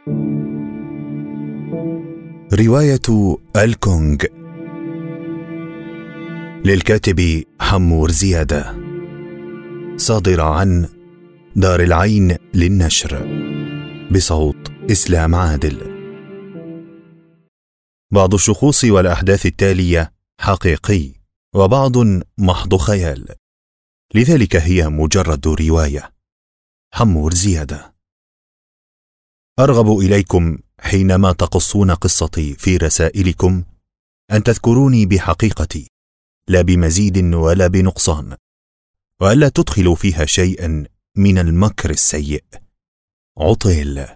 رواية الكونغ للكاتب حمور زيادة، صادرة عن دار العين للنشر، بصوت إسلام عادل. بعض الشخوص والأحداث التالية حقيقي، وبعض محض خيال، لذلك هي مجرد رواية. حمور زيادة. أرغب إليكم حينما تقصون قصتي في رسائلكم أن تذكروني بحقيقتي، لا بمزيد ولا بنقصان، وألا تدخلوا فيها شيئا من المكر السيء. عطيل.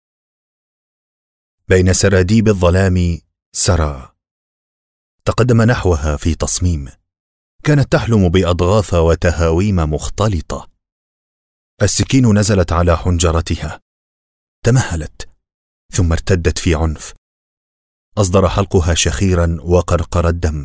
بين سراديب الظلام سرى، تقدم نحوها في تصميم. كانت تحلم بأضغاث وتهاويم مختلطة. السكين نزلت على حنجرتها، تمهلت ثم ارتدت في عنف. أصدر حلقها شخيرا وقرقر الدم.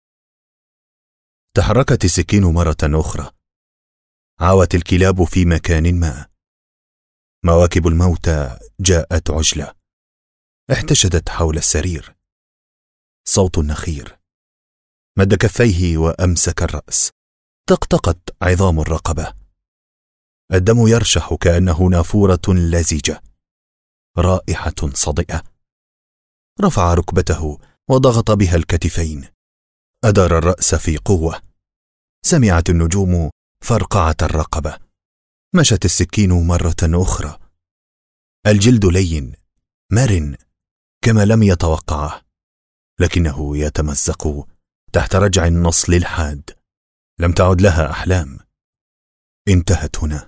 تحركت السكين مرة أخرى. عوت الكلاب في مكان ما. مواكب الموتى جاءت عجلة، احتشدت حول السرير. صوت النخير. مد كفيه وأمسك الرأس. طقطقت عظام الرقبة. الدم يرشح كأنه نافورة لزجة. رائحة صدئة. رفع ركبته وضغط بها الكتفين. أدار الرأس في قوة. سمعت النجوم فرقعة الرقبة. مشت السكين مرة أخرى. الجلد لين مرن كما لم يتوقعه، لكنه يتمزق تحت رجع النصل الحاد. لم تعد لها أحلام. انتهت هنا.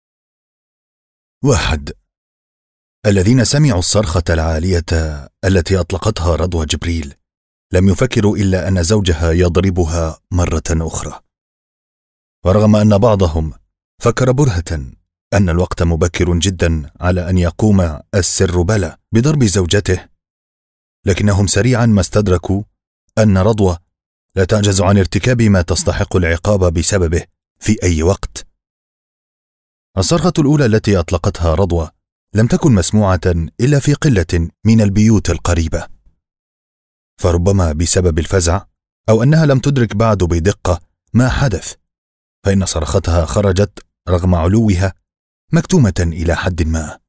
1. الذين سمعوا الصرخة العالية التي أطلقتها رضوى جبريل لم يفكروا إلا أن زوجها يضربها مرة أخرى، ورغم أن بعضهم فكر برهة أن الوقت مبكر جدا على أن يقوم السربلة بضرب زوجته، لكنهم سريعا ما استدركوا أن رضوى لا تعجز عن ارتكاب ما تستحق العقاب بسببه في أي وقت. الصرخة الأولى التي أطلقتها رضوى لم تكن مسموعة إلا في قلة من البيوت القريبة، فربما بسبب الفزع أو أنها لم تدرك بعد بدقة ما حدث، فإن صرختها خرجت رغم علوها مكتومة إلى حد ما،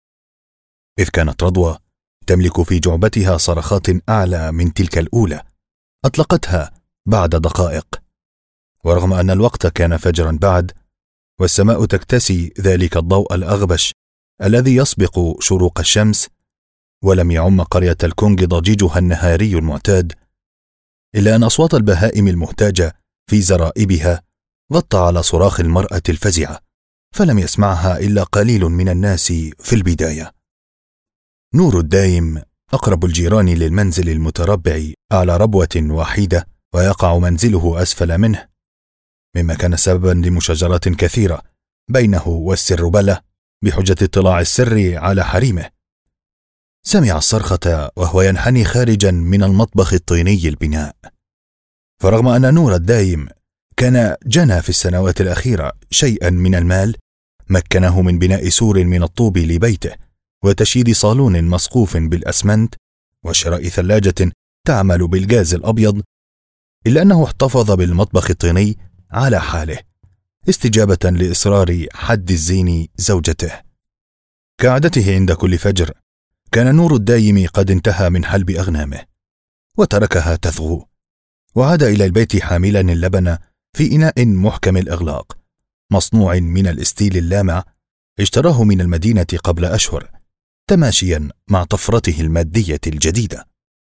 إذ كانت رضوى تملك في جعبتها صرخات أعلى من تلك الأولى أطلقتها بعد دقائق. ورغم أن الوقت كان فجرا بعد، والسماء تكتسي ذلك الضوء الأغبش الذي يسبق شروق الشمس، ولم يعم قرية الكونغ ضجيجها النهاري المعتاد، إلا أن أصوات البهائم المهتاجة في زرائبها غطى على صراخ المرأة الفزعة، فلم يسمعها إلا قليل من الناس في البداية. نور الدايم أقرب الجيران للمنزل المتربع على ربوة واحدة، ويقع منزله أسفل منه، مما كان سببا لمشاجرات كثيرة بينه والسربلة بحجة اطلاع السر على حريمه. سمع الصرخة وهو ينحني خارجا من المطبخ الطيني البناء، فرغم أن نور الدايم كان جنى في السنوات الأخيرة شيئا من المال مكنه من بناء سور من الطوب لبيته، وتشييد صالون مسقوف بالأسمنت، وشراء ثلاجة تعمل بالغاز الأبيض، إلا أنه احتفظ بالمطبخ الطيني على حاله استجابة لإصرار حد الزين زوجته. كعادته عند كل فجر، كان نور الدايم قد انتهى من حلب أغنامه وتركها تثغو، وعاد إلى البيت حاملا اللبن في إناء محكم الإغلاق مصنوع من الإستيل اللامع، اشتراه من المدينة قبل أشهر تماشيا مع طفرته المادية الجديدة.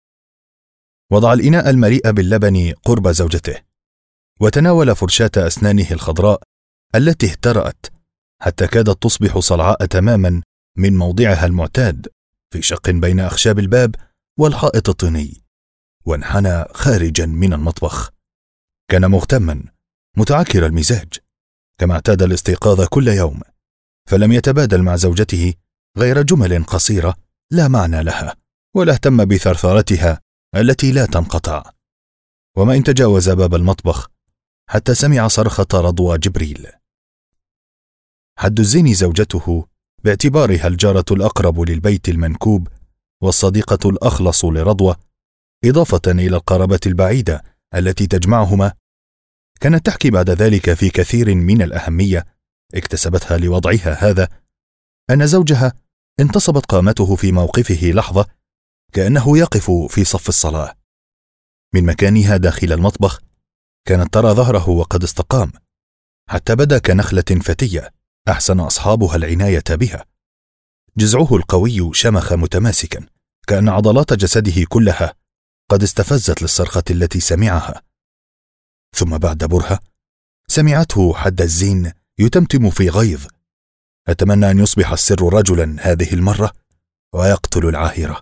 وضع الإناء المليء باللبن قرب زوجته، وتناول فرشاة أسنانه الخضراء التي اهترأت حتى كادت تصبح صلعاء تماما من موضعها المعتاد في شق بين أخشاب الباب والحائط الطيني، وانحنى خارجا من المطبخ. كان مغتما متعكر المزاج، كما اعتاد الاستيقاظ كل يوم، فلم يتبادل مع زوجته غير جمل قصيرة لا معنى لها، ولا اهتم بثرثرتها التي لا تنقطع. وما إن تجاوز باب المطبخ حتى سمع صرخة رضوى جبريل. حد الزين زوجته باعتبارها الجارة الأقرب للبيت المنكوب والصديقة الأخلص لرضوى، إضافة إلى القرابة البعيدة التي تجمعهما. كانت تحكي بعد ذلك في كثير من الأهمية اكتسبتها لوضعها هذا أن زوجها انتصبت قامته في موقفه لحظة كأنه يقف في صف الصلاة. من مكانها داخل المطبخ كانت ترى ظهره وقد استقام حتى بدا كنخلة فتية أحسن أصحابها العناية بها. جذعه القوي شمخ متماسكا كأن عضلات جسده كلها قد استفزت للصرخة التي سمعها. ثم بعد برهة سمعته حد الزين يتمتم في غيظ: أتمنى أن يصبح السر رجلا هذه المرة ويقتل العاهرة.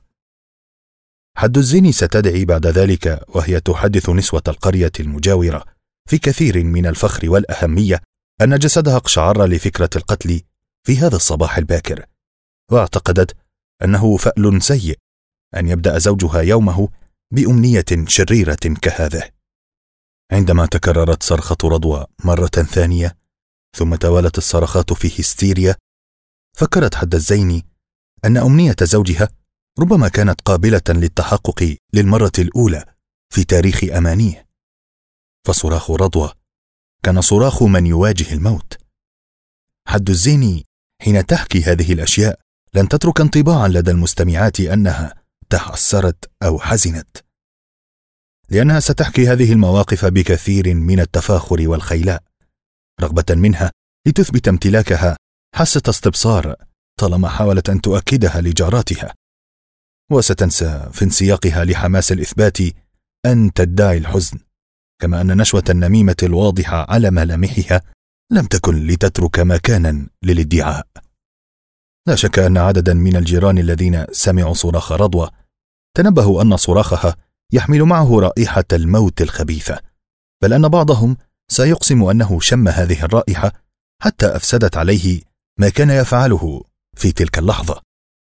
حد الزين ستدعي بعد ذلك وهي تحدث نسوة القرية المجاورة في كثير من الفخر والأهمية أن جسدها اقشعر لفكرة القتل في هذا الصباح الباكر، واعتقدت أنه فأل سيء أن يبدأ زوجها يومه بأمنية شريرة كهذه. عندما تكررت صرخة رضوى مرة ثانية ثم توالت الصرخات في هستيريا، فكرت حد الزين أن أمنية زوجها ربما كانت قابلة للتحقق للمرة الأولى في تاريخ أمانيه، فصراخ رضوى كان صراخ من يواجه الموت. حد الزين حين تحكي هذه الأشياء لن تترك انطباعا لدى المستمعات أنها تحسرت أو حزنت، لأنها ستحكي هذه المواقف بكثير من التفاخر والخيلاء، رغبة منها لتثبت امتلاكها حاسة استبصار طالما حاولت أن تؤكدها لجاراتها، وستنسى في انسياقها لحماس الإثبات أن تدعي الحزن، كما أن نشوة النميمة الواضحة على ملامحها لم تكن لتترك مكانا للادعاء. لا شك أن عددا من الجيران الذين سمعوا صراخ رضوى تنبهوا أن صراخها يحمل معه رائحة الموت الخبيثة، بل أن بعضهم سيقسم أنه شم هذه الرائحة حتى أفسدت عليه ما كان يفعله في تلك اللحظة.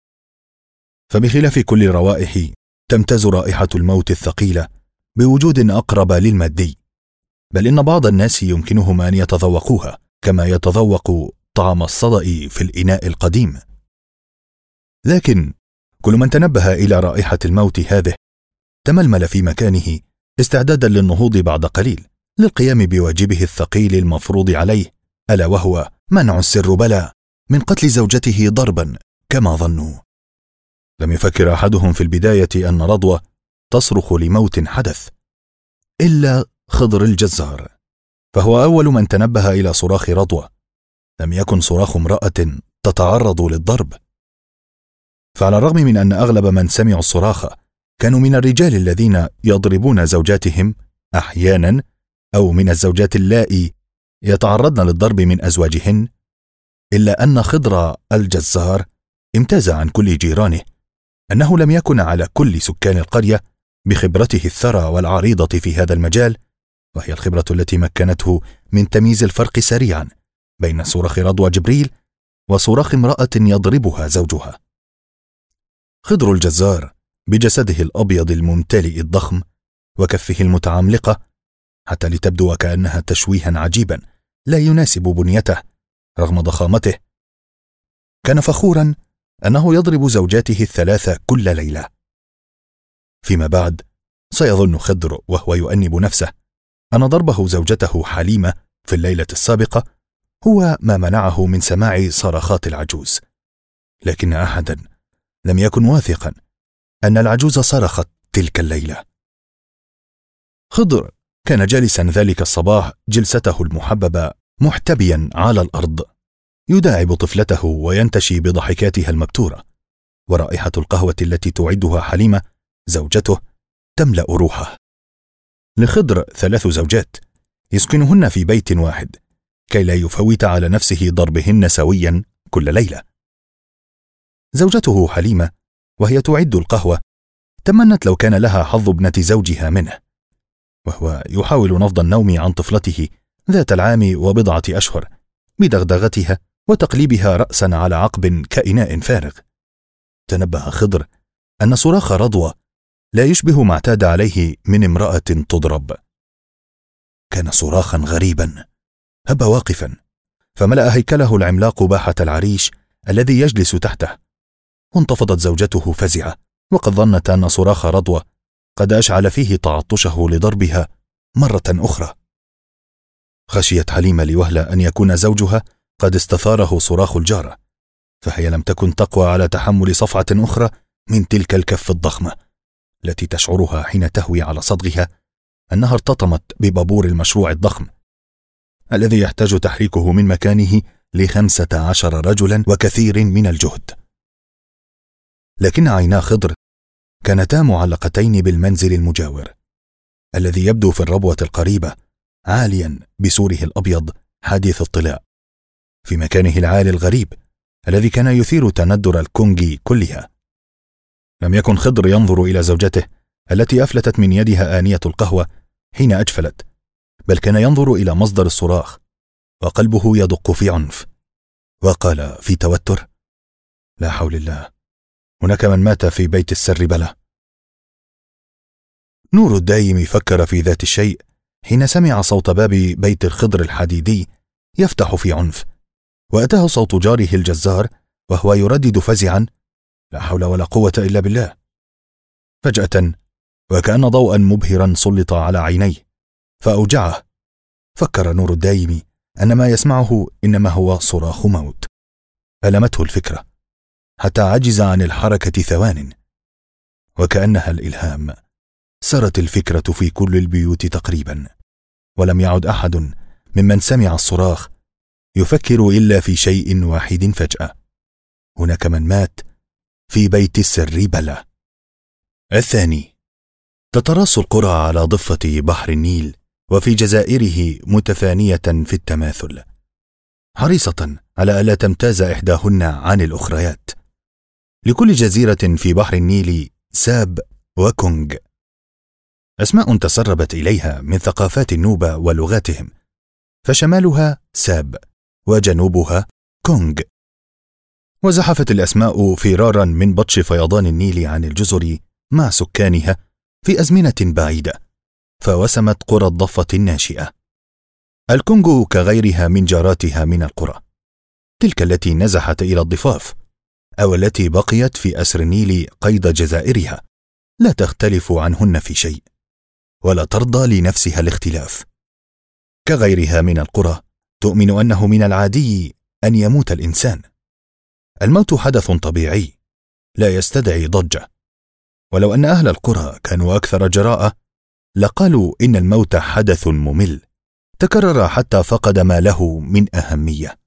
فبخلاف كل الروائح تمتاز رائحة الموت الثقيلة بوجود أقرب للمادي، بل إن بعض الناس يمكنهم أن يتذوقوها كما يتذوق طعم الصدأ في الإناء القديم. لكن كل من تنبه إلى رائحة الموت هذه تململ في مكانه استعدادا للنهوض بعد قليل للقيام بواجبه الثقيل المفروض عليه، ألا وهو منع السر بلى من قتل زوجته ضربا كما ظنوا. لم يفكر أحدهم في البداية أن رضوى تصرخ لموت حدث إلا خضر الجزار، فهو أول من تنبه إلى صراخ رضوى. لم يكن صراخ امرأة تتعرض للضرب، فعلى الرغم من أن أغلب من سمعوا الصراخ كانوا من الرجال الذين يضربون زوجاتهم أحيانا، أو من الزوجات اللائي يتعرضن للضرب من أزواجهن، إلا أن خضر الجزار امتاز عن كل جيرانه أنه لم يكن على كل سكان القرية بخبرته الثرى والعريضة في هذا المجال، وهي الخبرة التي مكنته من تمييز الفرق سريعا بين صراخ رضوى جبريل وصراخ امرأة يضربها زوجها. خضر الجزار بجسده الأبيض الممتلئ الضخم وكفه المتعملقة حتى لتبدو كأنها تشويها عجيبا لا يناسب بنيته رغم ضخامته، كان فخورا أنه يضرب زوجاته الثلاثة كل ليلة. فيما بعد سيظن خضر وهو يؤنب نفسه أن ضربه زوجته حليمة في الليلة السابقة هو ما منعه من سماع صرخات العجوز، لكن أحدا لم يكن واثقا أن العجوز صرخت تلك الليلة. خضر كان جالسا ذلك الصباح جلسته المحببة محتبيا على الأرض يداعب طفلته وينتشي بضحكاتها المبتورة، ورائحة القهوة التي تعدها حليمة زوجته تملأ روحه. لخضر 3 زوجات يسكنهن في بيت واحد كي لا يفوت على نفسه ضربهن سويا كل ليلة. زوجته حليمة وهي تعد القهوة تمنت لو كان لها حظ ابنة زوجها منه، وهو يحاول نفض النوم عن طفلته ذات العام وبضعة أشهر بدغدغتها وتقليبها رأسا على عقب كإناء فارغ. تنبه خضر أن صراخ رضوى لا يشبه ما اعتاد عليه من امرأة تضرب. كان صراخا غريبا هب واقفا، فملأ هيكله العملاق باحة العريش الذي يجلس تحته، وانتفضت زوجته فزعة، وقد ظنت أن صراخ رضوى قد أشعل فيه تعطشه لضربها مرة أخرى. خشيت حليمة لوهلة أن يكون زوجها قد استثاره صراخ الجارة، فهي لم تكن تقوى على تحمل صفعة أخرى من تلك الكف الضخمة التي تشعرها حين تهوي على صدغها أنها ارتطمت ببابور المشروع الضخم الذي يحتاج تحريكه من مكانه ل15 رجلا وكثير من الجهد. لكن عينا خضر كانتا معلقتين بالمنزل المجاور الذي يبدو في الربوة القريبة عاليا بسوره الأبيض حديث الطلاء، في مكانه العالي الغريب الذي كان يثير تندر الكونغي كلها. لم يكن خضر ينظر إلى زوجته التي أفلتت من يدها آنية القهوة حين أجفلت، بل كان ينظر إلى مصدر الصراخ وقلبه يدق في عنف، وقال في توتر: لا حول الله، هناك من مات في بيت السر بلى. نور الدايم فكر في ذات الشيء حين سمع صوت باب بيت الخضر الحديدي يفتح في عنف، وأتاه صوت جاره الجزار وهو يردد فزعا: لا حول ولا قوة إلا بالله. فجأة وكأن ضوءا مبهرا سلط على عينيه فأوجعه، فكر نور الدايم أن ما يسمعه إنما هو صراخ موت. ألمته الفكرة حتى عجز عن الحركة ثوان، وكأنها الإلهام سرت الفكرة في كل البيوت تقريبا، ولم يعد أحد ممن سمع الصراخ يفكر إلا في شيء واحد فجأة: هناك من مات في بيت السر بلى. الثاني، تتراص القرى على ضفة بحر النيل وفي جزائره متفانية في التماثل، حريصة على ألا تمتاز إحداهن عن الأخريات. لكل جزيرة في بحر النيل ساب وكونغ، أسماء تسربت إليها من ثقافات النوبة ولغاتهم، فشمالها ساب وجنوبها كونغ. وزحفت الأسماء فرارا من بطش فيضان النيل عن الجزر مع سكانها في أزمنة بعيدة، فوسمت قرى الضفة الناشئة. الكونغو كغيرها من جاراتها من القرى، تلك التي نزحت إلى الضفاف أو التي بقيت في أسر النيل قيد جزائرها، لا تختلف عنهن في شيء ولا ترضى لنفسها الاختلاف. كغيرها من القرى تؤمن أنه من العادي أن يموت الإنسان. الموت حدث طبيعي لا يستدعي ضجة، ولو أن أهل القرى كانوا أكثر جراءة لقالوا إن الموت حدث ممل تكرر حتى فقد ما له من أهمية.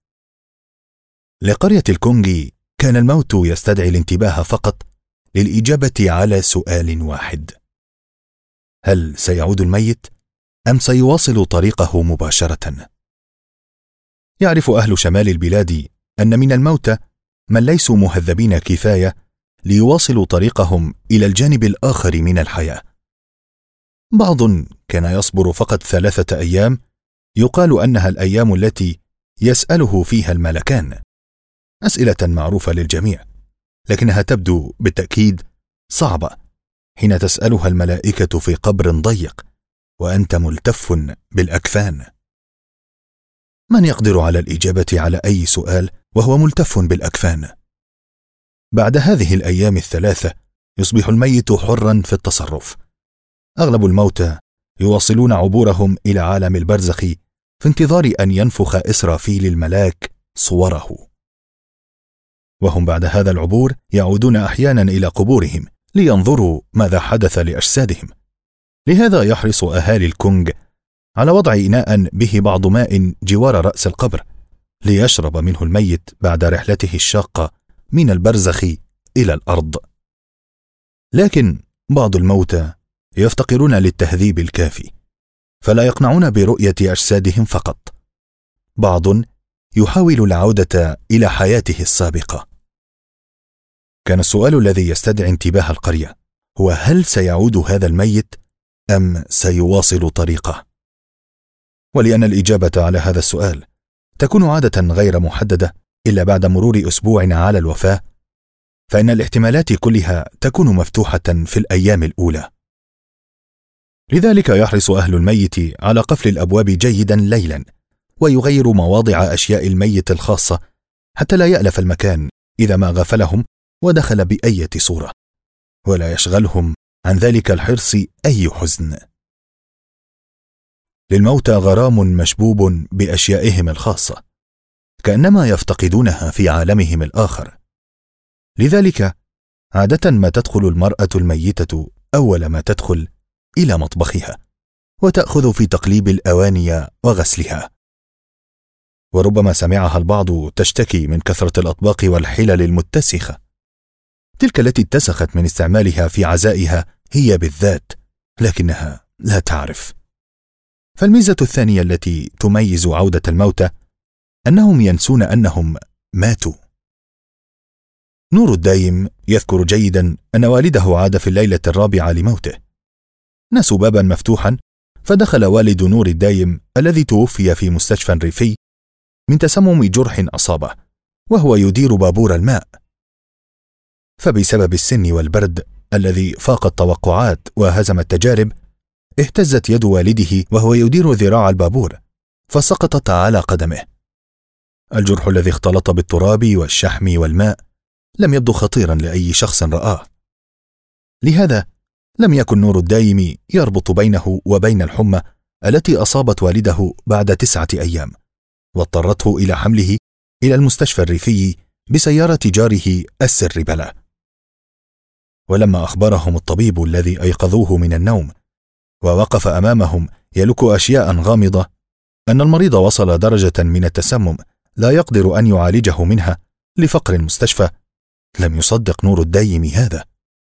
لقرية الكونغي كان الموت يستدعي الانتباه فقط للإجابة على سؤال واحد: هل سيعود الميت أم سيواصل طريقه مباشرة؟ يعرف أهل شمال البلاد أن من الموتى من ليسوا مهذبين كفاية ليواصلوا طريقهم إلى الجانب الآخر من الحياة. بعض كان يصبر فقط 3 أيام يقال أنها الأيام التي يسأله فيها الملكان، أسئلة معروفة للجميع، لكنها تبدو بالتأكيد صعبة حين تسألها الملائكة في قبر ضيق وأنت ملتف بالأكفان. من يقدر على الإجابة على أي سؤال وهو ملتف بالأكفان؟ بعد هذه الأيام 3 يصبح الميت حرا في التصرف. أغلب الموتى يواصلون عبورهم إلى عالم البرزخ في انتظار أن ينفخ إسرافيل الملاك صوره، وهم بعد هذا العبور يعودون أحيانا إلى قبورهم لينظروا ماذا حدث لأجسادهم. لهذا يحرص أهالي الكونغ على وضع إناء به بعض ماء جوار رأس القبر ليشرب منه الميت بعد رحلته الشاقة من البرزخ إلى الأرض. لكن بعض الموتى يفتقرون للتهذيب الكافي، فلا يقنعون برؤية أجسادهم فقط. بعض يحاول العودة إلى حياته السابقة. كان السؤال الذي يستدعي انتباه القرية هو: هل سيعود هذا الميت أم سيواصل طريقه؟ ولأن الإجابة على هذا السؤال تكون عادة غير محددة إلا بعد مرور أسبوع على الوفاة، فإن الاحتمالات كلها تكون مفتوحة في الأيام الأولى. لذلك يحرص أهل الميت على قفل الأبواب جيدا ليلا، ويغير مواضع أشياء الميت الخاصة حتى لا يألف المكان إذا ما غفلهم ودخل بأية صورة، ولا يشغلهم عن ذلك الحرص أي حزن. للموتى غرام مشبوب بأشيائهم الخاصة، كأنما يفتقدونها في عالمهم الآخر. لذلك عادة ما تدخل المرأة الميتة أول ما تدخل إلى مطبخها، وتأخذ في تقليب الأواني وغسلها. وربما سمعها البعض تشتكي من كثرة الأطباق والحلل المتسخة، تلك التي اتسخت من استعمالها في عزائها هي بالذات، لكنها لا تعرف. فالميزة الثانية التي تميز عودة الموتى أنهم ينسون أنهم ماتوا. نور الدايم يذكر جيدا أن والده عاد في الليلة الرابعة لموته. نسوا بابا مفتوحا، فدخل والد نور الدايم الذي توفي في مستشفى ريفي من تسمم جرح أصابه وهو يدير بابور الماء. فبسبب السن والبرد الذي فاق التوقعات وهزم التجارب، اهتزت يد والده وهو يدير ذراع البابور، فسقطت على قدمه. الجرح الذي اختلط بالتراب والشحم والماء لم يبدو خطيرا لأي شخص رآه، لهذا لم يكن نور الدايم يربط بينه وبين الحمى التي أصابت والده بعد 9 أيام، واضطرته إلى حمله إلى المستشفى الريفي بسيارة جاره السربلة. ولما أخبرهم الطبيب الذي أيقظوه من النوم ووقف أمامهم يلك أشياء غامضة أن المريض وصل درجة من التسمم لا يقدر أن يعالجه منها لفقر المستشفى، لم يصدق نور الدايم هذا.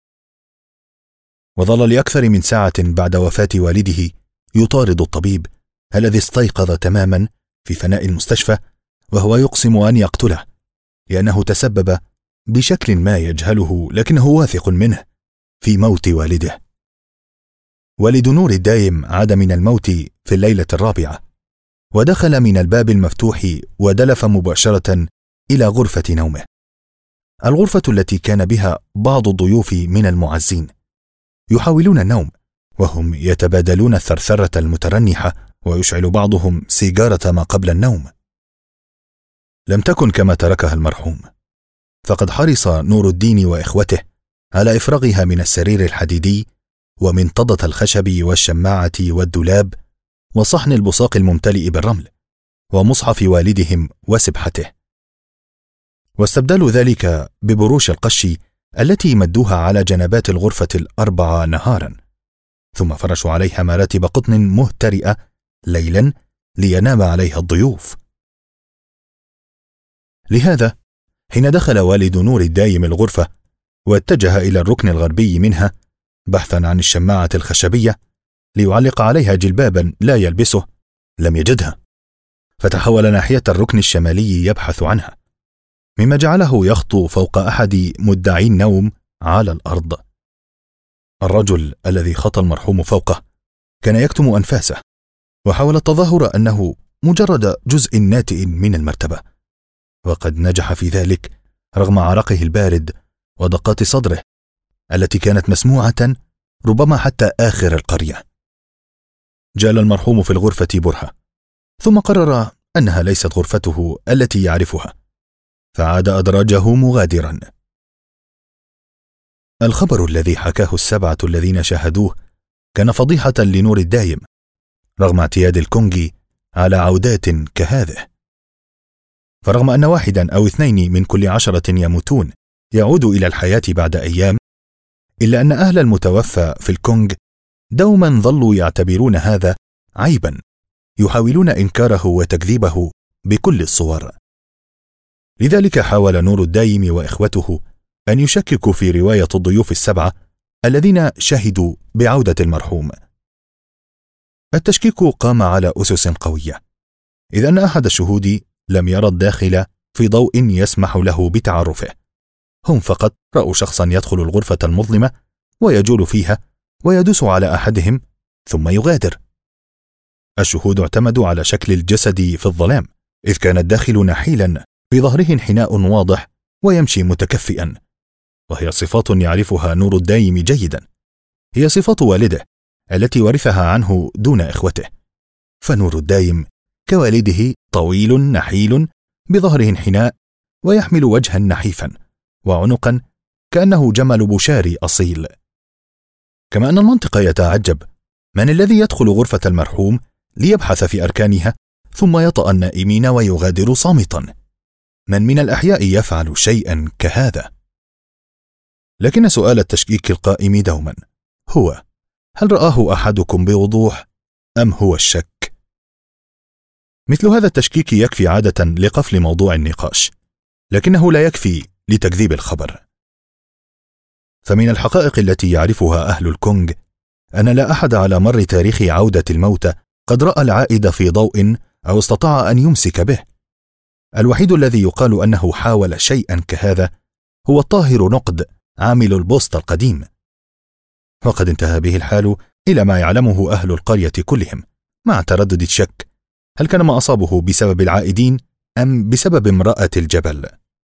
وظل لأكثر من ساعة بعد وفاة والده يطارد الطبيب الذي استيقظ تماما في فناء المستشفى، وهو يقسم أن يقتله لأنه تسبب بشكل ما يجهله لكنه واثق منه في موت والده. والد نور الدايم عاد من الموت في الليلة الرابعة، ودخل من الباب المفتوح ودلف مباشرة إلى غرفة نومه، الغرفة التي كان بها بعض الضيوف من المعزين يحاولون النوم وهم يتبادلون الثرثرة المترنحة، ويشعل بعضهم سيجارة ما قبل النوم. لم تكن كما تركها المرحوم، فقد حرص نور الدين وإخوته على إفراغها من السرير الحديدي ومنطدة الخشب والشماعة والدولاب وصحن البصاق الممتلئ بالرمل ومصحف والدهم وسبحته، واستبدلوا ذلك ببروش القش التي مدوها على جنبات الغرفة ال4 نهارا، ثم فرشوا عليها مراتب قطن مهترئة ليلا لينام عليها الضيوف. لهذا حين دخل والد نور الدايم الغرفة واتجه إلى الركن الغربي منها بحثا عن الشماعة الخشبية ليعلق عليها جلبابا لا يلبسه، لم يجدها، فتحول ناحية الركن الشمالي يبحث عنها، مما جعله يخطو فوق أحد مدعي النوم على الأرض. الرجل الذي خطى المرحوم فوقه كان يكتم أنفاسه، وحاول التظاهر أنه مجرد جزء ناتئ من المرتبة، وقد نجح في ذلك رغم عرقه البارد ودقات صدره التي كانت مسموعة ربما حتى آخر القرية. جال المرحوم في الغرفة برهة، ثم قرر أنها ليست غرفته التي يعرفها، فعاد أدراجه مغادرا. الخبر الذي حكاه ال7 الذين شاهدوه كان فضيحة لنور الدايم رغم اعتياد الكونغي على عودات كهذه، فرغم أن 1 أو 2 من كل 10 يموتون يعود إلى الحياة بعد أيام، إلا أن أهل المتوفى في الكونغ دوما ظلوا يعتبرون هذا عيبا يحاولون إنكاره وتكذيبه بكل الصور. لذلك حاول نور الدايم وإخوته أن يشككوا في رواية الضيوف ال7 الذين شهدوا بعودة المرحوم. التشكيك قام على أسس قوية، إذ أن أحد الشهود لم يرى الداخل في ضوء يسمح له بتعرفه، هم فقط رأوا شخصا يدخل الغرفة المظلمة ويجول فيها ويدوس على أحدهم ثم يغادر. الشهود اعتمدوا على شكل الجسد في الظلام، إذ كان الداخل نحيلا في ظهره انحناء واضح ويمشي متكفئا، وهي صفات يعرفها نور الدايم جيدا، هي صفات والده التي ورثها عنه دون إخوته. فنور الدايم كوالده طويل نحيل بظهره انحناء ويحمل وجها نحيفا وعنقا كأنه جمل بشاري أصيل. كما أن المنطق يتعجب: من الذي يدخل غرفة المرحوم ليبحث في أركانها ثم يطأ النائمين ويغادر صامتا؟ من الأحياء يفعل شيئا كهذا؟ لكن سؤال التشكيك القائم دوما هو: هل رآه أحدكم بوضوح أم هو الشك؟ مثل هذا التشكيك يكفي عادة لقفل موضوع النقاش، لكنه لا يكفي لتكذيب الخبر. فمن الحقائق التي يعرفها أهل الكونغ أن لا أحد على مر تاريخ عودة الموتى قد رأى العائد في ضوء أو استطاع أن يمسك به. الوحيد الذي يقال أنه حاول شيئا كهذا هو الطاهر نقد عامل البوسطة القديم، وقد انتهى به الحال إلى ما يعلمه أهل القرية كلهم، مع تردد الشك هل كان ما أصابه بسبب العائدين أم بسبب امرأة الجبل.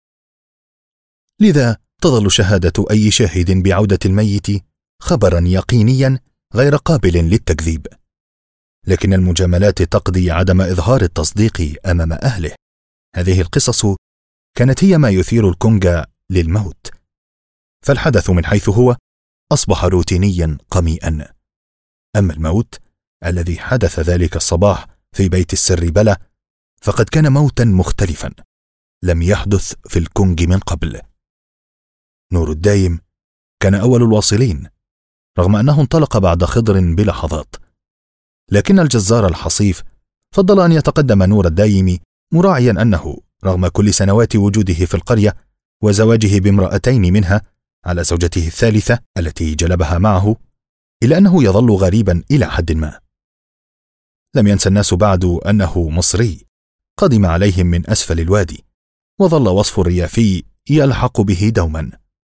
لذا تظل شهادة أي شاهد بعودة الميت خبرا يقينيا غير قابل للتكذيب، لكن المجاملات تقضي عدم إظهار التصديق أمام أهله. هذه القصص كانت هي ما يثير الكونغ للموت، فالحدث من حيث هو أصبح روتينيا قميئا. أما الموت الذي حدث ذلك الصباح في بيت السر بلا فقد كان موتا مختلفا لم يحدث في الكونغ من قبل. نور الدايم كان أول الواصلين، رغم أنه انطلق بعد خضر بلحظات، لكن الجزار الحصيف فضل أن يتقدم نور الدايم، مراعيا أنه رغم كل سنوات وجوده في القرية وزواجه بامرأتين منها على زوجته الثالثة التي جلبها معه، إلا أنه يظل غريبا إلى حد ما. لم ينسى الناس بعد أنه مصري قدم عليهم من أسفل الوادي، وظل وصف الريافي يلحق به دوما.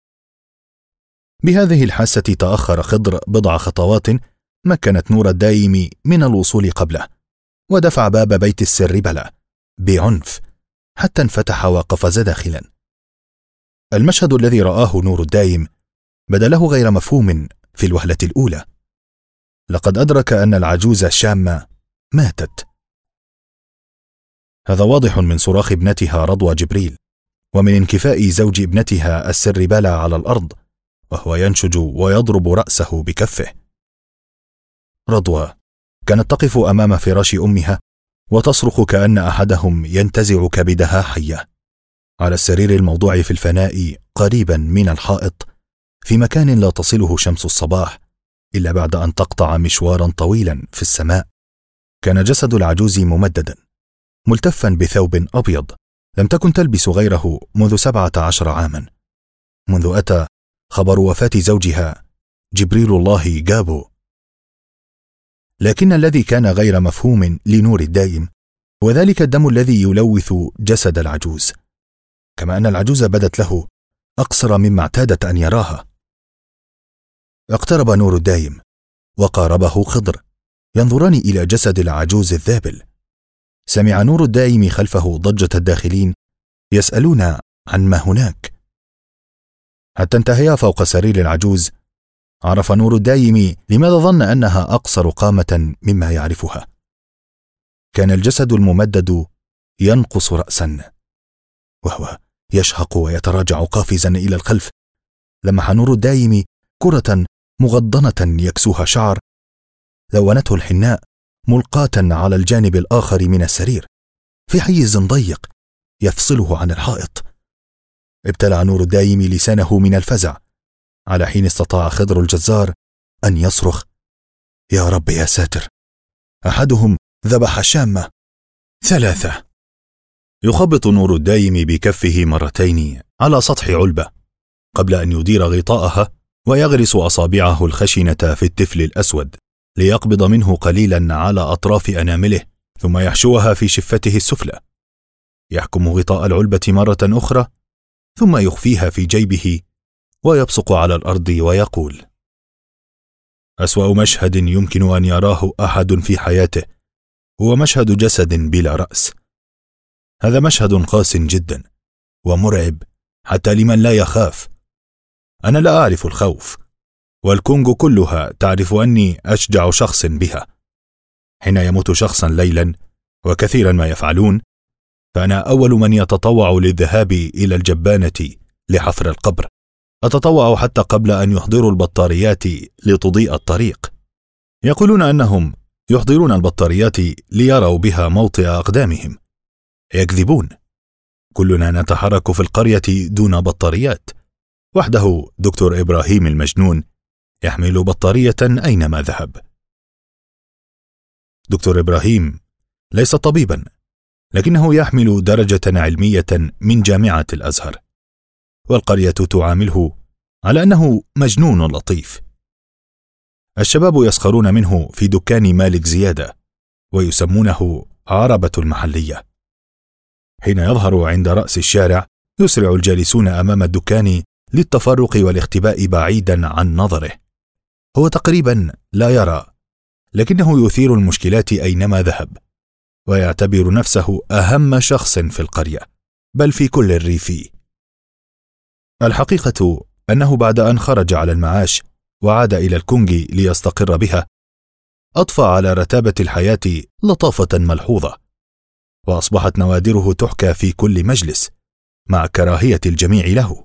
بهذه الحاسة تأخر خضر بضع خطوات مكنت نور الدايم من الوصول قبله، ودفع باب بيت السر بلا بعنف حتى انفتح وقفز داخلا. المشهد الذي رآه نور الدايم بدا له غير مفهوم في الوهلة الأولى. لقد أدرك أن العجوز الشامة ماتت. هذا واضح من صراخ ابنتها رضوى جبريل، ومن انكفاء زوج ابنتها السر بلا على الأرض وهو ينشج ويضرب رأسه بكفه. رضوى كانت تقف أمام فراش أمها وتصرخ كأن أحدهم ينتزع كبدها حية، على السرير الموضوع في الفناء قريبا من الحائط، في مكان لا تصله شمس الصباح إلا بعد أن تقطع مشوارا طويلا في السماء. كان جسد العجوز ممددا ملتفا بثوب أبيض لم تكن تلبس غيره منذ 17 عاما، منذ أتى خبر وفاة زوجها جبريل الله جابو. لكن الذي كان غير مفهوم لنور الدايم هو ذلك الدم الذي يلوث جسد العجوز، كما أن العجوز بدت له أقصر مما اعتادت أن يراها. اقترب نور الدايم وقاربه خضر ينظران إلى جسد العجوز الذابل. سمع نور الدايم خلفه ضجة الداخلين يسألون عن ما هناك. حتى انتهيا فوق سرير العجوز عرف نور الدايم لماذا ظن أنها أقصر قامة مما يعرفها. كان الجسد الممدد ينقص رأسا، وهو يشهق ويتراجع قافزا إلى الخلف. لمح نور الدايم كرة مغضنة يكسوها شعر لونته الحناء ملقاة على الجانب الآخر من السرير في حيز ضيق يفصله عن الحائط. ابتلع نور الدايم لسانه من الفزع، على حين استطاع خضر الجزار أن يصرخ: يا رب يا ساتر، أحدهم ذبح شامة 3. يخبط نور الدايم بكفه مرتين على سطح علبة قبل أن يدير غطاءها ويغرس أصابعه الخشنة في التفل الأسود ليقبض منه قليلا على أطراف أنامله، ثم يحشوها في شفته السفلى. يحكم غطاء العلبة مرة أخرى ثم يخفيها في جيبه ويبصق على الأرض ويقول: أسوأ مشهد يمكن أن يراه أحد في حياته هو مشهد جسد بلا رأس. هذا مشهد قاس جدا ومرعب حتى لمن لا يخاف. أنا لا أعرف الخوف، والكونغ كلها تعرف أني أشجع شخص بها. حين يموت شخصا ليلا، وكثيرا ما يفعلون، فأنا أول من يتطوع للذهاب إلى الجبانة لحفر القبر. أتطوع حتى قبل أن يحضروا البطاريات لتضيء الطريق. يقولون أنهم يحضرون البطاريات ليروا بها موطئ أقدامهم. يكذبون. كلنا نتحرك في القرية دون بطاريات. وحده دكتور إبراهيم المجنون يحمل بطارية أينما ذهب. دكتور إبراهيم ليس طبيبا، لكنه يحمل درجة علمية من جامعة الأزهر، والقرية تعامله على أنه مجنون لطيف. الشباب يسخرون منه في دكان مالك زيادة، ويسمونه عربة المحلية. حين يظهر عند رأس الشارع يسرع الجالسون أمام الدكان للتفرق والاختباء بعيدا عن نظره. هو تقريبا لا يرى، لكنه يثير المشكلات أينما ذهب، ويعتبر نفسه أهم شخص في القرية، بل في كل الريف. الحقيقة أنه بعد أن خرج على المعاش وعاد إلى الكونغ ليستقر بها، أضفى على رتابة الحياة لطافة ملحوظة، وأصبحت نوادره تحكى في كل مجلس مع كراهية الجميع له.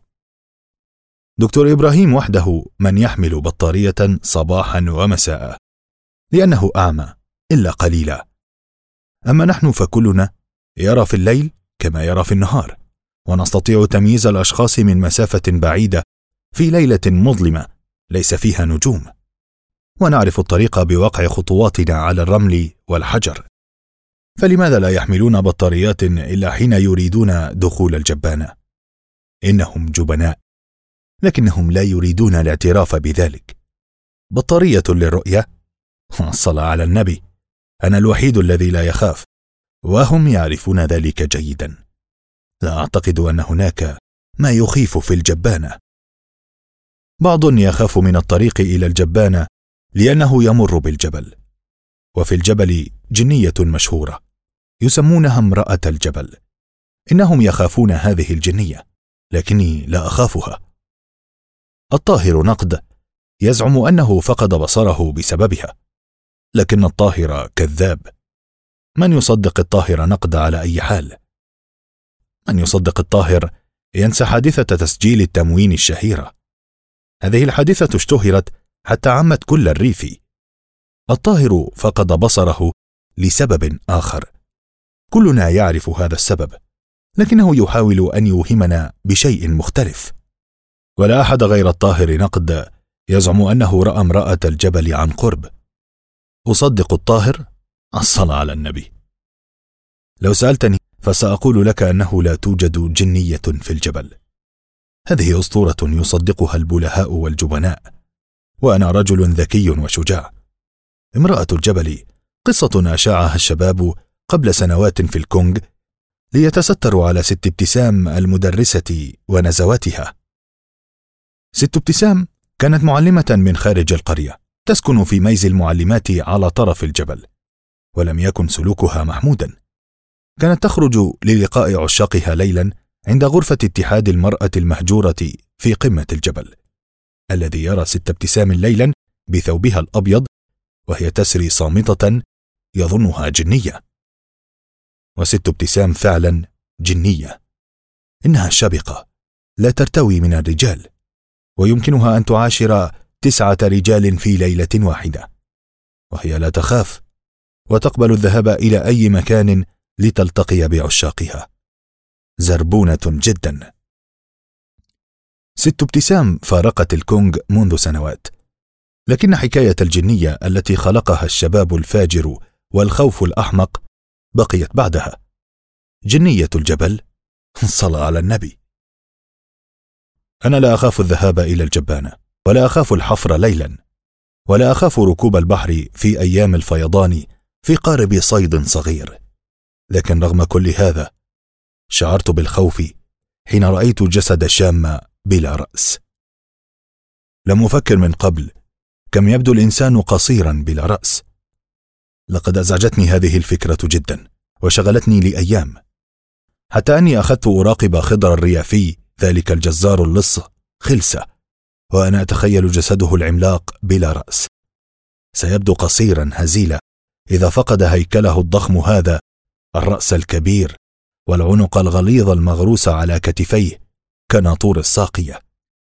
دكتور إبراهيم وحده من يحمل بطارية صباحا ومساء، لأنه أعمى إلا قليلا. أما نحن فكلنا يرى في الليل كما يرى في النهار، ونستطيع تمييز الأشخاص من مسافة بعيدة في ليلة مظلمة ليس فيها نجوم، ونعرف الطريق بوقع خطواتنا على الرمل والحجر. فلماذا لا يحملون بطاريات إلا حين يريدون دخول الجبانة؟ إنهم جبناء، لكنهم لا يريدون الاعتراف بذلك. بطارية للرؤية؟ الصلاة على النبي، أنا الوحيد الذي لا يخاف، وهم يعرفون ذلك جيدا. لا أعتقد أن هناك ما يخيف في الجبانة. بعض يخاف من الطريق إلى الجبانة لأنه يمر بالجبل، وفي الجبل جنية مشهورة يسمونها امرأة الجبل. إنهم يخافون هذه الجنية، لكني لا أخافها. الطاهر نقد يزعم أنه فقد بصره بسببها، لكن الطاهر كذاب. من يصدق الطاهر نقد على أي حال؟ من يصدق الطاهر ينسى حادثة تسجيل التموين الشهيرة. هذه الحادثة اشتهرت حتى عمت كل الريف. الطاهر فقد بصره لسبب آخر، كلنا يعرف هذا السبب، لكنه يحاول أن يوهمنا بشيء مختلف. ولا أحد غير الطاهر نقد يزعم أنه رأى امرأة الجبل عن قرب. أصدق الطاهر؟ الصلاة على النبي. لو سألتني فسأقول لك أنه لا توجد جنية في الجبل. هذه أسطورة يصدقها البلهاء والجبناء، وأنا رجل ذكي وشجاع. امرأة الجبل قصة أشاعها الشباب قبل سنوات في الكونغ ليتستروا على ست ابتسام المدرسة ونزواتها. ست ابتسام كانت معلمة من خارج القرية، تسكن في ميز المعلمات على طرف الجبل، ولم يكن سلوكها محمودا. كانت تخرج للقاء عشاقها ليلا عند غرفة اتحاد المرأة المهجورة في قمة الجبل، الذي يرى ست ابتسام ليلا بثوبها الأبيض وهي تسري صامتة يظنها جنية. وست ابتسام فعلا جنية. إنها شبقة لا ترتوي من الرجال، ويمكنها أن تعاشر 9 رجال في ليلة واحدة، وهي لا تخاف وتقبل الذهاب إلى أي مكان لتلتقي بعشاقها. زربونة جدا. ست ابتسام فارقت الكونغ منذ سنوات، لكن حكاية الجنية التي خلقها الشباب الفاجر والخوف الأحمق بقيت بعدها. جنية الجبل؟ الصلاة على النبي. أنا لا أخاف الذهاب إلى الجبانة، ولا أخاف الحفر ليلا، ولا أخاف ركوب البحر في أيام الفيضان في قارب صيد صغير. لكن رغم كل هذا شعرت بالخوف حين رأيت جسد شام بلا رأس. لم أفكر من قبل كم يبدو الإنسان قصيرا بلا رأس. لقد أزعجتني هذه الفكرة جدا وشغلتني لأيام، حتى أني أخذت أراقب خضر الريافي ذلك الجزار اللص خلسة، وأنا أتخيل جسده العملاق بلا رأس. سيبدو قصيرا هزيلا إذا فقد هيكله الضخم هذا الرأس الكبير والعنق الغليظ المغروس على كتفيه كناطور الساقية.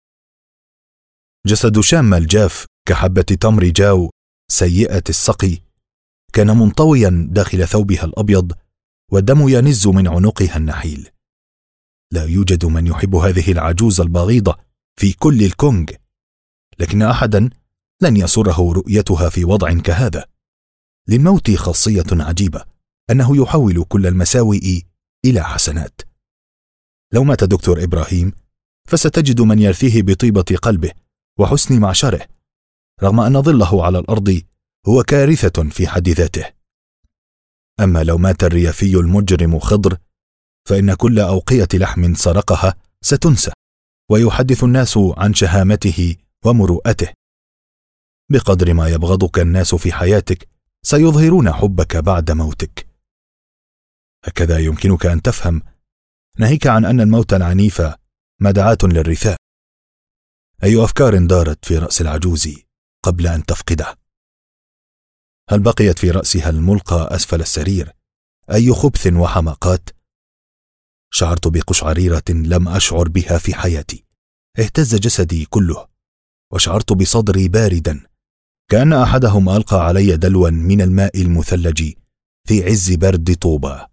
جسد شام الجاف كحبة تمر جاو سيئة السقي كان منطويا داخل ثوبها الأبيض، والدم ينز من عنقها النحيل. لا يوجد من يحب هذه العجوز البغيضة في كل الكونغ، لكن أحدا لن يسره رؤيتها في وضع كهذا. للموت خاصية عجيبة، أنه يحول كل المساوئ إلى حسنات. لو مات دكتور إبراهيم فستجد من يرثيه بطيبة قلبه وحسن معشره، رغم أن ظله على الأرض هو كارثة في حد ذاته. أما لو مات الريافي المجرم خضر فإن كل أوقية لحم سرقها ستنسى، ويحدث الناس عن شهامته ومروءته. بقدر ما يبغضك الناس في حياتك سيظهرون حبك بعد موتك. هكذا يمكنك أن تفهم، ناهيك عن أن الموت العنيف مدعاة للرثاء. أي أفكار دارت في رأس العجوز قبل أن تفقده؟ هل بقيت في رأسها الملقى أسفل السرير أي خبث وحماقات؟ شعرت بقشعريرة لم أشعر بها في حياتي. اهتز جسدي كله، وشعرت بصدري باردا، كأن أحدهم ألقى علي دلوا من الماء المثلج في عز برد طوبى.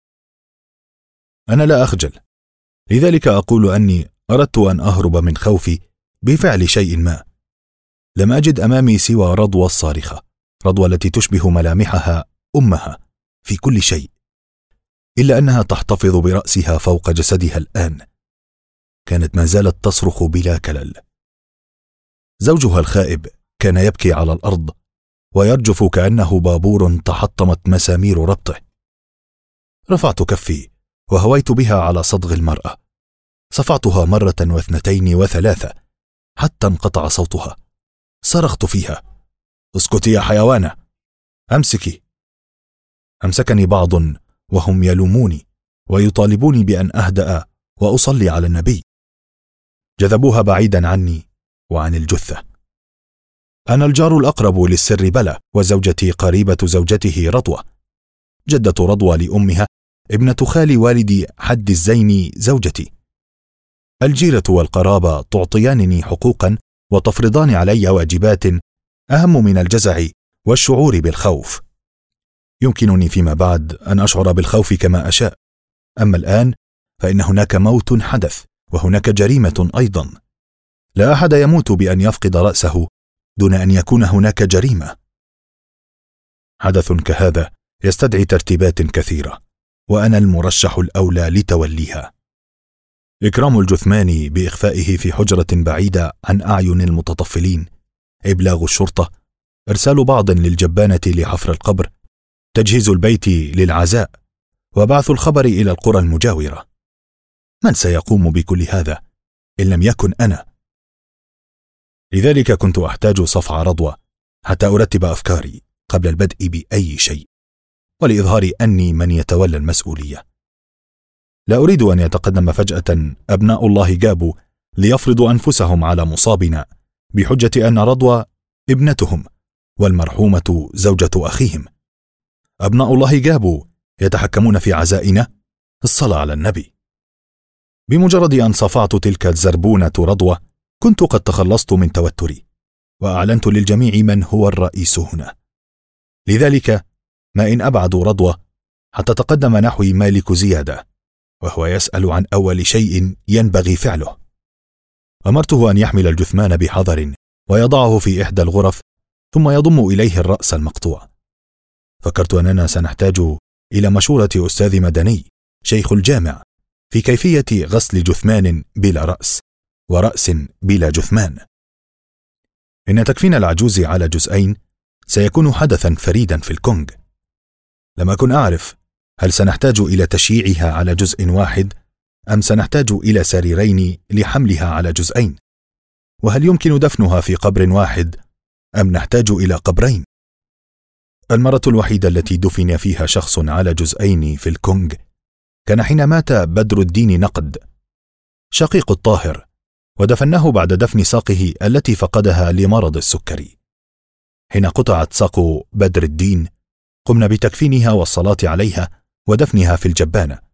أنا لا أخجل، لذلك أقول أني أردت أن أهرب من خوفي بفعل شيء ما. لم أجد أمامي سوى رضوى الصارخة، رضوى التي تشبه ملامحها أمها في كل شيء، إلا أنها تحتفظ برأسها فوق جسدها الآن. كانت ما زالت تصرخ بلا كلل. زوجها الخائب كان يبكي على الأرض ويرجف كأنه بابور تحطمت مسامير ربطه. رفعت كفي وهويت بها على صدغ المرأة، صفعتها مرة واثنتين وثلاثة حتى انقطع صوتها. صرخت فيها: اسكتي يا حيوانة، أمسكي. أمسكني بعض وهم يلوموني ويطالبوني بأن أهدأ وأصلي على النبي. جذبوها بعيدا عني وعن الجثة. أنا الجار الأقرب للسر بلى، وزوجتي قريبة زوجته رضوى، جدة رضوى لأمها، ابنة خال والدي حد الزين زوجتي. الجيرة والقرابة تعطيانني حقوقا وتفرضان علي واجبات أهم من الجزع والشعور بالخوف. يمكنني فيما بعد أن أشعر بالخوف كما أشاء، أما الآن فإن هناك موت حدث، وهناك جريمة أيضا. لا أحد يموت بأن يفقد رأسه دون أن يكون هناك جريمة. حدث كهذا يستدعي ترتيبات كثيرة، وأنا المرشح الأولى لتوليها. إكرام الجثمان بإخفائه في حجرة بعيدة عن أعين المتطفلين، إبلاغ الشرطة، إرسال بعض للجبانة لحفر القبر، تجهيز البيت للعزاء، وبعث الخبر إلى القرى المجاورة. من سيقوم بكل هذا إن لم يكن أنا؟ لذلك كنت أحتاج صفع رضوى حتى أرتب أفكاري قبل البدء بأي شيء، ولإظهار أني من يتولى المسؤولية. لا أريد أن يتقدم فجأة أبناء الله جابوا ليفرضوا أنفسهم على مصابنا بحجة أن رضوى ابنتهم والمرحومة زوجة أخيهم. أبناء الله جابوا يتحكمون في عزائنا، الصلاة على النبي. بمجرد أن صفعت تلك الزربونة رضوى كنت قد تخلصت من توتري، وأعلنت للجميع من هو الرئيس هنا. لذلك ما إن أبعدوا رضوى حتى تقدم نحوي مالك زيادة، وهو يسأل عن أول شيء ينبغي فعله. أمرته أن يحمل الجثمان بحذر ويضعه في إحدى الغرف، ثم يضم إليه الرأس المقطوع. فكرت أننا سنحتاج إلى مشورة أستاذ مدني شيخ الجامع في كيفية غسل جثمان بلا رأس، ورأس بلا جثمان. إن تكفين العجوز على جزئين سيكون حدثا فريدا في الكونغ. لم أكن أعرف هل سنحتاج إلى تشييعها على جزء واحد، أم سنحتاج إلى سريرين لحملها على جزئين، وهل يمكن دفنها في قبر واحد أم نحتاج إلى قبرين. المرة الوحيدة التي دفن فيها شخص على جزئين في الكونغ كان حين مات بدر الدين نقد شقيق الطاهر، ودفناه بعد دفن ساقه التي فقدها لمرض السكري. حين قطعت ساق بدر الدين قمنا بتكفينها والصلاة عليها ودفنها في الجبانة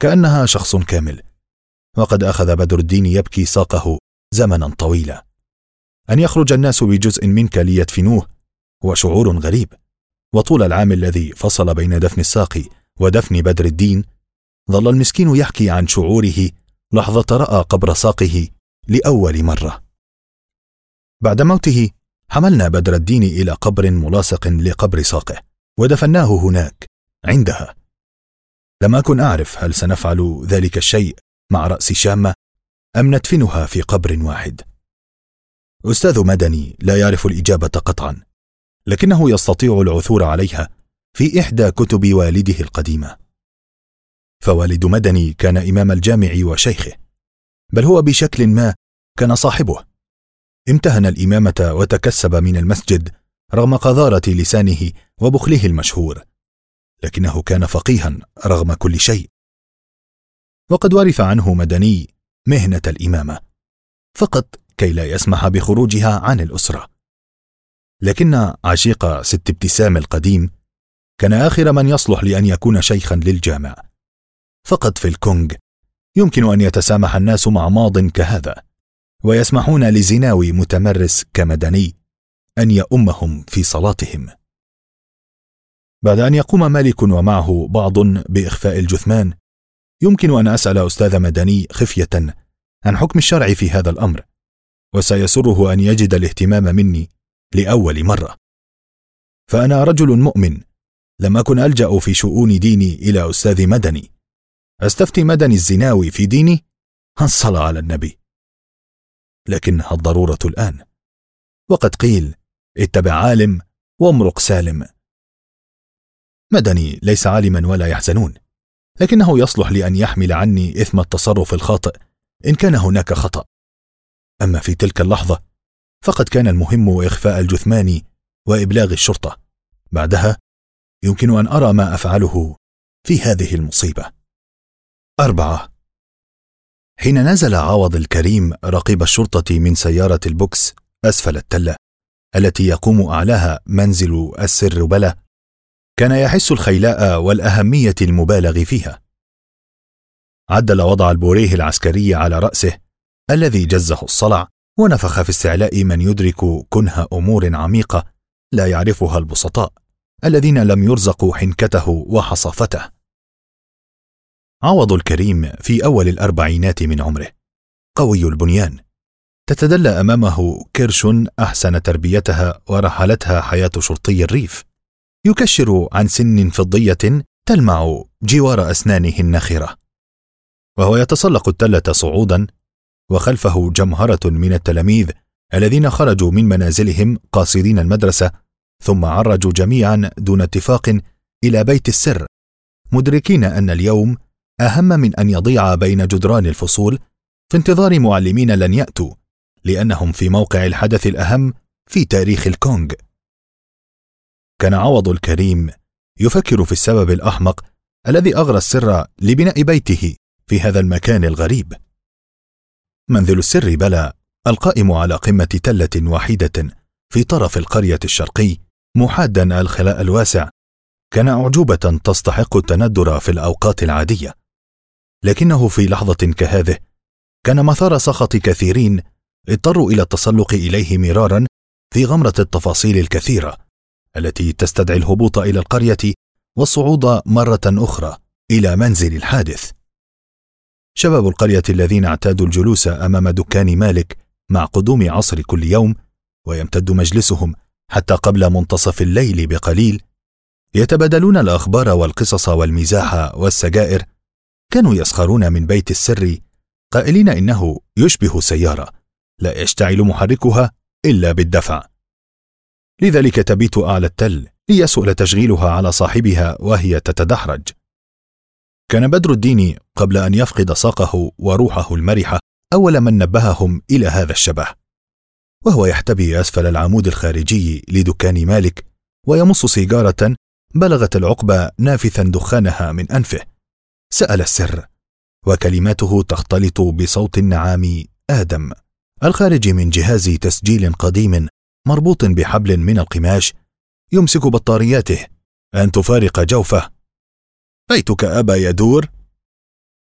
كأنها شخص كامل. وقد أخذ بدر الدين يبكي ساقه زمنا طويلا. أن يخرج الناس بجزء منك ليدفنوه هو شعور غريب. وطول العام الذي فصل بين دفن الساقي ودفن بدر الدين ظل المسكين يحكي عن شعوره لحظة رأى قبر ساقه لأول مرة. بعد موته حملنا بدر الدين إلى قبر ملاصق لقبر ساقه ودفناه هناك عندها. لم أكن أعرف هل سنفعل ذلك الشيء مع رأس شامة أم ندفنها في قبر واحد. أستاذ مدني لا يعرف الإجابة قطعا، لكنه يستطيع العثور عليها في إحدى كتب والده القديمة. فوالد مدني كان إمام الجامع وشيخه، بل هو بشكل ما كان صاحبه. امتهن الإمامة وتكسب من المسجد رغم قذارة لسانه وبخله المشهور، لكنه كان فقيها رغم كل شيء. وقد ورث عنه مدني مهنة الإمامة فقط كي لا يسمح بخروجها عن الأسرة. لكن عشيق ست ابتسام القديم كان آخر من يصلح لأن يكون شيخا للجامع. فقط في الكونغ يمكن أن يتسامح الناس مع ماض كهذا، ويسمحون لزناوي متمرس كمدني أن يؤمهم في صلاتهم. بعد أن يقوم مالك ومعه بعض بإخفاء الجثمان، يمكن أن أسأل أستاذ مدني خفية عن حكم الشرع في هذا الأمر، وسيسره أن يجد الاهتمام مني لأول مرة. فأنا رجل مؤمن، لم أكن ألجأ في شؤون ديني إلى أستاذ مدني. أستفتي مدني الزناوي في ديني؟ الصلاة على النبي. لكنها الضرورة الآن، وقد قيل اتبع عالم وامرق سالم. مدني ليس عالما ولا يحزنون، لكنه يصلح لأن يحمل عني إثم التصرف الخاطئ إن كان هناك خطأ. أما في تلك اللحظة فقد كان المهم إخفاء الجثمان وإبلاغ الشرطة. بعدها يمكن أن أرى ما أفعله في هذه المصيبة. 4. حين نزل عوض الكريم رقيب الشرطة من سيارة البوكس أسفل التلة التي يقوم أعلاها منزل السر بلا، كان يحس الخيلاء والأهمية المبالغ فيها. عدل وضع البوريه العسكري على رأسه الذي جزه الصلع، ونفخ في استعلاء من يدرك كنه أمور عميقة لا يعرفها البسطاء الذين لم يرزقوا حنكته وحصافته. عوض الكريم في أول الأربعينات من عمره، قوي البنيان، تتدلى أمامه كرش أحسن تربيتها ورحلتها حياة شرطي الريف، يكشر عن سن فضية تلمع جوار أسنانه الناخرة، وهو يتسلق التلة صعودا، وخلفه جمهرة من التلاميذ الذين خرجوا من منازلهم قاصدين المدرسة، ثم عرجوا جميعا دون اتفاق إلى بيت السر، مدركين أن اليوم أهم من أن يضيع بين جدران الفصول في انتظار معلمين لن يأتوا، لأنهم في موقع الحدث الأهم في تاريخ الكونغ. كان عوض الكريم يفكر في السبب الأحمق الذي أغرى السر لبناء بيته في هذا المكان الغريب. منزل السر بلا، القائم على قمة تلة واحدة في طرف القرية الشرقي محادا الخلاء الواسع، كان أعجوبة تستحق التندر في الأوقات العادية، لكنه في لحظة كهذه كان مثار سخط كثيرين اضطروا إلى التسلق إليه مرارا في غمرة التفاصيل الكثيرة التي تستدعي الهبوط إلى القرية والصعود مرة أخرى إلى منزل الحادث. شباب القرية الذين اعتادوا الجلوس أمام دكان مالك مع قدوم عصر كل يوم، ويمتد مجلسهم حتى قبل منتصف الليل بقليل، يتبادلون الأخبار والقصص والمزاح والسجائر، كانوا يسخرون من بيت السر قائلين إنه يشبه سيارة لا يشتعل محركها إلا بالدفع، لذلك تبيت أعلى التل ليسهل تشغيلها على صاحبها وهي تتدحرج. كان بدر الدين قبل أن يفقد ساقه وروحه المرحة أول من نبههم إلى هذا الشبه، وهو يحتبي أسفل العمود الخارجي لدكان مالك ويمص سيجارة بلغت العقبة نافثا دخانها من أنفه. سأل السر وكلماته تختلط بصوت النعام آدم الخارج من جهاز تسجيل قديم مربوط بحبل من القماش يمسك بطارياته أن تفارق جوفه. بيتك أبا يدور؟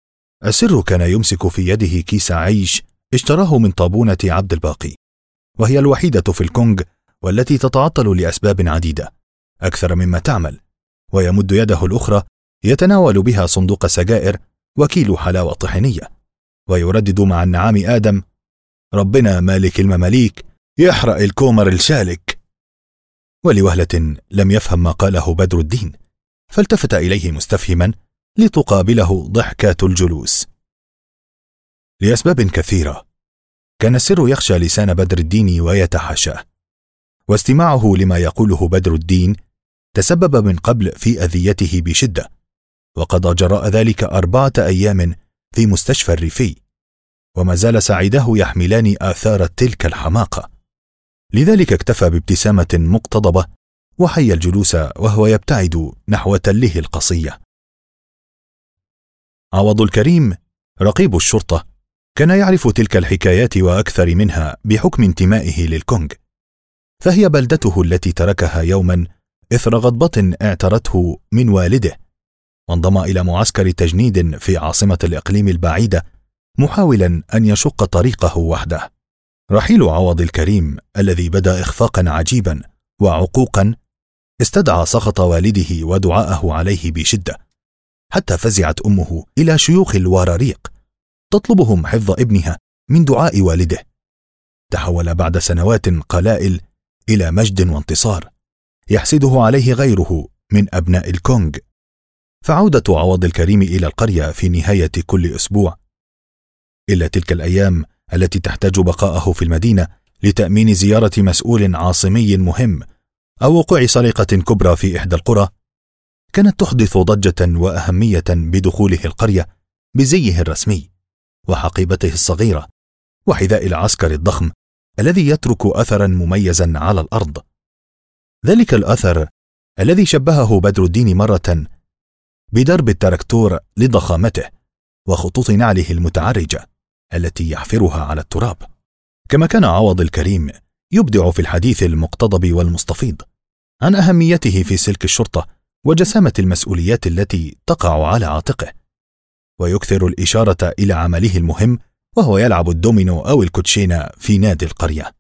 السر كان يمسك في يده كيس عيش اشتراه من طابونة عبد الباقي، وهي الوحيدة في الكونغ والتي تتعطل لأسباب عديدة أكثر مما تعمل، ويمد يده الأخرى يتناول بها صندوق سجائر وكيلو حلاوة طحينية، ويردد مع النعام آدم: ربنا مالك المماليك يحرق الكومر الشالك. ولوهلة لم يفهم ما قاله بدر الدين، فالتفت إليه مستفهما لتقابله ضحكات الجلوس. لأسباب كثيرة كان السر يخشى لسان بدر الدين ويتحاشاه، واستماعه لما يقوله بدر الدين تسبب من قبل في أذيته بشدة، وقضى جراء ذلك 4 أيام في مستشفى الريفي، وما زال ساعداه يحملان آثار تلك الحماقة. لذلك اكتفى بابتسامة مقتضبة وحي الجلوس وهو يبتعد نحو تله القصية. عوض الكريم رقيب الشرطة كان يعرف تلك الحكايات وأكثر منها بحكم انتمائه للكونغ، فهي بلدته التي تركها يوما إثر غضبة اعترته من والده، وانضم إلى معسكر تجنيد في عاصمة الإقليم البعيدة محاولا أن يشق طريقه وحده. رحيل عوض الكريم الذي بدا إخفاقا عجيبا وعقوقا استدعى سخط والده ودعاءه عليه بشدة، حتى فزعت أمه إلى شيوخ الوراريق تطلبهم حفظ ابنها من دعاء والده. تحول بعد سنوات قلائل إلى مجد وانتصار يحسده عليه غيره من أبناء الكونغ. فعودة عوض الكريم إلى القرية في نهاية كل أسبوع، إلا تلك الأيام التي تحتاج بقاءه في المدينة لتأمين زيارة مسؤول عاصمي مهم أو وقوع سرقة كبرى في إحدى القرى، كانت تحدث ضجة وأهمية بدخوله القرية بزيه الرسمي وحقيبته الصغيرة وحذاء العسكر الضخم الذي يترك أثرا مميزا على الأرض. ذلك الأثر الذي شبهه بدر الدين مرة بدرب التراكتور لضخامته وخطوط نعله المتعرجة التي يحفرها على التراب. كما كان عوض الكريم يبدع في الحديث المقتضب والمستفيض عن أهميته في سلك الشرطة وجسامة المسؤوليات التي تقع على عاتقه، ويكثر الإشارة إلى عمله المهم وهو يلعب الدومينو أو الكوتشينة في نادي القرية.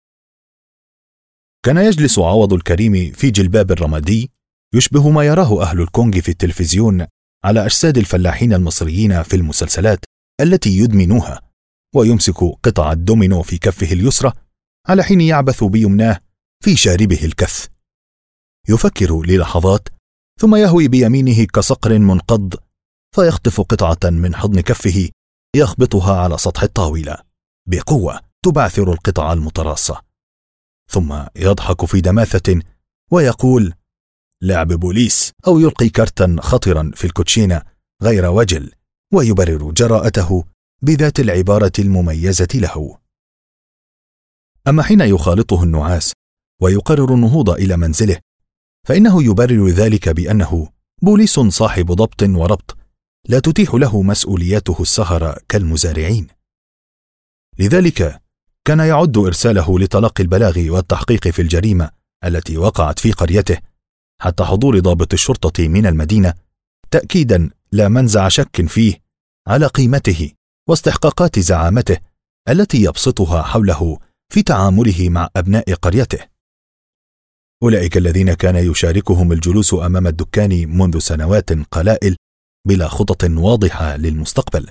كان يجلس عوض الكريم في جلباب الرمادي يشبه ما يراه أهل الكونغ في التلفزيون على أجساد الفلاحين المصريين في المسلسلات التي يدمنوها، ويمسك قطع الدومينو في كفه اليسرى على حين يعبث بيمناه في شاربه الكث. يفكر للحظات ثم يهوي بيمينه كصقر منقض فيخطف قطعة من حضن كفه يخبطها على سطح الطاولة بقوة تبعثر القطع المتراصة، ثم يضحك في دماثة ويقول: لعب بوليس، أو يلقي كرتا خطرا في الكوتشينة غير وجل، ويبرر جراءته بذات العبارة المميزة له. أما حين يخالطه النعاس ويقرر النهوض إلى منزله، فإنه يبرر ذلك بأنه بوليس صاحب ضبط وربط لا تتيح له مسؤولياته السهر كالمزارعين. لذلك كان يعد إرساله لتلقي البلاغ والتحقيق في الجريمة التي وقعت في قريته حتى حضور ضابط الشرطة من المدينة تأكيدا لا منزع شك فيه على قيمته واستحقاقات زعامته التي يبسطها حوله في تعامله مع أبناء قريته، أولئك الذين كان يشاركهم الجلوس أمام الدكان منذ سنوات قلائل بلا خطط واضحة للمستقبل.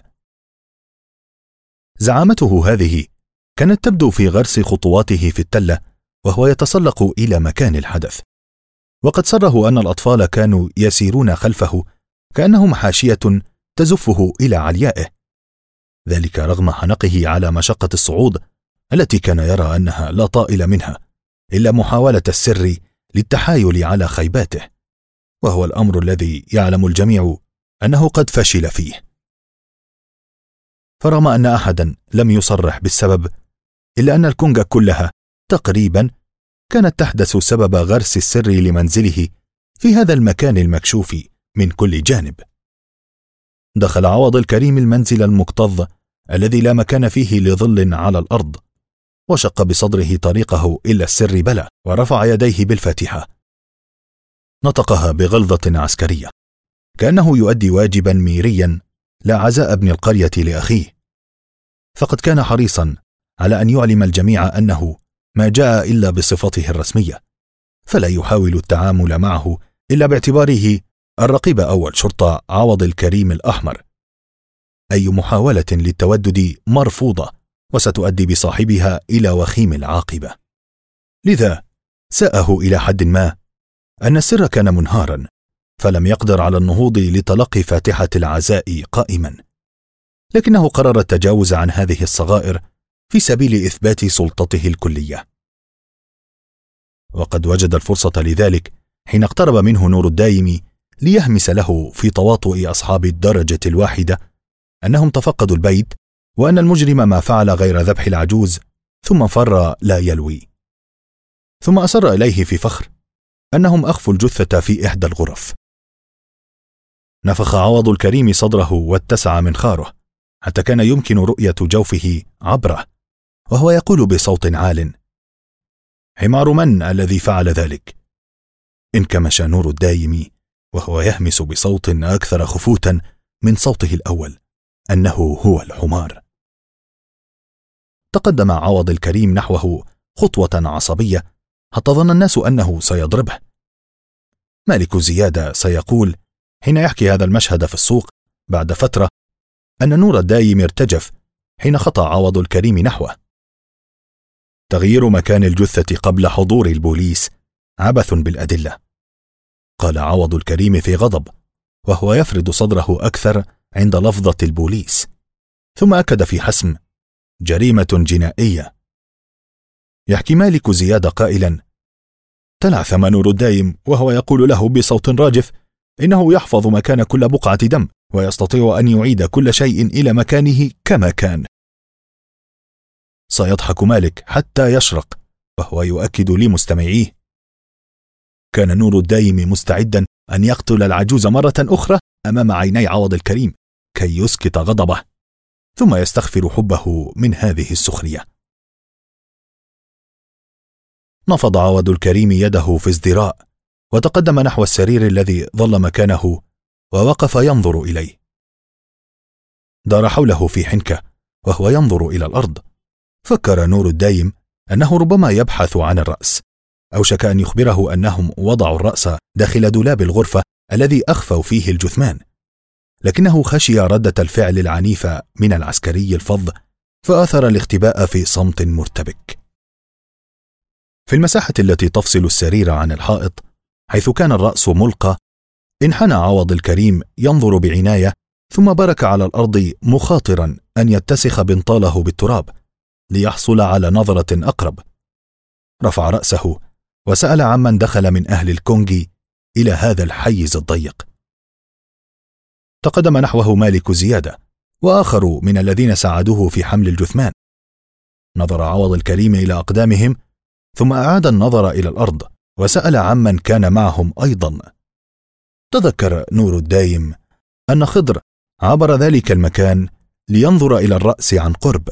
زعامته هذه كانت تبدو في غرس خطواته في التلة وهو يتسلق إلى مكان الحدث، وقد سره أن الأطفال كانوا يسيرون خلفه كأنهم حاشية تزفه إلى عليائه، ذلك رغم حنقه على مشقة الصعود التي كان يرى أنها لا طائل منها إلا محاولة السر للتحايل على خيباته، وهو الأمر الذي يعلم الجميع أنه قد فشل فيه. فرغم أن أحدا لم يصرح بالسبب، إلا أن الكونغ كلها تقريبا كانت تحدث سبب غرس السر لمنزله في هذا المكان المكشوف من كل جانب. دخل عوض الكريم المنزل المكتظ الذي لا مكان فيه لظل على الأرض، وشق بصدره طريقه إلى السر بلى، ورفع يديه بالفاتحة، نطقها بغلظة عسكرية كأنه يؤدي واجبا ميريا لا عزاء ابن القرية لأخيه، فقد كان حريصا على أن يعلم الجميع أنه ما جاء إلا بصفته الرسمية، فلا يحاول التعامل معه إلا باعتباره الرقيب أول شرطة عوض الكريم الأحمر. أي محاولة للتودد مرفوضة، وستؤدي بصاحبها إلى وخيم العاقبة. لذا ساءه إلى حد ما أن السر كان منهارا، فلم يقدر على النهوض لتلقي فاتحة العزاء قائما، لكنه قرر التجاوز عن هذه الصغائر في سبيل إثبات سلطته الكلية. وقد وجد الفرصة لذلك حين اقترب منه نور الدايم ليهمس له في تواطؤ أصحاب الدرجة الواحدة أنهم تفقدوا البيت، وأن المجرم ما فعل غير ذبح العجوز ثم فر لا يلوي. ثم أصر إليه في فخر أنهم أخفوا الجثة في إحدى الغرف. نفخ عوض الكريم صدره واتسع منخاره حتى كان يمكن رؤية جوفه عبره، وهو يقول بصوت عال: حمار من الذي فعل ذلك؟ انكمش نور الدايم وهو يهمس بصوت أكثر خفوتا من صوته الأول أنه هو الحمار. تقدم عوض الكريم نحوه خطوة عصبية حتى ظن الناس أنه سيضربه. مالك زيادة سيقول حين يحكي هذا المشهد في السوق بعد فترة أن نور الدايم ارتجف حين خطى عوض الكريم نحوه. تغيير مكان الجثة قبل حضور البوليس عبث بالأدلة، قال عوض الكريم في غضب وهو يفرد صدره أكثر عند لفظة البوليس، ثم أكد في حسم: جريمة جنائية. يحكي مالك زيادة قائلا: تلعثم نور الدايم وهو يقول له بصوت راجف إنه يحفظ مكان كل بقعة دم ويستطيع أن يعيد كل شيء إلى مكانه كما كان. سيضحك مالك حتى يشرق وهو يؤكد لمستمعيه: كان نور الدايم مستعدا أن يقتل العجوز مرة أخرى أمام عيني عوض الكريم كي يسكت غضبه، ثم يستغفر حبه من هذه السخرية. نفض عوض الكريم يده في ازدراء وتقدم نحو السرير الذي ظل مكانه ووقف ينظر إليه. دار حوله في حنكة وهو ينظر إلى الأرض. فكر نور الدايم أنه ربما يبحث عن الرأس، أوشك أن يخبره أنهم وضعوا الرأس داخل دولاب الغرفة الذي أخفوا فيه الجثمان، لكنه خشي ردة الفعل العنيفة من العسكري الفظ فآثر الاختباء في صمت مرتبك. في المساحة التي تفصل السرير عن الحائط حيث كان الرأس ملقى، انحنى عوض الكريم ينظر بعناية، ثم برك على الأرض مخاطرا أن يتسخ بنطاله بالتراب ليحصل على نظرة أقرب. رفع رأسه وسأل عمن دخل من أهل الكونغي إلى هذا الحيز الضيق. تقدم نحوه مالك زيادة وآخر من الذين ساعدوه في حمل الجثمان. نظر عوض الكريم إلى أقدامهم ثم أعاد النظر إلى الأرض وسأل عمن كان معهم أيضا. تذكر نور الدايم أن خضر عبر ذلك المكان لينظر إلى الرأس عن قرب.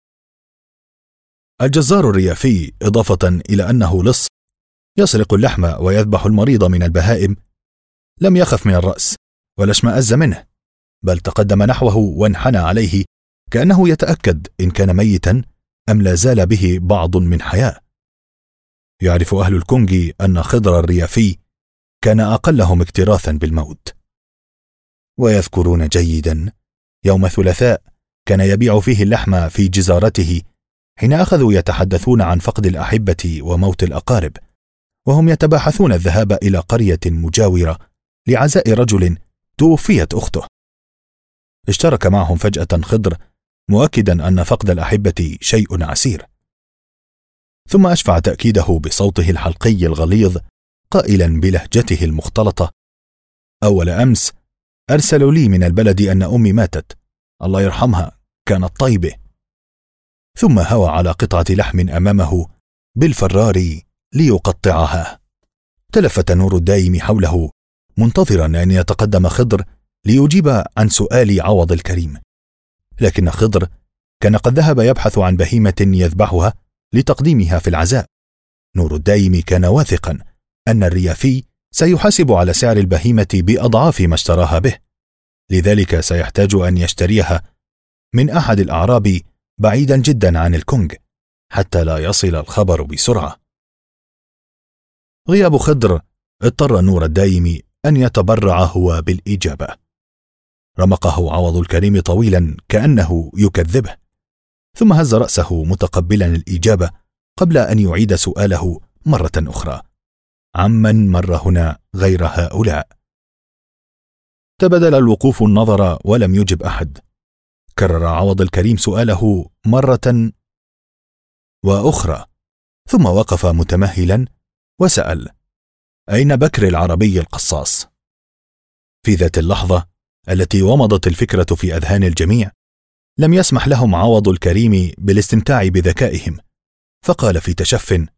الجزار الريافي، إضافة إلى أنه لص يسرق اللحم ويذبح المريض من البهائم، لم يخف من الرأس ولا اشمأز منه، بل تقدم نحوه وانحنى عليه كأنه يتأكد إن كان ميتا أم لا زال به بعض من حياة. يعرف أهل الكونغي أن خضر الريافي كان أقلهم اكتراثا بالموت، ويذكرون جيدا يوم ثلاثاء كان يبيع فيه اللحم في جزارته حين أخذوا يتحدثون عن فقد الأحبة وموت الأقارب، وهم يتباحثون الذهاب إلى قرية مجاورة لعزاء رجل توفيت أخته. اشترك معهم فجأة خضر مؤكدا أن فقد الأحبة شيء عسير، ثم أشفع تأكيده بصوته الحلقي الغليظ قائلا بلهجته المختلطة: أول أمس أرسلوا لي من البلد أن أمي ماتت، الله يرحمها كانت طيبة. ثم هوى على قطعة لحم أمامه بالفرار ليقطعها. تلفت نور الدايم حوله منتظرا أن يتقدم خضر ليجيب عن سؤال عوض الكريم، لكن خضر كان قد ذهب يبحث عن بهيمة يذبحها لتقديمها في العزاء. نور الدايم كان واثقا أن الريافي سيحاسب على سعر البهيمة بأضعاف ما اشتراها به، لذلك سيحتاج أن يشتريها من أحد الأعراب بعيدا جدا عن الكونغ حتى لا يصل الخبر بسرعة. غياب خضر اضطر نور الدايم أن يتبرع هو بالإجابة. رمقه عوض الكريم طويلا كأنه يكذبه، ثم هز رأسه متقبلا الإجابة قبل أن يعيد سؤاله مرة أخرى: عمن مر هنا غير هؤلاء؟ تبادل الوقوف النظر ولم يجب أحد. كرر عوض الكريم سؤاله مرة وأخرى، ثم وقف متمهلا وسأل: أين بكر العربي القصاص؟ في ذات اللحظة التي ومضت الفكرة في أذهان الجميع، لم يسمح لهم عوض الكريم بالاستمتاع بذكائهم، فقال في تشف: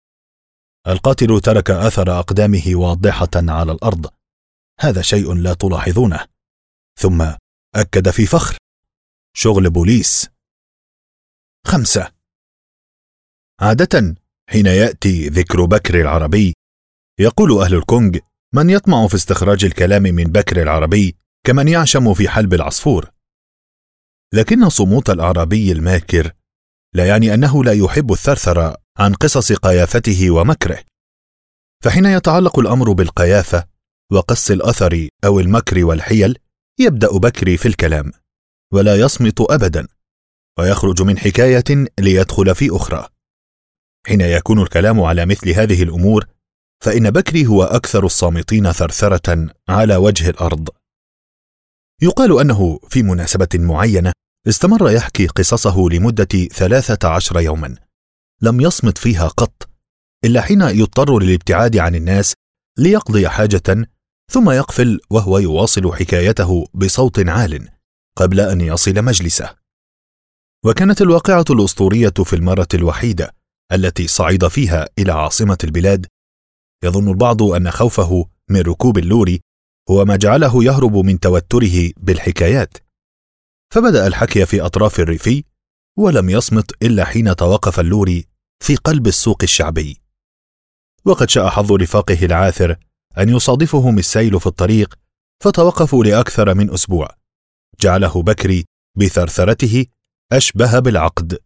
القاتل ترك أثر أقدامه واضحة على الأرض، هذا شيء لا تلاحظونه. ثم أكد في فخر: شغل بوليس. 5. عادة حين يأتي ذكر بكر العربي يقول أهل الكونغ: من يطمع في استخراج الكلام من بكر العربي كمن يعشم في حلب العصفور. لكن صموت الأعرابي الماكر لا يعني أنه لا يحب الثرثر عن قصص قيافته ومكره، فحين يتعلق الأمر بالقيافة وقص الأثر أو المكر والحيل يبدأ بكري في الكلام ولا يصمت أبدا، ويخرج من حكاية ليدخل في أخرى. حين يكون الكلام على مثل هذه الأمور فإن بكري هو أكثر الصامتين ثرثرة على وجه الأرض. يقال أنه في مناسبة معينة استمر يحكي قصصه لمدة 13 يوما، لم يصمت فيها قط إلا حين يضطر للابتعاد عن الناس ليقضي حاجة، ثم يقفل وهو يواصل حكايته بصوت عال قبل أن يصل مجلسه. وكانت الواقعة الأسطورية في المرة الوحيدة التي صعد فيها إلى عاصمة البلاد. يظن البعض أن خوفه من ركوب اللوري هو ما جعله يهرب من توتره بالحكايات، فبدأ الحكي في أطراف الريف، ولم يصمت إلا حين توقف اللوري في قلب السوق الشعبي. وقد شاء حظ رفاقه العاثر أن يصادفهم السيل في الطريق، فتوقفوا لأكثر من أسبوع، جعله بكري بثرثرته أشبه بالعقد.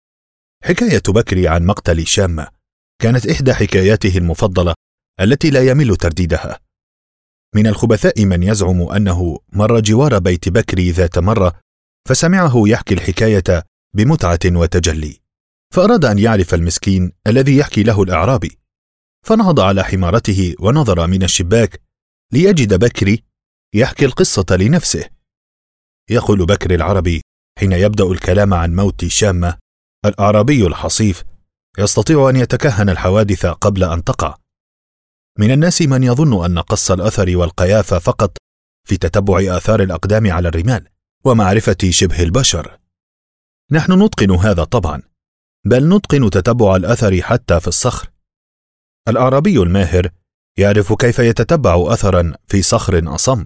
حكاية بكري عن مقتل شامة كانت إحدى حكاياته المفضلة التي لا يمل ترديدها. من الخبثاء من يزعم أنه مر جوار بيت بكري ذات مرة فسمعه يحكي الحكاية بمتعة وتجلي، فأراد أن يعرف المسكين الذي يحكي له الأعرابي، فنهض على حمارته ونظر من الشباك ليجد بكري يحكي القصة لنفسه. يقول بكر العربي حين يبدأ الكلام عن موت شامة: الأعرابي الحصيف يستطيع أن يتكهن الحوادث قبل أن تقع. من الناس من يظن أن قص الأثر والقيافة فقط في تتبع آثار الأقدام على الرمال ومعرفة شبه البشر. نحن نتقن هذا طبعا، بل نتقن تتبع الأثر حتى في الصخر. الأعرابي الماهر يعرف كيف يتتبع أثرا في صخر أصم.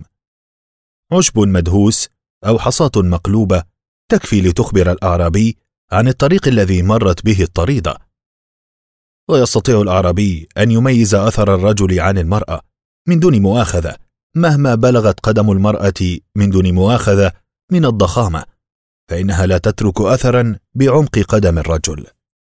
عشب مدهوس أو حصاة مقلوبة تكفي لتخبر الأعرابي عن الطريق الذي مرت به الطريدة. ويستطيع الأعرابي أن يميز أثر الرجل عن المرأة من دون مؤاخذة، مهما بلغت قدم المرأة من دون مؤاخذة من الضخامة، فإنها لا تترك أثرا بعمق قدم الرجل.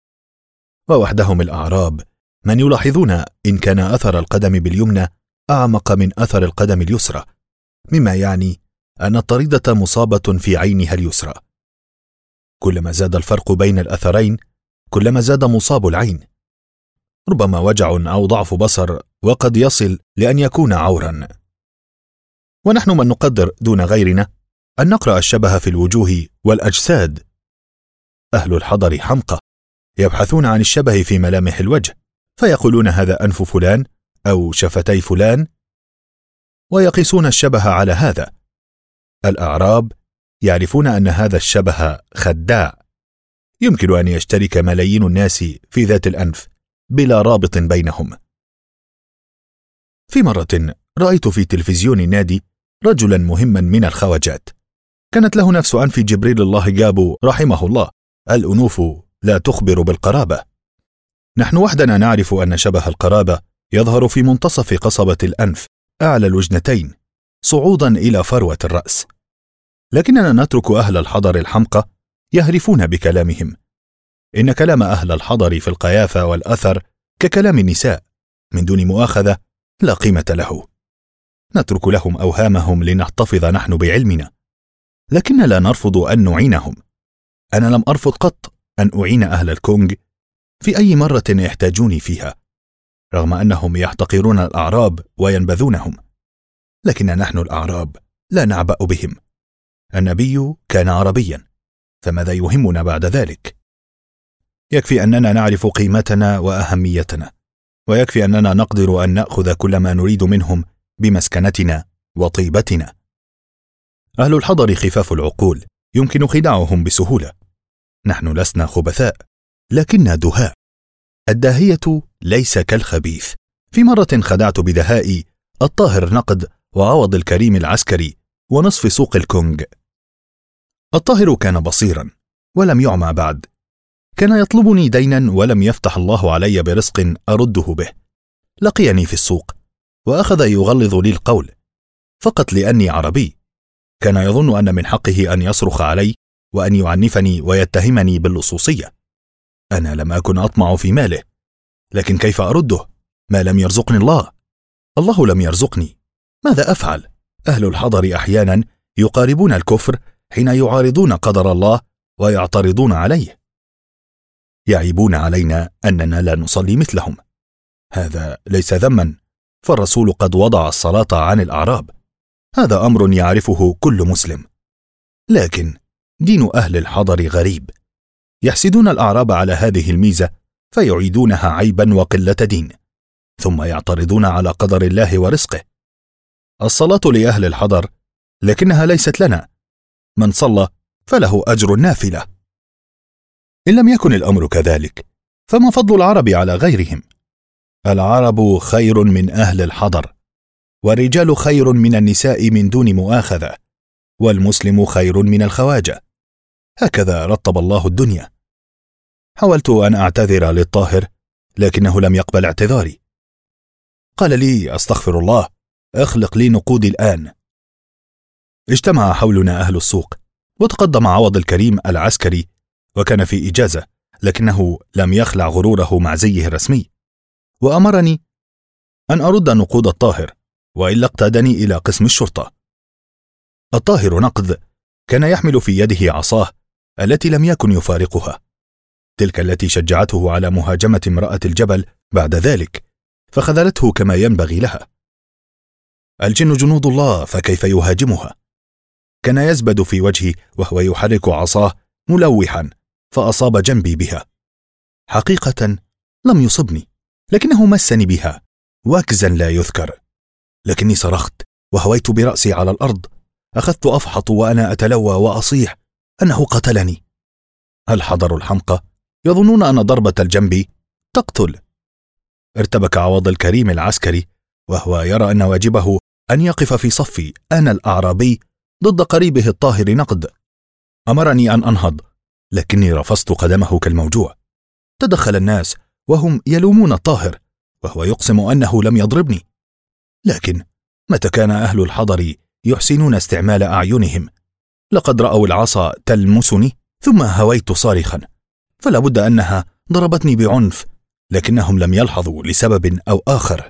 ووحدهم الأعراب من يلاحظون إن كان أثر القدم باليمنى أعمق من أثر القدم اليسرى، مما يعني أن الطريدة مصابة في عينها اليسرى. كلما زاد الفرق بين الأثرين كلما زاد مصاب العين، ربما وجع أو ضعف بصر، وقد يصل لأن يكون عورا. ونحن من نقدر دون غيرنا أن نقرأ الشبه في الوجوه والأجساد. أهل الحضر حمقى يبحثون عن الشبه في ملامح الوجه، فيقولون هذا أنف فلان أو شفتي فلان، ويقيسون الشبه على هذا. الأعراب يعرفون أن هذا الشبه خداع، يمكن أن يشترك ملايين الناس في ذات الأنف بلا رابط بينهم. في مرة رأيت في تلفزيون النادي رجلا مهما من الخواجات، كانت له نفس أنف جبريل الله جابو رحمه الله. الأنوف لا تخبر بالقرابة. نحن وحدنا نعرف أن شبه القرابة يظهر في منتصف قصبة الأنف أعلى الوجنتين، صعودا إلى فروة الرأس. لكننا نترك أهل الحضر الحمقى يهرفون بكلامهم. إن كلام أهل الحضر في القيافة والأثر ككلام النساء من دون مؤاخذة لا قيمة له. نترك لهم أوهامهم لنحتفظ نحن بعلمنا، لكن لا نرفض أن نعينهم. أنا لم أرفض قط أن أعين أهل الكونغ في أي مرة يحتاجوني فيها، رغم أنهم يحتقرون الأعراب وينبذونهم، لكن نحن الأعراب لا نعبأ بهم. النبي كان عربيا، فماذا يهمنا بعد ذلك؟ يكفي أننا نعرف قيمتنا وأهميتنا، ويكفي أننا نقدر أن نأخذ كل ما نريد منهم بمسكنتنا وطيبتنا. أهل الحضر خفاف العقول، يمكن خداعهم بسهولة. نحن لسنا خبثاء، لكننا دهاء. الداهية ليس كالخبيث. في مرة خدعت بدهائي الطاهر نقد وعوض الكريم العسكري ونصف سوق الكونغ. الطاهر كان بصيرا ولم يعمى بعد، كان يطلبني دينا ولم يفتح الله علي برزق أرده به. لقيني في السوق وأخذ يغلظ لي القول فقط لأني عربي. كان يظن أن من حقه أن يصرخ علي وأن يعنفني ويتهمني باللصوصية. أنا لم أكن أطمع في ماله، لكن كيف أرده؟ ما لم يرزقني الله. الله لم يرزقني، ماذا أفعل؟ أهل الحضر أحيانا يقاربون الكفر حين يعارضون قدر الله ويعترضون عليه. يعيبون علينا أننا لا نصلي مثلهم. هذا ليس ذما، فالرسول قد وضع الصلاة عن الأعراب، هذا أمر يعرفه كل مسلم. لكن دين أهل الحضر غريب، يحسدون الأعراب على هذه الميزة فيعيدونها عيبا وقلة دين، ثم يعترضون على قدر الله ورزقه. الصلاة لأهل الحضر، لكنها ليست لنا. من صلى فله أجر النافلة. إن لم يكن الأمر كذلك، فما فضل العرب على غيرهم؟ العرب خير من أهل الحضر، والرجال خير من النساء من دون مؤاخذة، والمسلم خير من الخواجة. هكذا رتب الله الدنيا. حاولت أن أعتذر للطاهر، لكنه لم يقبل اعتذاري. قال لي: أستغفر الله، اخلق لي نقودي الآن. اجتمع حولنا أهل السوق، وتقدم عوض الكريم العسكري، وكان في إجازة، لكنه لم يخلع غروره مع زيه الرسمي، وأمرني أن أرد نقود الطاهر، وإلا اقتادني إلى قسم الشرطة. الطاهر نقد كان يحمل في يده عصاه التي لم يكن يفارقها، تلك التي شجعته على مهاجمة امرأة الجبل بعد ذلك، فخذلته كما ينبغي لها. الجن جنود الله، فكيف يهاجمها؟ كان يزبد في وجهي وهو يحرك عصاه ملوحا، فأصاب جنبي بها. حقيقة لم يصبني، لكنه مسني بها وكزا لا يذكر. لكني صرخت وهويت برأسي على الأرض، أخذت أفحط وأنا أتلوى وأصيح أنه قتلني. الحضر الحمقى يظنون أن ضربة الجنب تقتل. ارتبك عوض الكريم العسكري، وهو يرى أن واجبه أن يقف في صفي أنا الأعرابي ضد قريبه الطاهر نقد. أمرني أن أنهض، لكني رفضت قدمه كالموجوع. تدخل الناس وهم يلومون الطاهر، وهو يقسم أنه لم يضربني. لكن متى كان أهل الحضر يحسنون استعمال أعينهم؟ لقد رأوا العصا تلمسني، ثم هويت صارخا، فلا بد أنها ضربتني بعنف، لكنهم لم يلحظوا لسبب أو آخر.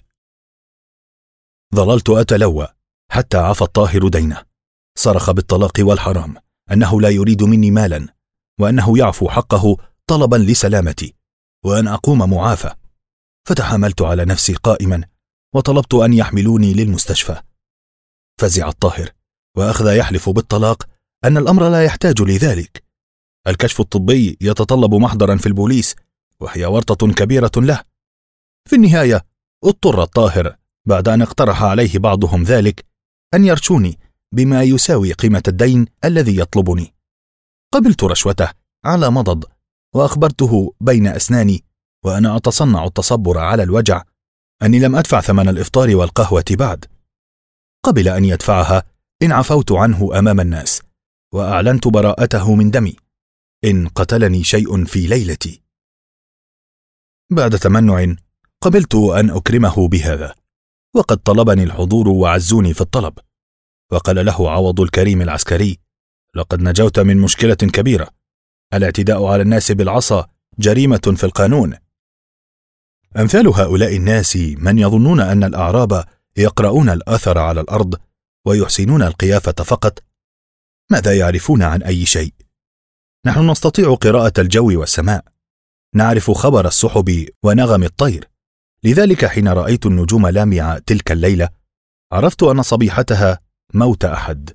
ظللت أتلوى حتى عفى الطاهر دينه. صرخ بالطلاق والحرام، أنه لا يريد مني مالا، وأنه يعفو حقه طلبا لسلامتي، وأن أقوم معافى. فتحملت على نفسي قائما، وطلبت أن يحملوني للمستشفى. فزع الطاهر وأخذ يحلف بالطلاق أن الأمر لا يحتاج لذلك. الكشف الطبي يتطلب محضرا في البوليس، وهي ورطة كبيرة له. في النهاية اضطر الطاهر بعد أن اقترح عليه بعضهم ذلك أن يرشوني بما يساوي قيمة الدين الذي يطلبني. قبلت رشوته على مضض، وأخبرته بين أسناني وأنا أتصنع التصبر على الوجع أني لم أدفع ثمن الإفطار والقهوة بعد. قبل أن يدفعها إن عفوت عنه أمام الناس، وأعلنت براءته من دمي إن قتلني شيء في ليلتي. بعد تمنع قبلت أن أكرمه بهذا، وقد طلبني الحضور وعزوني في الطلب. وقال له عوض الكريم العسكري: لقد نجوت من مشكلة كبيرة. الاعتداء على الناس بالعصا جريمة في القانون. أمثال هؤلاء الناس من يظنون أن الأعراب يقرؤون الأثر على الأرض ويحسنون القيافة فقط. ماذا يعرفون عن أي شيء؟ نحن نستطيع قراءة الجو والسماء، نعرف خبر السحب ونغم الطير. لذلك حين رأيت النجوم لامعة تلك الليلة عرفت أن صبيحتها موت أحد.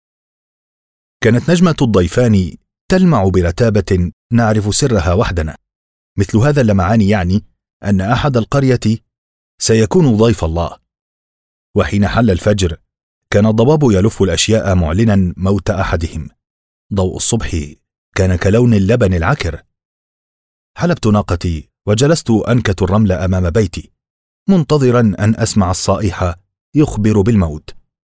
كانت نجمة الضيفان تلمع برتابة نعرف سرها وحدنا. مثل هذا اللمعان يعني أن أحد القرية سيكون ضيف الله. وحين حل الفجر كان الضباب يلف الأشياء معلنا موت أحدهم. ضوء الصبح كان كلون اللبن العكر. حلبت ناقتي وجلست أنكت الرمل أمام بيتي منتظرا أن أسمع الصائح يخبر بالموت.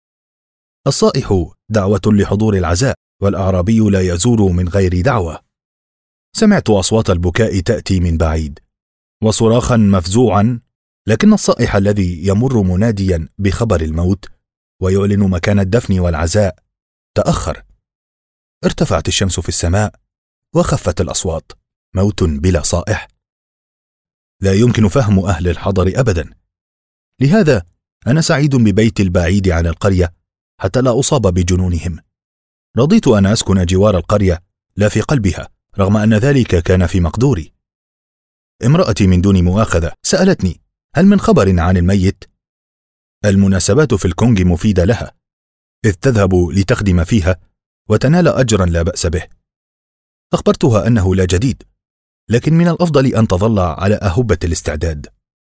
الصائح دعوة لحضور العزاء، والأعرابي لا يزور من غير دعوة. سمعت أصوات البكاء تأتي من بعيد وصراخا مفزوعا، لكن الصائح الذي يمر مناديا بخبر الموت ويعلن مكان الدفن والعزاء تأخر. ارتفعت الشمس في السماء وخفت الأصوات. موت بلا صائح؟ لا يمكن فهم أهل الحضر أبدا. لهذا أنا سعيد ببيتي البعيد عن القرية حتى لا أصاب بجنونهم. رضيت أن أسكن جوار القرية لا في قلبها، رغم أن ذلك كان في مقدوري. امرأتي من دون مؤاخذة سألتني: هل من خبر عن الميت؟ المناسبات في الكونغ مفيدة لها، إذ تذهب لتخدم فيها وتنال أجرا لا بأس به. أخبرتها أنه لا جديد، لكن من الأفضل أن تظل على أهبة الاستعداد.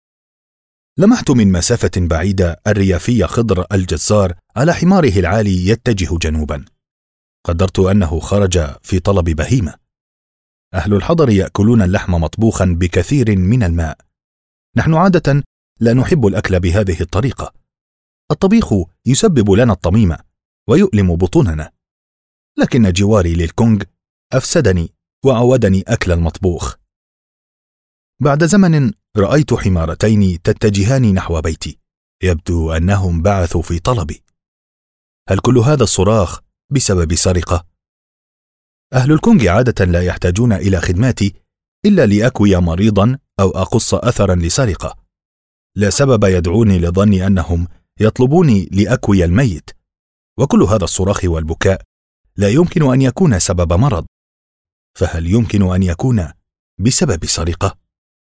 لمحت من مسافة بعيدة الريافي خضر الجزار على حماره العالي يتجه جنوبا. قدرت أنه خرج في طلب بهيمة. أهل الحضر يأكلون اللحم مطبوخا بكثير من الماء. نحن عادة لا نحب الأكل بهذه الطريقة. الطبيخ يسبب لنا الطميمة ويؤلم بطوننا، لكن جواري للكونغ أفسدني وعودني أكل المطبوخ. بعد زمن رأيت حمارتين تتجهان نحو بيتي، يبدو أنهم بعثوا في طلبي. هل كل هذا الصراخ بسبب سرقة؟ أهل الكونغ عادة لا يحتاجون إلى خدماتي إلا لأكوي مريضا أو أقص أثرا لسرقة. لا سبب يدعوني لظن أنهم يطلبوني لأكوي الميت، وكل هذا الصراخ والبكاء لا يمكن أن يكون سبب مرض. فهل يمكن أن يكون بسبب سرقة؟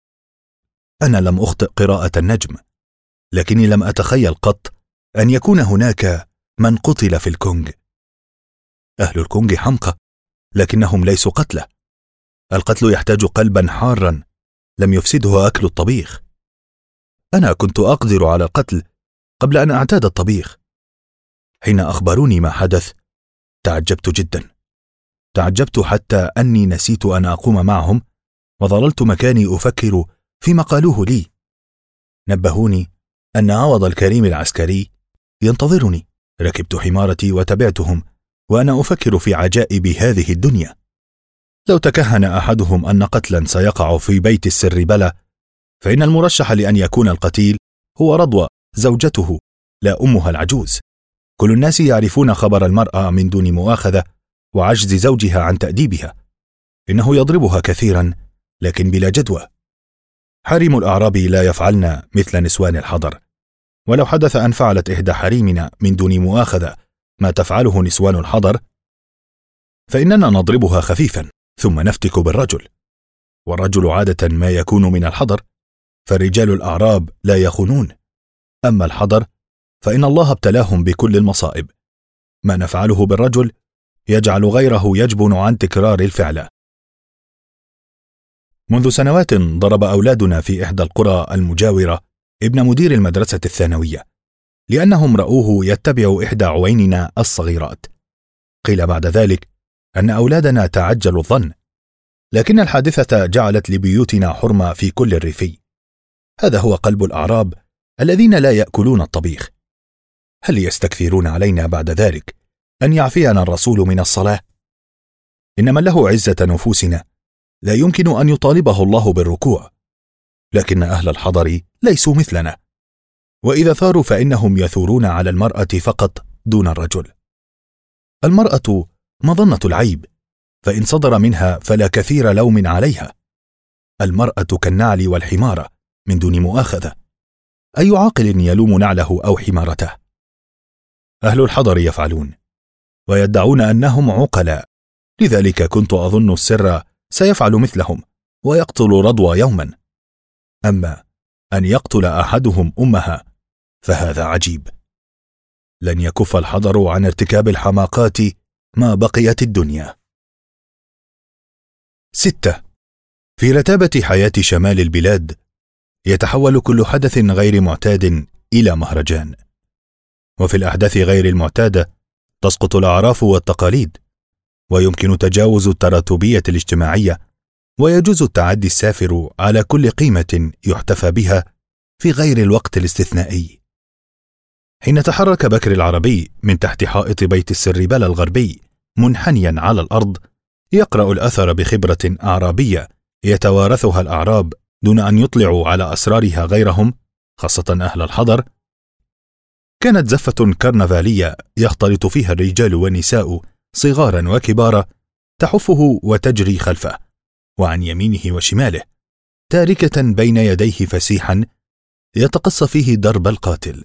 أنا لم أخطئ قراءة النجم، لكني لم أتخيل قط أن يكون هناك من قتل في الكونغ. أهل الكونغ حمقى، لكنهم ليسوا قتلة. القتل يحتاج قلبا حارا لم يفسده أكل الطبيخ. أنا كنت أقدر على القتل قبل أن أعتاد الطبيخ. حين أخبروني ما حدث تعجبت جدا. تعجبت حتى أني نسيت أن أقوم معهم، وظللت مكاني أفكر فيما قالوه لي. نبهوني أن عوض الكريم العسكري ينتظرني. ركبت حمارتي وتبعتهم وأنا أفكر في عجائب هذه الدنيا. لو تكهن أحدهم أن قتلا سيقع في بيت السر بلى، فإن المرشح لأن يكون القتيل هو رضوى زوجته، لا أمها العجوز. كل الناس يعرفون خبر المرأة من دون مؤاخذة وعجز زوجها عن تأديبها. إنه يضربها كثيرا لكن بلا جدوى. حريم الأعراب لا يفعلن مثل نسوان الحضر، ولو حدث أن فعلت إحدى حريمنا من دون مؤاخذة ما تفعله نسوان الحضر فإننا نضربها خفيفا ثم نفتك بالرجل. والرجل عادة ما يكون من الحضر، فالرجال الأعراب لا يخونون. أما الحضر فإن الله ابتلاهم بكل المصائب. ما نفعله بالرجل يجعل غيره يجبن عن تكرار الفعل. منذ سنوات ضرب أولادنا في إحدى القرى المجاورة ابن مدير المدرسة الثانوية، لأنهم رأوه يتبع إحدى عويننا الصغيرات. قيل بعد ذلك أن أولادنا تعجلوا الظن، لكن الحادثة جعلت لبيوتنا حرمة في كل الريفي. هذا هو قلب الأعراب الذين لا يأكلون الطبيخ. هل يستكثرون علينا بعد ذلك أن يعفينا الرسول من الصلاة؟ إن من له عزة نفوسنا لا يمكن أن يطالبه الله بالركوع، لكن أهل الحضر ليسوا مثلنا، وإذا ثاروا فإنهم يثورون على المرأة فقط دون الرجل. المرأة مظنة العيب، فإن صدر منها فلا كثير لوم عليها. المرأة كالنعل والحمارة من دون مؤاخذة، أي عاقل يلوم نعله أو حمارته؟ أهل الحضر يفعلون ويدعون أنهم عقلاء، لذلك كنت أظن السر سيفعل مثلهم ويقتل رضوى يوما. أما أن يقتل أحدهم أمها فهذا عجيب. لن يكف الحضر عن ارتكاب الحماقات ما بقيت الدنيا. 6. في رتابة حياة شمال البلاد يتحول كل حدث غير معتاد إلى مهرجان، وفي الأحداث غير المعتادة تسقط الأعراف والتقاليد، ويمكن تجاوز التراتبية الاجتماعية، ويجوز التعدي السافر على كل قيمة يحتفى بها في غير الوقت الاستثنائي. حين تحرك بكر العربي من تحت حائط بيت السربال الغربي منحنيا على الأرض يقرأ الأثر بخبرة أعرابية يتوارثها الأعراب دون أن يطلعوا على أسرارها غيرهم، خاصة أهل الحضر، كانت زفة كرنفالية يختلط فيها الرجال والنساء صغارا وكبارا تحفه وتجري خلفه وعن يمينه وشماله، تاركة بين يديه فسيحا يتقص فيه درب القاتل.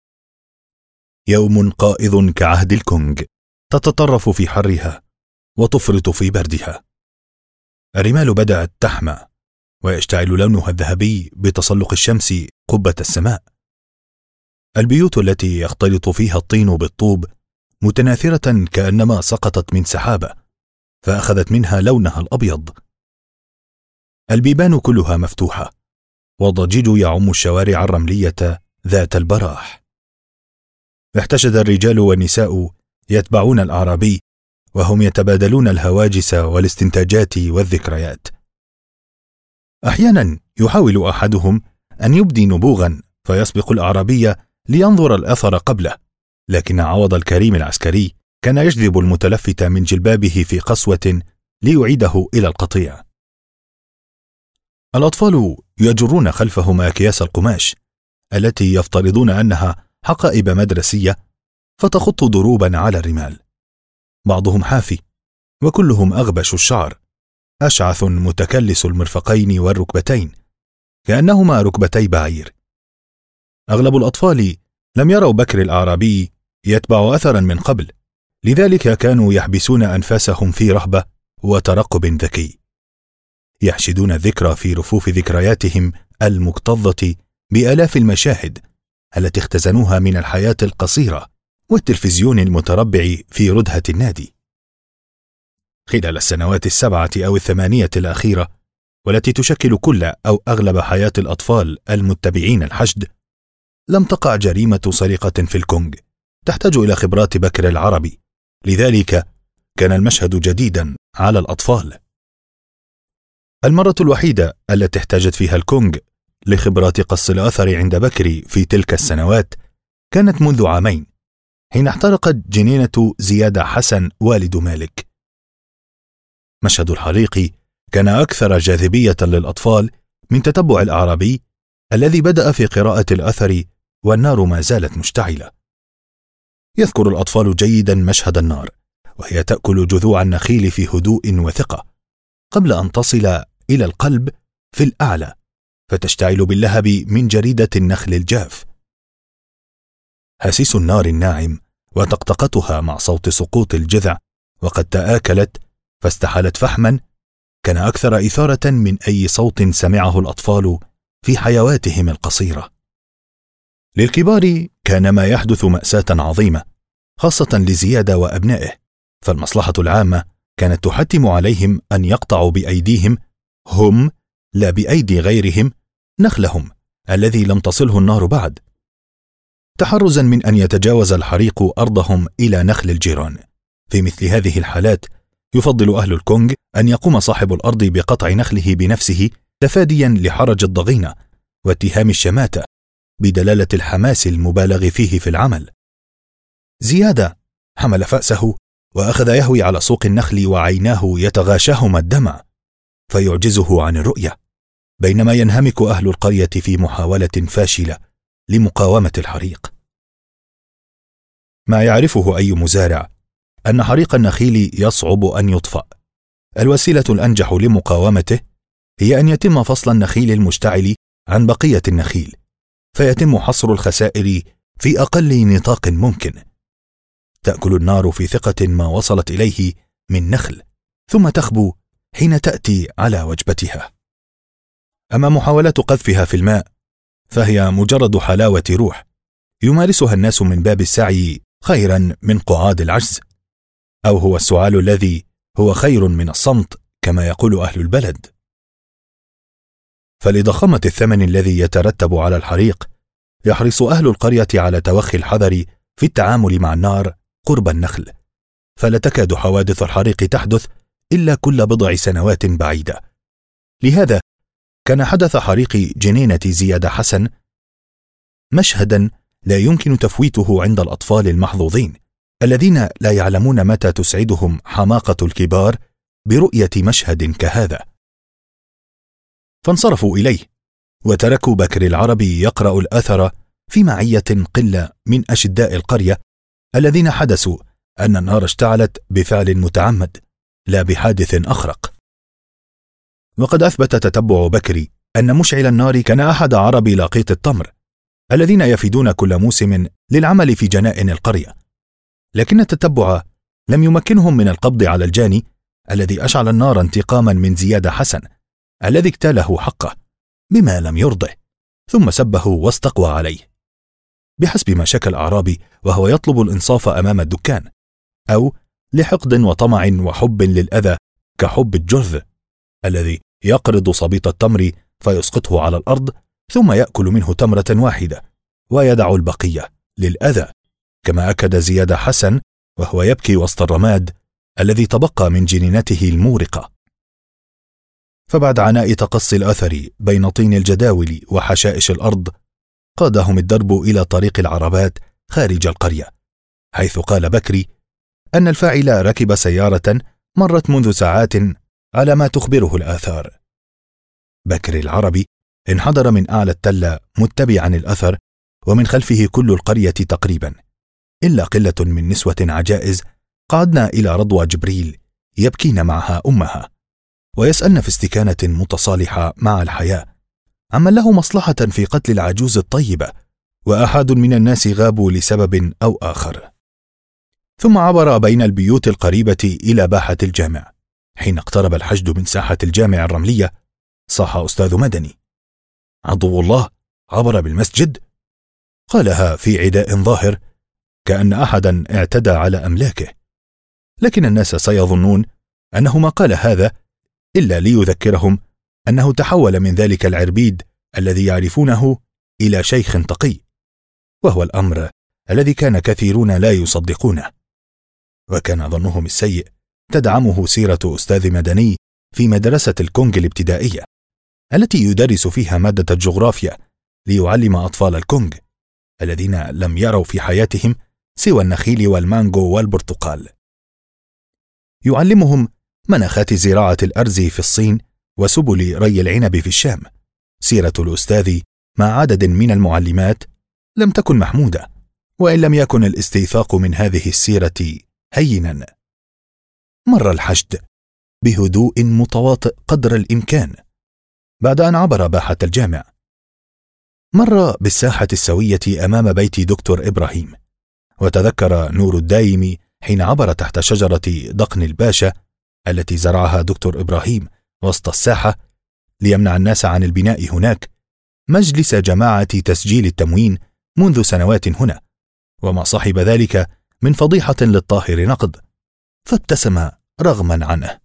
يوم قائض كعهد الكونغ، تتطرف في حرها وتفرط في بردها. الرمال بدأت تحمى ويشتعل لونها الذهبي بتسلق الشمس قبة السماء. البيوت التي يختلط فيها الطين بالطوب متناثرة كأنما سقطت من سحابة فأخذت منها لونها الأبيض. البيبان كلها مفتوحة والضجيج يعم الشوارع الرملية ذات البراح. احتشد الرجال والنساء يتبعون الأعرابي وهم يتبادلون الهواجس والاستنتاجات والذكريات. أحيانا يحاول أحدهم أن يبدي نبوغا فيسبق الأعرابي لينظر الأثر قبله، لكن عوض الكريم العسكري كان يجذب المتلفت من جلبابه في قسوة ليعيده إلى القطيع. الأطفال يجرون خلفهم أكياس القماش التي يفترضون أنها حقائب مدرسية فتخط دروبا على الرمال. بعضهم حافي وكلهم أغبش الشعر، أشعث متكلس المرفقين والركبتين كأنهما ركبتي بعير. أغلب الأطفال لم يروا بكر الأعرابي يتبع أثرا من قبل، لذلك كانوا يحبسون أنفاسهم في رهبة وترقب ذكي، يحشدون الذكرى في رفوف ذكرياتهم المكتظة بآلاف المشاهد التي اختزنوها من الحياة القصيرة والتلفزيون المتربع في ردهة النادي. خلال السنوات 7 أو 8 الأخيرة، والتي تشكل كل أو أغلب حياة الأطفال المتبعين الحشد، لم تقع جريمة سرقة في الكونغ تحتاج إلى خبرات بكر العربي، لذلك كان المشهد جديدا على الأطفال. المرة الوحيدة التي احتاجت فيها الكونغ لخبرات قص الأثر عند بكر في تلك السنوات كانت منذ عامين، حين احترقت جنينة زياد حسن والد مالك. مشهد الحريق كان أكثر جاذبية للأطفال من تتبع الأعرابي الذي بدأ في قراءة الأثر والنار ما زالت مشتعلة. يذكر الأطفال جيدا مشهد النار وهي تأكل جذوع النخيل في هدوء وثقة قبل أن تصل إلى القلب في الأعلى فتشتعل باللهب من جريدة النخل الجاف. هسيس النار الناعم وطقطقتها مع صوت سقوط الجذع وقد تآكلت فاستحالت فحما كان أكثر إثارة من أي صوت سمعه الأطفال في حيواتهم القصيرة. للكبار كان ما يحدث مأساة عظيمة، خاصة لزياد وأبنائه، فالمصلحة العامة كانت تحتم عليهم أن يقطعوا بأيديهم هم لا بأيدي غيرهم نخلهم الذي لم تصله النار بعد، تحرزا من أن يتجاوز الحريق أرضهم إلى نخل الجيران. في مثل هذه الحالات يفضل أهل الكونغ أن يقوم صاحب الأرض بقطع نخله بنفسه تفاديا لحرج الضغينة واتهام الشماتة بدلالة الحماس المبالغ فيه في العمل. زياد حمل فأسه وأخذ يهوي على سوق النخل وعيناه يتغاشاهما الدمع فيعجزه عن الرؤية، بينما ينهمك أهل القرية في محاولة فاشلة لمقاومة الحريق. ما يعرفه أي مزارع أن حريق النخيل يصعب أن يطفأ. الوسيلة الأنجح لمقاومته هي أن يتم فصل النخيل المشتعل عن بقية النخيل، فيتم حصر الخسائر في أقل نطاق ممكن. تأكل النار في ثقة ما وصلت إليه من نخل، ثم تخبو حين تأتي على وجبتها. أما محاولة قذفها في الماء فهي مجرد حلاوة روح يمارسها الناس من باب السعي خيرا من قعاد العجز، أو هو السعال الذي هو خير من الصمت كما يقول أهل البلد. فلضخامة الثمن الذي يترتب على الحريق يحرص أهل القرية على توخي الحذر في التعامل مع النار قرب النخل، فلا تكاد حوادث الحريق تحدث إلا كل بضع سنوات بعيدة. لهذا كان حدث حريق جنينة زياد حسن مشهدا لا يمكن تفويته عند الأطفال المحظوظين الذين لا يعلمون متى تسعدهم حماقة الكبار برؤية مشهد كهذا. فانصرفوا إليه وتركوا بكر العربي يقرأ الأثر في معية قلة من أشداء القرية الذين حدثوا أن النار اشتعلت بفعل متعمد لا بحادث أخرق. وقد أثبت تتبع بكري أن مشعل النار كان أحد عربي لاقيط التمر الذين يفيدون كل موسم للعمل في جنائن القرية، لكن التتبع لم يمكنهم من القبض على الجاني الذي أشعل النار انتقاما من زياد حسن الذي اكتاله حقه بما لم يرضه، ثم سبه واستقوى عليه بحسب ما شكى الأعرابي وهو يطلب الإنصاف أمام الدكان، أو لحقد وطمع وحب للأذى كحب الجرذ الذي يقرض صبيط التمر فيسقطه على الأرض ثم يأكل منه تمرة واحدة ويدع البقية للأذى، كما أكد زياد حسن وهو يبكي وسط الرماد الذي تبقى من جنينته المورقة. فبعد عناء تقصي الأثر بين طين الجداول وحشائش الأرض قادهم الدرب إلى طريق العربات خارج القرية، حيث قال بكري أن الفاعل ركب سيارة مرت منذ ساعات على ما تخبره الآثار. بكر العربي انحدر من أعلى التلة متبعا الأثر، ومن خلفه كل القرية تقريبا إلا قلة من نسوة عجائز قعدنا إلى رضوى جبريل يبكين معها أمها ويسألن في استكانة متصالحة مع الحياة عمن له مصلحة في قتل العجوز الطيبة، وأحد من الناس غابوا لسبب أو آخر. ثم عبر بين البيوت القريبة إلى باحة الجامع. حين اقترب الحشد من ساحة الجامع الرملية صاح أستاذ مدني: عدو الله عبر بالمسجد؟ قالها في عداء ظاهر كأن أحدا اعتدى على أملاكه، لكن الناس سيظنون أنه ما قال هذا إلا ليذكرهم أنه تحول من ذلك العربيد الذي يعرفونه إلى شيخ تقي، وهو الأمر الذي كان كثيرون لا يصدقونه. وكان ظنهم السيء تدعمه سيرة أستاذ مدني في مدرسة الكونغ الابتدائية التي يدرس فيها مادة الجغرافيا ليعلم أطفال الكونغ الذين لم يروا في حياتهم سوى النخيل والمانجو والبرتقال. يعلمهم مناخات زراعة الأرز في الصين وسبل ري العنب في الشام. سيرة الأستاذ مع عدد من المعلمات لم تكن محمودة، وإن لم يكن الاستيثاق من هذه السيرة هينا. مر الحشد بهدوء متواطئ قدر الإمكان بعد أن عبر باحة الجامع. مر بالساحة السوية أمام بيت دكتور إبراهيم، وتذكر نور الدايم حين عبر تحت شجرة دقن الباشا التي زرعها دكتور إبراهيم وسط الساحة ليمنع الناس عن البناء هناك مجلس جماعة تسجيل التموين منذ سنوات هنا، وما صاحب ذلك من فضيحة للطاهر نقد، فابتسم رغما عنه.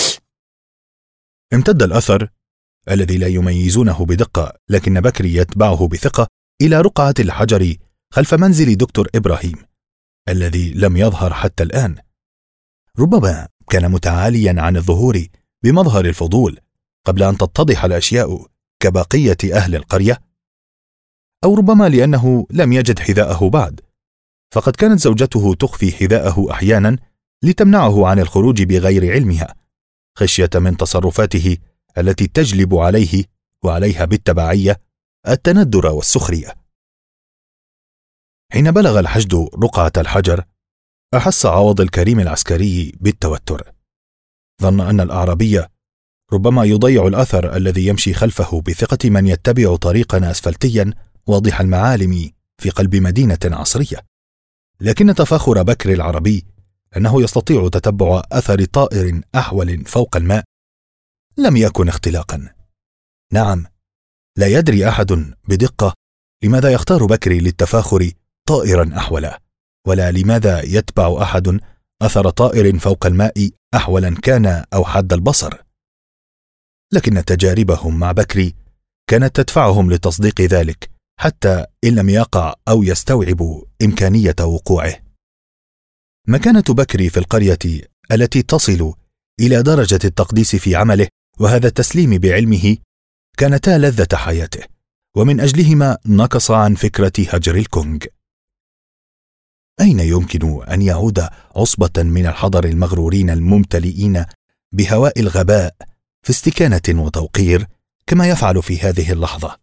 امتد الأثر الذي لا يميزونه بدقة لكن بكري يتبعه بثقة إلى رقعة الحجر خلف منزل دكتور إبراهيم الذي لم يظهر حتى الآن. ربما كان متعاليا عن الظهور بمظهر الفضول قبل أن تتضح الأشياء كبقية أهل القرية، أو ربما لأنه لم يجد حذاءه بعد، فقد كانت زوجته تخفي حذاءه أحيانا لتمنعه عن الخروج بغير علمها خشية من تصرفاته التي تجلب عليه وعليها بالتبعية التندر والسخرية. حين بلغ الحشد رقعة الحجر، أحس عوض الكريم العسكري بالتوتر. ظن أن الأعرابي ربما يضيع الأثر الذي يمشي خلفه بثقة من يتبع طريقا أسفلتيا واضح المعالم في قلب مدينة عصرية. لكن تفاخر بكر العربي أنه يستطيع تتبع أثر طائر أحول فوق الماء لم يكن اختلاقا. نعم، لا يدري أحد بدقة لماذا يختار بكري للتفاخر طائرا أحولا، ولا لماذا يتبع أحد أثر طائر فوق الماء أحولا كان أو حد البصر. لكن تجاربهم مع بكري كانت تدفعهم لتصديق ذلك، حتى إن لم يقع أو يستوعبوا إمكانية وقوعه. مكانة بكري في القرية التي تصل إلى درجة التقديس في عمله وهذا التسليم بعلمه كانتا لذة حياته، ومن أجلهما نقص عن فكرة هجر الكونغ. أين يمكن أن يعود عصبة من الحضر المغرورين الممتلئين بهواء الغباء في استكانة وتوقير كما يفعل في هذه اللحظة؟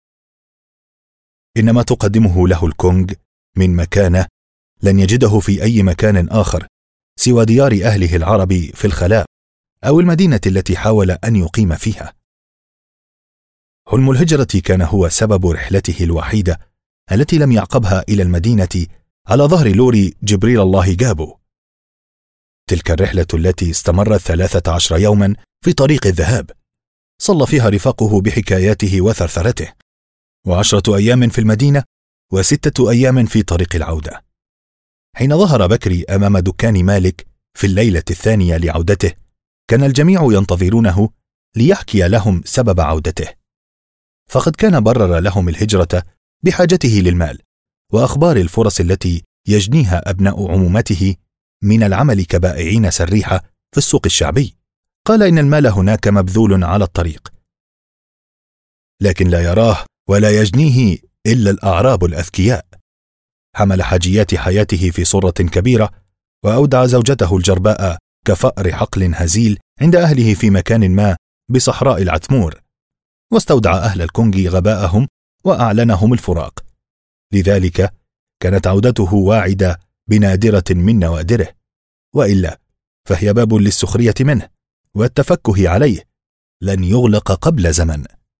إنما تقدمه له الكونغ من مكانة لن يجده في أي مكان آخر سوى ديار أهله العرب في الخلاء أو المدينة التي حاول أن يقيم فيها. حلم الهجرة كان هو سبب رحلته الوحيدة التي لم يعقبها إلى المدينة على ظهر لوري جبريل الله جابو. تلك الرحلة التي استمرت 13 يوما في طريق الذهاب، صلى فيها رفاقه بحكاياته وثرثرته، و10 أيام في المدينة، و6 أيام في طريق العودة. حين ظهر بكري أمام دكان مالك في الليلة الثانية لعودته، كان الجميع ينتظرونه ليحكي لهم سبب عودته، فقد كان برر لهم الهجرة بحاجته للمال وأخبار الفرص التي يجنيها أبناء عمومته من العمل كبائعين سريحة في السوق الشعبي. قال إن المال هناك مبذول على الطريق، لكن لا يراه ولا يجنيه إلا الأعراب الأذكياء. حمل حاجيات حياته في صرة كبيرة، وأودع زوجته الجرباء كفأر حقل هزيل عند أهله في مكان ما بصحراء العتمور، واستودع أهل الكونغ غباءهم وأعلنهم الفراق. لذلك كانت عودته واعدة بنادرة من نوادره، وإلا فهي باب للسخرية منه والتفكه عليه لن يغلق قبل زمن.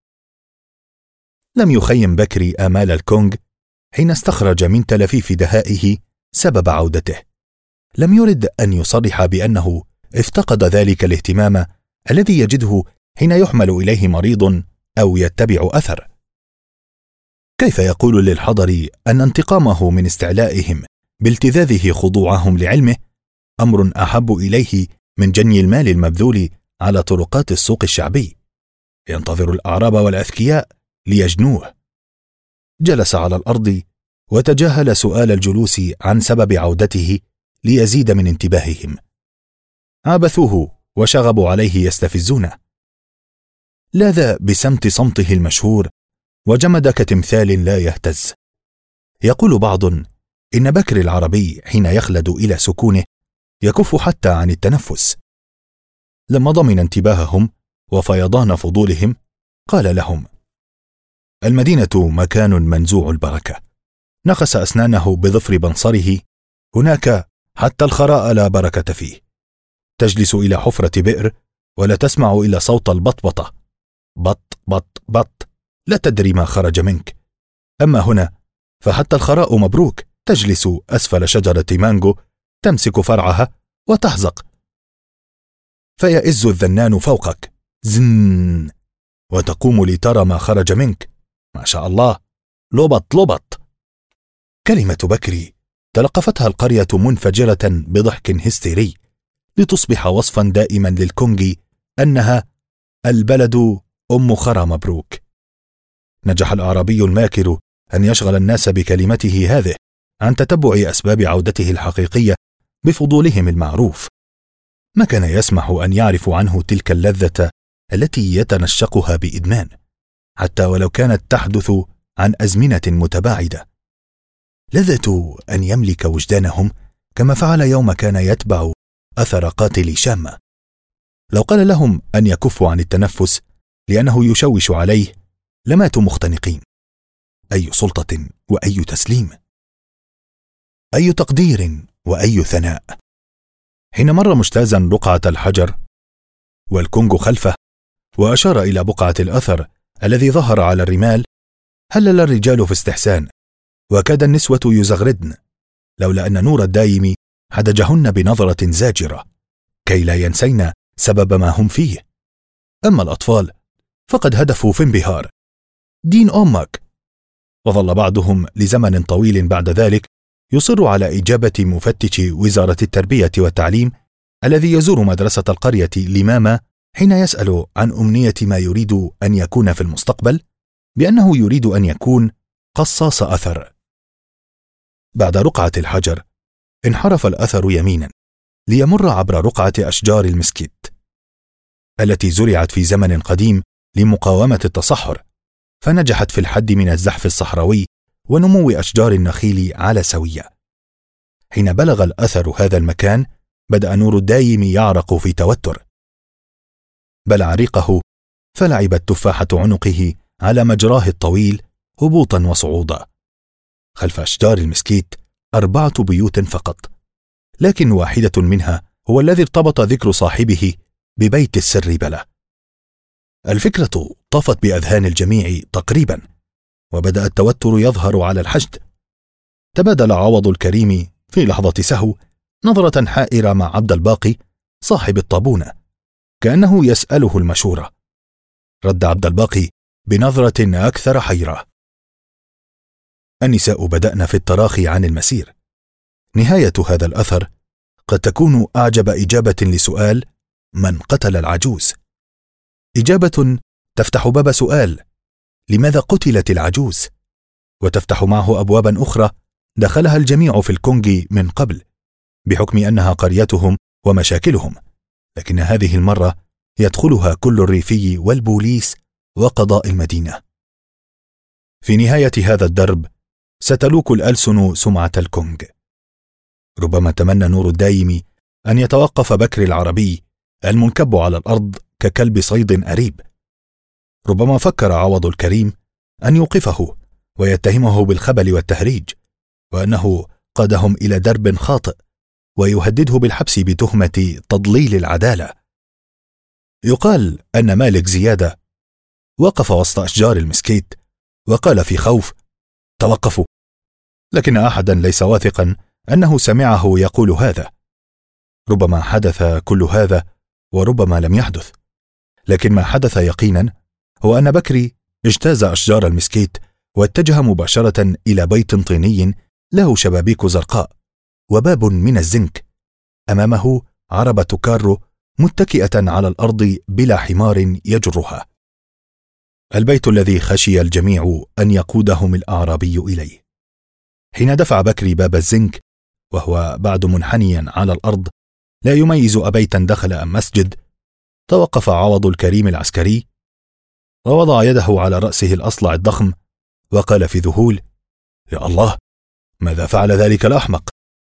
لم يخيم بكري آمال الكونغ حين استخرج من تلفيف دهائه سبب عودته. لم يرد أن يصرح بأنه افتقد ذلك الاهتمام الذي يجده حين يحمل إليه مريض أو يتبع أثر. كيف يقول للحضر أن انتقامه من استعلائهم بالتذاذه خضوعهم لعلمه أمر أحب إليه من جني المال المبذول على طرقات السوق الشعبي؟ ينتظر الأعراب والأذكياء ليجنوه. جلس على الأرض وتجاهل سؤال الجلوس عن سبب عودته ليزيد من انتباههم. عابثوه وشغبوا عليه يستفزونه. لاذ بسمت صمته المشهور وجمد كتمثال لا يهتز. يقول بعض إن بكر العربي حين يخلد إلى سكونه يكف حتى عن التنفس. لما ضمن انتباههم وفيضان فضولهم قال لهم: المدينة مكان منزوع البركة. نخس أسنانه بظفر بنصره. هناك حتى الخراء لا بركة فيه. تجلس إلى حفرة بئر ولا تسمع إلا صوت البطبطة، بط بط بط، لا تدري ما خرج منك. أما هنا فحتى الخراء مبروك. تجلس أسفل شجرة مانجو، تمسك فرعها وتحزق، فيئز الذنان فوقك زن، وتقوم لترى ما خرج منك. ما شاء الله، لبط لبط. كلمة بكري تلقفتها القرية منفجرة بضحك هستيري، لتصبح وصفا دائما للكونغ أنها البلد أم خرا مبروك. نجح الأعرابي الماكر أن يشغل الناس بكلمته هذه عن تتبع أسباب عودته الحقيقية بفضولهم المعروف. ما كان يسمح أن يعرفوا عنه تلك اللذة التي يتنشقها بإدمان، حتى ولو كانت تحدث عن أزمنة متباعدة. لذة أن يملك وجدانهم كما فعل يوم كان يتبع أثر قاتل شامة. لو قال لهم أن يكفوا عن التنفس لأنه يشوش عليه لماتوا مختنقين. أي سلطة وأي تسليم! أي تقدير وأي ثناء. حين مر مجتازا رقعة الحجر والكونغ خلفه وأشار إلى بقعة الأثر الذي ظهر على الرمال، هلل الرجال في استحسان، وكاد النسوة يزغردن، لولا أن نور الدايم حدجهن بنظرة زاجرة كي لا ينسين سبب ما هم فيه. أما الأطفال فقد هدفوا في انبهار: دين أمك! وظل بعضهم لزمن طويل بعد ذلك يصر على إجابة مفتش وزارة التربية والتعليم الذي يزور مدرسة القرية لماما حين يسأل عن أمنية ما يريد أن يكون في المستقبل بأنه يريد أن يكون قصاص أثر. بعد رقعة الحجر انحرف الأثر يمينا ليمر عبر رقعة أشجار المسكيت التي زرعت في زمن قديم لمقاومة التصحر، فنجحت في الحد من الزحف الصحراوي ونمو أشجار النخيل على سوية. حين بلغ الأثر هذا المكان بدأ نور الدايم يعرق في توتر، بلع ريقه فلعبت تفاحة عنقه على مجراه الطويل هبوطا وصعودا. خلف أشجار المسكيت 4 بيوت فقط، لكن واحدة منها هو الذي ارتبط ذكر صاحبه ببيت السر بلا. الفكرة طفت بأذهان الجميع تقريبا، وبدأ التوتر يظهر على الحشد. تبادل عوض الكريم في لحظة سهو نظرة حائرة مع عبد الباقي صاحب الطابونة كأنه يسأله المشورة. رد عبد الباقي بنظرة أكثر حيرة: النساء بدأن في التراخي عن المسير. نهاية هذا الأثر قد تكون أعجب إجابة لسؤال من قتل العجوز. إجابة تفتح باب سؤال لماذا قتلت العجوز، وتفتح معه أبوابا أخرى دخلها الجميع في الكونغ من قبل بحكم أنها قريتهم ومشاكلهم، لكن هذه المرة يدخلها كل الريفي والبوليس وقضاء المدينة. في نهاية هذا الدرب ستلوك الألسن سمعة الكونغ. ربما تمنى نور الدايم أن يتوقف بكر العربي المنكب على الأرض ككلب صيد أريب. ربما فكر عوض الكريم أن يوقفه ويتهمه بالخبل والتهريج، وأنه قادهم إلى درب خاطئ، ويهدده بالحبس بتهمة تضليل العدالة. يقال أن مالك زيادة وقف وسط أشجار المسكيت وقال في خوف: توقفوا، لكن أحدا ليس واثقا أنه سمعه يقول هذا. ربما حدث كل هذا وربما لم يحدث، لكن ما حدث يقينا هو أن بكري اجتاز أشجار المسكيت واتجه مباشرة إلى بيت طيني له شبابيك زرقاء وباب من الزنك، أمامه عربة كارو متكئة على الأرض بلا حمار يجرها. البيت الذي خشي الجميع أن يقودهم الأعرابي إليه. حين دفع بكري باب الزنك وهو بعد منحنيا على الأرض لا يميز أبيتا دخل أم مسجد، توقف عوض الكريم العسكري ووضع يده على رأسه الأصلع الضخم وقال في ذهول: يا الله، ماذا فعل ذلك الأحمق؟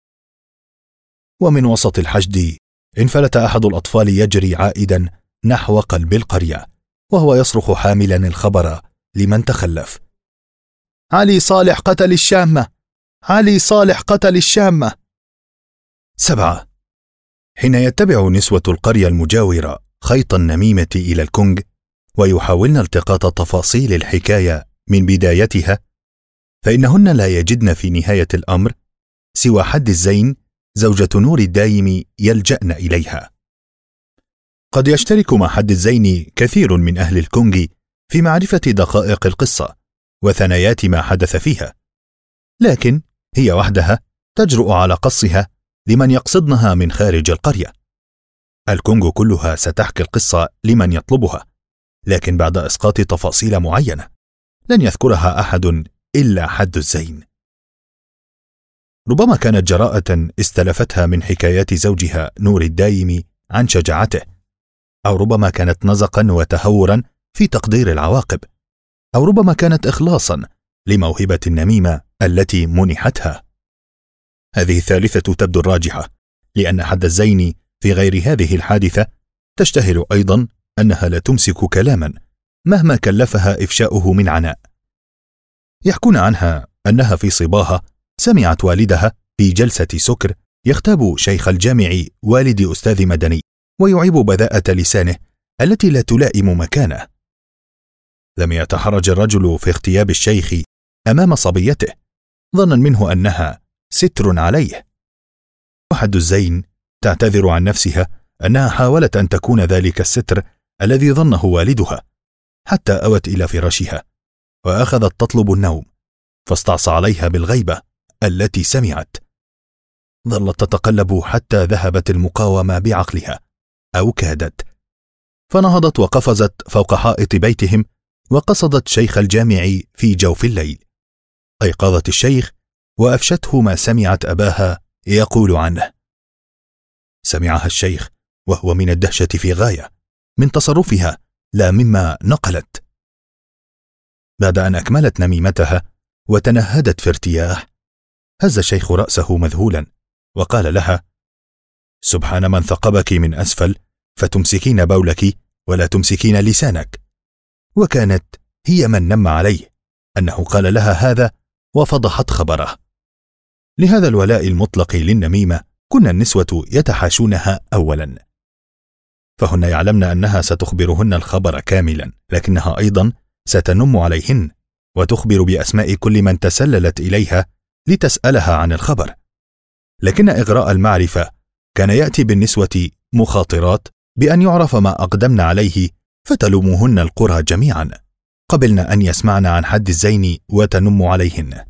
ومن وسط الحشد انفلت أحد الأطفال يجري عائدا نحو قلب القرية وهو يصرخ حاملا الخبر لمن تخلف: علي صالح قتل الشامة! علي صالح قتل الشامة! 7. حين يتبع نسوة القرية المجاورة خيط النميمة إلى الكونغ ويحاولن التقاط تفاصيل الحكاية من بدايتها، فإنهن لا يجدن في نهاية الأمر سوى حد الزين زوجة نور الدايم يلجأن إليها. قد يشترك مع حد الزين كثير من أهل الكونغ في معرفة دقائق القصة وثنايات ما حدث فيها، لكن هي وحدها تجرؤ على قصها لمن يقصدنها من خارج القرية. الكونغ كلها ستحكي القصة لمن يطلبها، لكن بعد إسقاط تفاصيل معينة لن يذكرها أحد إلا حد الزين. ربما كانت جراءة استلفتها من حكايات زوجها نور الدايم عن شجاعته، أو ربما كانت نزقا وتهورا في تقدير العواقب، أو ربما كانت إخلاصا لموهبة النميمة التي منحتها. هذه الثالثة تبدو الراجحة، لأن حد الزين في غير هذه الحادثة تشتهر أيضا أنها لا تمسك كلاما مهما كلفها إفشاؤه من عناء. يحكون عنها أنها في صباها سمعت والدها في جلسة سكر يغتاب شيخ الجامع والد أستاذ مدني ويعيب بذاءة لسانه التي لا تلائم مكانه. لم يتحرج الرجل في اغتياب الشيخ أمام صبيته ظنا منه أنها ستر عليه. وحد الزين تعتذر عن نفسها أنها حاولت أن تكون ذلك الستر الذي ظنه والدها، حتى أوت إلى فراشها وأخذت تطلب النوم، فاستعصى عليها بالغيبة التي سمعت. ظلت تتقلب حتى ذهبت المقاومة بعقلها أو كادت، فنهضت وقفزت فوق حائط بيتهم وقصدت شيخ الجامع في جوف الليل. أيقظت الشيخ وأفشته ما سمعت أباها يقول عنه. سمعها الشيخ وهو من الدهشة في غاية من تصرفها لا مما نقلت. بعد أن أكملت نميمتها وتنهدت في ارتياح، هز الشيخ رأسه مذهولا وقال لها: سبحان من ثقبك من أسفل فتمسكين بولك ولا تمسكين لسانك. وكانت هي من نم عليه أنه قال لها هذا وفضحت خبره. لهذا الولاء المطلق للنميمة كن النسوة يتحاشونها أولا، فهن يعلمن أنها ستخبرهن الخبر كاملا، لكنها أيضا ستنم عليهن وتخبر بأسماء كل من تسللت إليها لتسألها عن الخبر. لكن إغراء المعرفة كان يأتي بالنسوة مخاطرات بأن يعرف ما أقدمن عليه فتلومهن القرى جميعا، قبلن أن يسمعن عن حد الزين وتنم عليهن.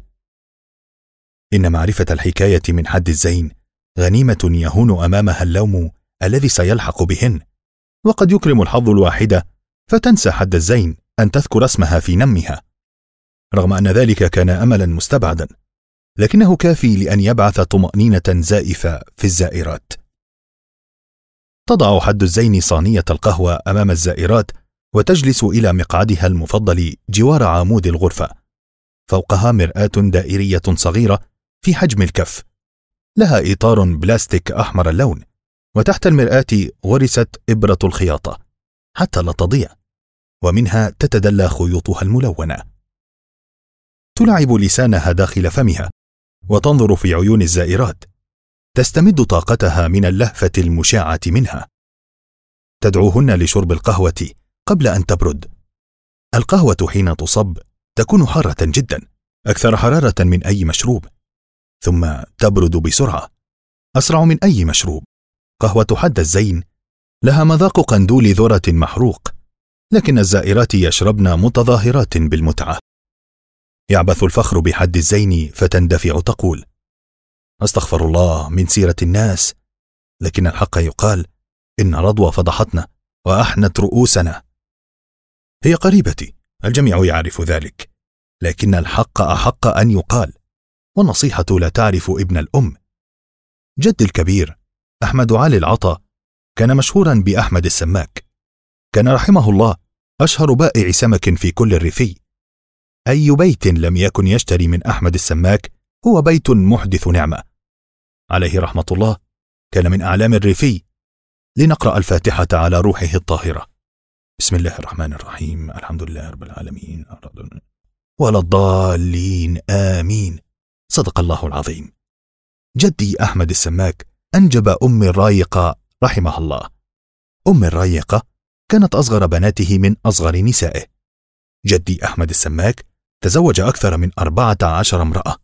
إن معرفة الحكاية من حد الزين غنيمة يهون أمامها اللوم الذي سيلحق بهن، وقد يكرم الحظ الواحدة فتنسى حد الزين أن تذكر اسمها في نمها، رغم أن ذلك كان أملا مستبعدا، لكنه كافي لأن يبعث طمأنينة زائفة في الزائرات. تضع حد الزين صانية القهوة أمام الزائرات وتجلس إلى مقعدها المفضل جوار عمود الغرفة، فوقها مرآة دائرية صغيرة في حجم الكف، لها إطار بلاستيك أحمر اللون، وتحت المرآة غرست إبرة الخياطة حتى لا تضيع، ومنها تتدلى خيوطها الملونة. تلعب لسانها داخل فمها وتنظر في عيون الزائرات، تستمد طاقتها من اللهفة المشعة منها. تدعوهن لشرب القهوة قبل أن تبرد. القهوة حين تصب تكون حارة جدا، أكثر حرارة من أي مشروب، ثم تبرد بسرعة أسرع من أي مشروب. قهوة حد الزين لها مذاق قندول ذرة محروق، لكن الزائرات يشربن متظاهرات بالمتعة. يعبث الفخر بحد الزين فتندفع تقول: أستغفر الله من سيرة الناس، لكن الحق يقال إن رضوى فضحتنا وأحنت رؤوسنا. هي قريبتي، الجميع يعرف ذلك، لكن الحق أحق أن يقال، والنصيحة لا تعرف ابن الأم. جد الكبير أحمد علي العطا كان مشهورا بأحمد السماك، كان رحمه الله أشهر بائع سمك في كل الريفي. أي بيت لم يكن يشتري من أحمد السماك هو بيت محدث نعمة. عليه رحمة الله كان من أعلام الريفي. لنقرأ الفاتحة على روحه الطاهرة. بسم الله الرحمن الرحيم، الحمد لله رب العالمين ولا الضالين آمين، صدق الله العظيم. جدي أحمد السماك أنجب أم الرايقة رحمها الله. أم الرايقة كانت أصغر بناته من أصغر نسائه. جدي أحمد السماك تزوج أكثر من 14 امرأة،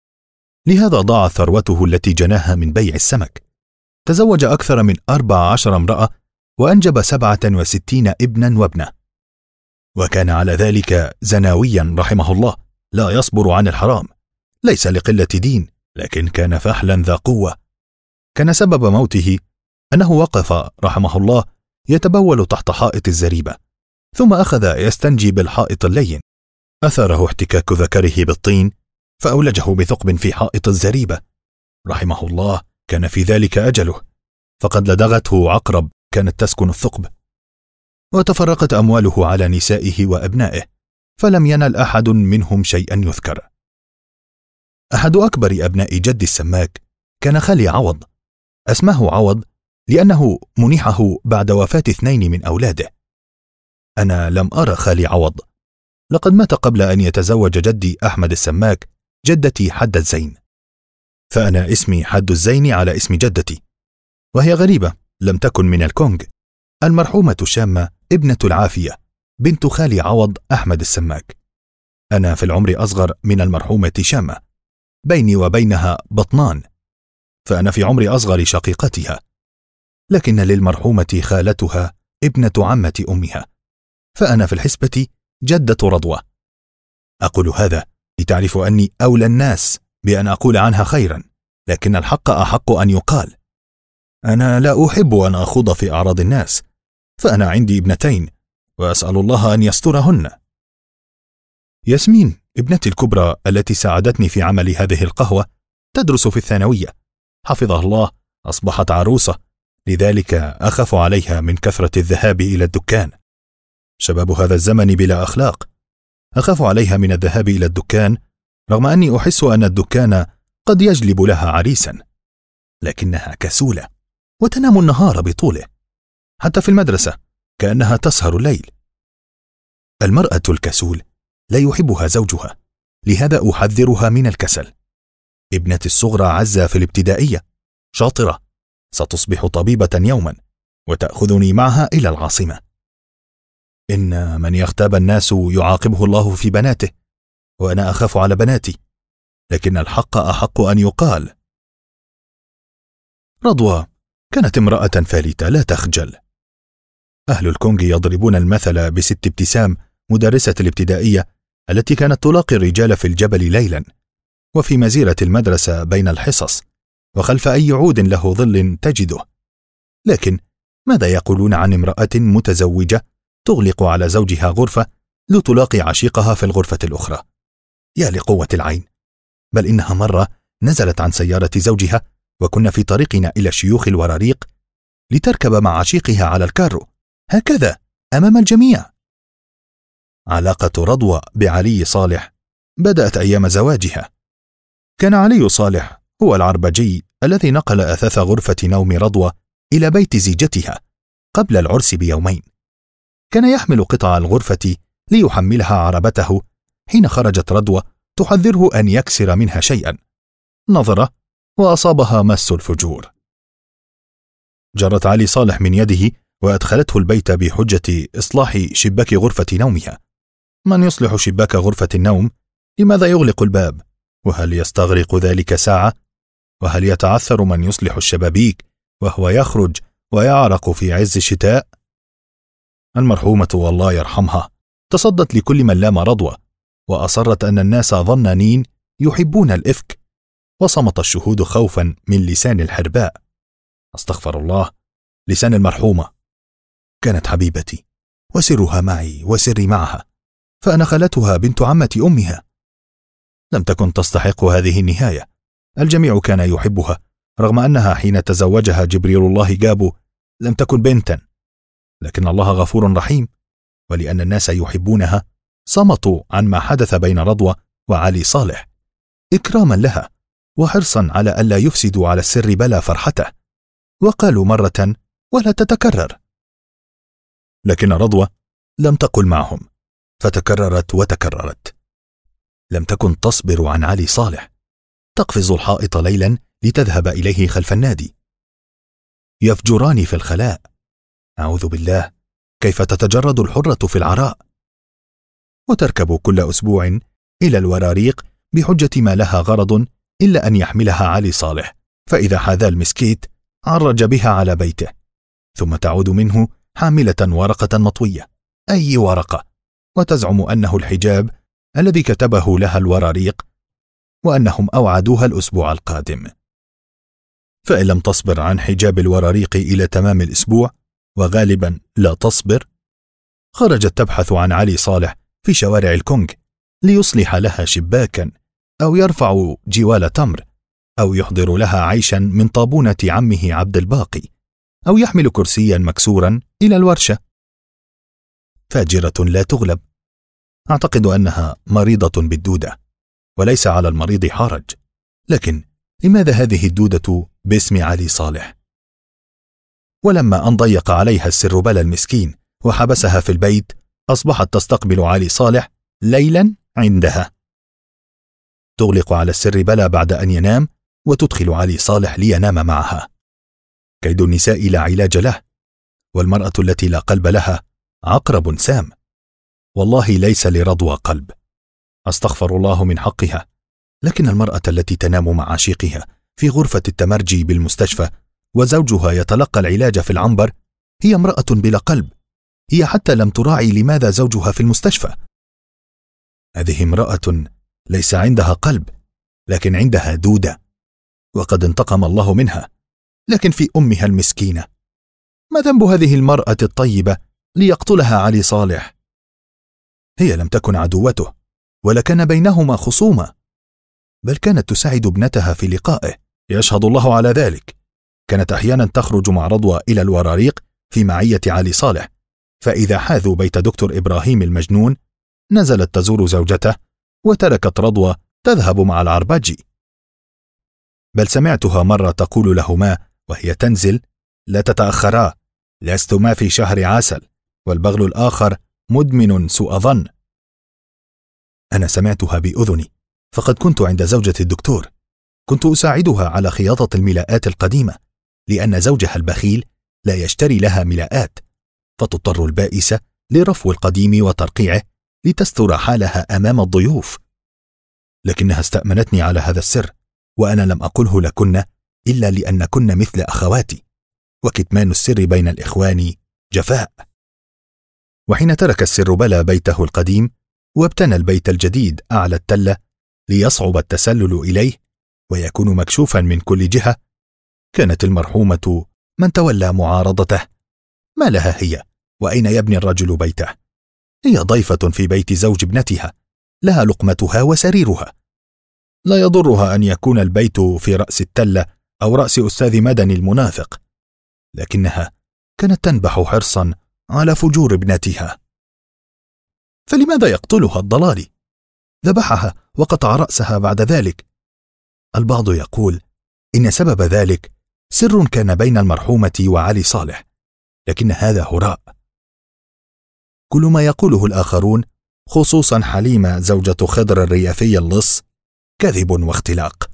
لهذا ضاعت ثروته التي جناها من بيع السمك. تزوج أكثر من 14 امرأة وأنجب 67 ابنا وابنة، وكان على ذلك زناويا رحمه الله لا يصبر عن الحرام، ليس لقلة دين، لكن كان فحلا ذا قوة. كان سبب موته أنه وقف رحمه الله يتبول تحت حائط الزريبة، ثم أخذ يستنجي بالحائط اللين، أثاره احتكاك ذكره بالطين فأولجه بثقب في حائط الزريبة. رحمه الله كان في ذلك أجله، فقد لدغته عقرب كانت تسكن الثقب. وتفرقت أمواله على نسائه وأبنائه، فلم ينل أحد منهم شيئا يذكر. أحد أكبر أبناء جد السماك كان خالي عوض، أسماه عوض لأنه منحه بعد وفاة 2 من أولاده. أنا لم أرى خالي عوض، لقد مات قبل أن يتزوج جدي أحمد السماك جدتي حد الزين. فأنا اسمي حد الزين على اسم جدتي، وهي غريبة لم تكن من الكونغ، المرحومة شامة ابنة العافية بنت خالي عوض أحمد السماك. أنا في العمر أصغر من المرحومة شامة، بيني وبينها بطنان، فأنا في عمر أصغر شقيقتها، لكن للمرحومة خالتها ابنة عمة أمها، فأنا في الحسبة جدة رضوى. أقول هذا لتعرف أني أولى الناس بأن أقول عنها خيرا، لكن الحق أحق أن يقال. أنا لا أحب أن أخوض في أعراض الناس، فأنا عندي ابنتين وأسأل الله أن يسترهن. ياسمين ابنتي الكبرى التي ساعدتني في عمل هذه القهوة تدرس في الثانوية، حفظها الله أصبحت عروسة، لذلك أخاف عليها من كثرة الذهاب إلى الدكان. شباب هذا الزمن بلا أخلاق، أخاف عليها من الذهاب إلى الدكان رغم أني أحس أن الدكان قد يجلب لها عريسا، لكنها كسولة وتنام النهار بطوله، حتى في المدرسة كأنها تسهر الليل. المرأة الكسول لا يحبها زوجها، لهذا أحذرها من الكسل. ابنتي الصغرى عزة في الابتدائية شاطرة، ستصبح طبيبة يوما وتأخذني معها إلى العاصمة. إن من يغتاب الناس يعاقبه الله في بناته، وأنا أخاف على بناتي، لكن الحق أحق أن يقال. رضوى كانت امرأة فالتة لا تخجل. أهل الكونغ يضربون المثل بست ابتسام مدرسة الابتدائية التي كانت تلاقي الرجال في الجبل ليلا، وفي مزيرة المدرسة بين الحصص، وخلف أي عود له ظل تجده. لكن ماذا يقولون عن امرأة متزوجة تغلق على زوجها غرفة لتلاقي عشيقها في الغرفة الأخرى؟ يا لقوة العين! بل إنها مرة نزلت عن سيارة زوجها وكنا في طريقنا إلى شيوخ الوراريق لتركب مع عشيقها على الكارو، هكذا أمام الجميع. علاقة رضوى بعلي صالح بدأت أيام زواجها. كان علي صالح هو العربجي الذي نقل أثاث غرفة نوم رضوى إلى بيت زيجتها قبل العرس بيومين. كان يحمل قطع الغرفة ليحملها عربته حين خرجت رضوى تحذره أن يكسر منها شيئا. نظر وأصابها مس الفجور. جرت علي صالح من يده وأدخلته البيت بحجة إصلاح شباك غرفة نومها. من يصلح شباك غرفة النوم؟ لماذا يغلق الباب؟ وهل يستغرق ذلك ساعة؟ وهل يتعثر من يصلح الشبابيك وهو يخرج ويعرق في عز الشتاء؟ المرحومة والله يرحمها تصدت لكل من لام رضوى، وأصرت أن الناس ظنانين يحبون الإفك، وصمت الشهود خوفا من لسان الحرباء. استغفر الله، لسان المرحومة. كانت حبيبتي وسرها معي وسري معها، فأنا خالتها بنت عمة أمها. لم تكن تستحق هذه النهاية. الجميع كان يحبها رغم أنها حين تزوجها جبريل الله جابو لم تكن بنتا، لكن الله غفور رحيم، ولأن الناس يحبونها صمتوا عن ما حدث بين رضوى وعلي صالح إكراما لها وحرصا على ألا يفسدوا على السر بلا فرحته، وقالوا مرة ولا تتكرر. لكن رضوى لم تقل معهم، فتكررت وتكررت. لم تكن تصبر عن علي صالح، تقفز الحائط ليلا لتذهب إليه خلف النادي. يفجران في الخلاء. أعوذ بالله، كيف تتجرد الحرة في العراء؟ وتركب كل أسبوع إلى الوراريق بحجة ما لها غرض إلا أن يحملها علي صالح، فإذا حاذا المسكيت عرج بها على بيته، ثم تعود منه حاملة ورقة مطوية، أي ورقة، وتزعم أنه الحجاب الذي كتبه لها الوراريق، وأنهم أوعدوها الأسبوع القادم. فإن لم تصبر عن حجاب الوراريق إلى تمام الأسبوع، وغالبا لا تصبر، خرجت تبحث عن علي صالح في شوارع الكونغ ليصلح لها شباكا، أو يرفع جوال تمر، أو يحضر لها عيشا من طابونة عمه عبد الباقي، أو يحمل كرسيا مكسورا إلى الورشة. فاجرة لا تغلب. أعتقد أنها مريضة بالدودة، وليس على المريض حرج، لكن لماذا هذه الدودة باسم علي صالح؟ ولما أن ضيق عليها السربال المسكين وحبسها في البيت، أصبحت تستقبل علي صالح ليلا عندها، تغلق على السربال بعد أن ينام وتدخل علي صالح لينام معها. كيد النساء لا علاج له، والمرأة التي لا قلب لها عقرب سام. والله ليس لرضوى قلب، أستغفر الله من حقها، لكن المرأة التي تنام مع عشيقها في غرفة التمرجي بالمستشفى وزوجها يتلقى العلاج في العنبر هي امرأة بلا قلب. هي حتى لم تراعي لماذا زوجها في المستشفى. هذه امرأة ليس عندها قلب، لكن عندها دودة، وقد انتقم الله منها، لكن في أمها المسكينة. ما ذنب هذه المرأة الطيبة ليقتلها علي صالح؟ هي لم تكن عدوته، ولا كان بينهما خصومة، بل كانت تساعد ابنتها في لقائه، يشهد الله على ذلك. كانت أحيانا تخرج مع رضوى إلى الوراريق في معية علي صالح، فإذا حاذوا بيت دكتور إبراهيم المجنون نزلت تزور زوجته، وتركت رضوى تذهب مع العرباجي. بل سمعتها مرة تقول لهما وهي تنزل: لا تتأخرا، لستما في شهر عسل، والبغل الآخر مدمن سوء ظن. أنا سمعتها بأذني، فقد كنت عند زوجة الدكتور، كنت أساعدها على خياطة الملاءات القديمة، لأن زوجها البخيل لا يشتري لها ملاءات، فتضطر البائسة لرفو القديم وترقيعه لتستر حالها أمام الضيوف. لكنها استأمنتني على هذا السر، وأنا لم أقله لكن إلا لأنكن مثل أخواتي، وكتمان السر بين الإخوان جفاء. وحين ترك السر بلى بيته القديم وابتنى البيت الجديد أعلى التلة ليصعب التسلل إليه ويكون مكشوفا من كل جهة، كانت المرحومة من تولى معارضته. ما لها هي، وأين يبني الرجل بيته؟ هي ضيفة في بيت زوج ابنتها، لها لقمتها وسريرها، لا يضرها أن يكون البيت في رأس التلة أو رأس أستاذ مدني المنافق، لكنها كانت تنبح حرصا على فجور ابنتها. فلماذا يقتلها الضلالي؟ ذبحها وقطع رأسها بعد ذلك. البعض يقول إن سبب ذلك سر كان بين المرحومة وعلي صالح، لكن هذا هراء. كل ما يقوله الآخرون، خصوصا حليمة زوجة خضر الريافي اللص، كذب واختلاق.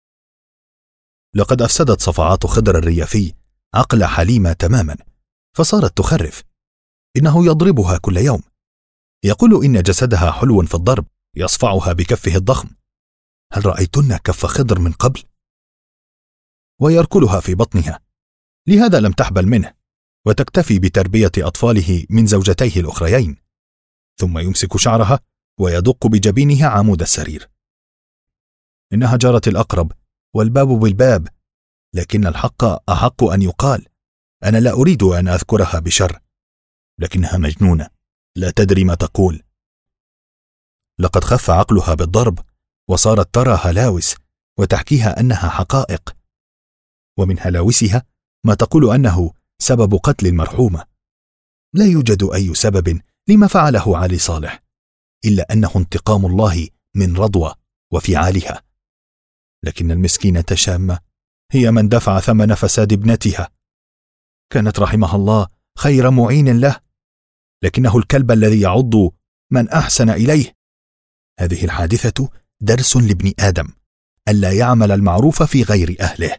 لقد أفسدت صفعات خضر الريافي عقل حليمة تماما، فصارت تخرف. إنه يضربها كل يوم، يقول إن جسدها حلو في الضرب، يصفعها بكفه الضخم. هل رأيتن كف خضر من قبل؟ ويركلها في بطنها، لهذا لم تحبل منه، وتكتفي بتربية أطفاله من زوجتيه الأخريين، ثم يمسك شعرها ويدق بجبينها عمود السرير. إنها جارة الأقرب والباب بالباب، لكن الحق أحق أن يقال. أنا لا أريد أن أذكرها بشر، لكنها مجنونة لا تدري ما تقول. لقد خف عقلها بالضرب، وصارت ترى هلاوس وتحكيها أنها حقائق، ومن هلاوسها ما تقول أنه سبب قتل المرحومة. لا يوجد أي سبب لما فعله علي صالح، إلا أنه انتقام الله من رضوى وفعالها. لكن المسكينة شامة هي من دفع ثمن فساد ابنتها. كانت رحمها الله خير معين له، لكنه الكلب الذي يعض من أحسن إليه. هذه الحادثة درس لابن آدم ألا يعمل المعروف في غير أهله.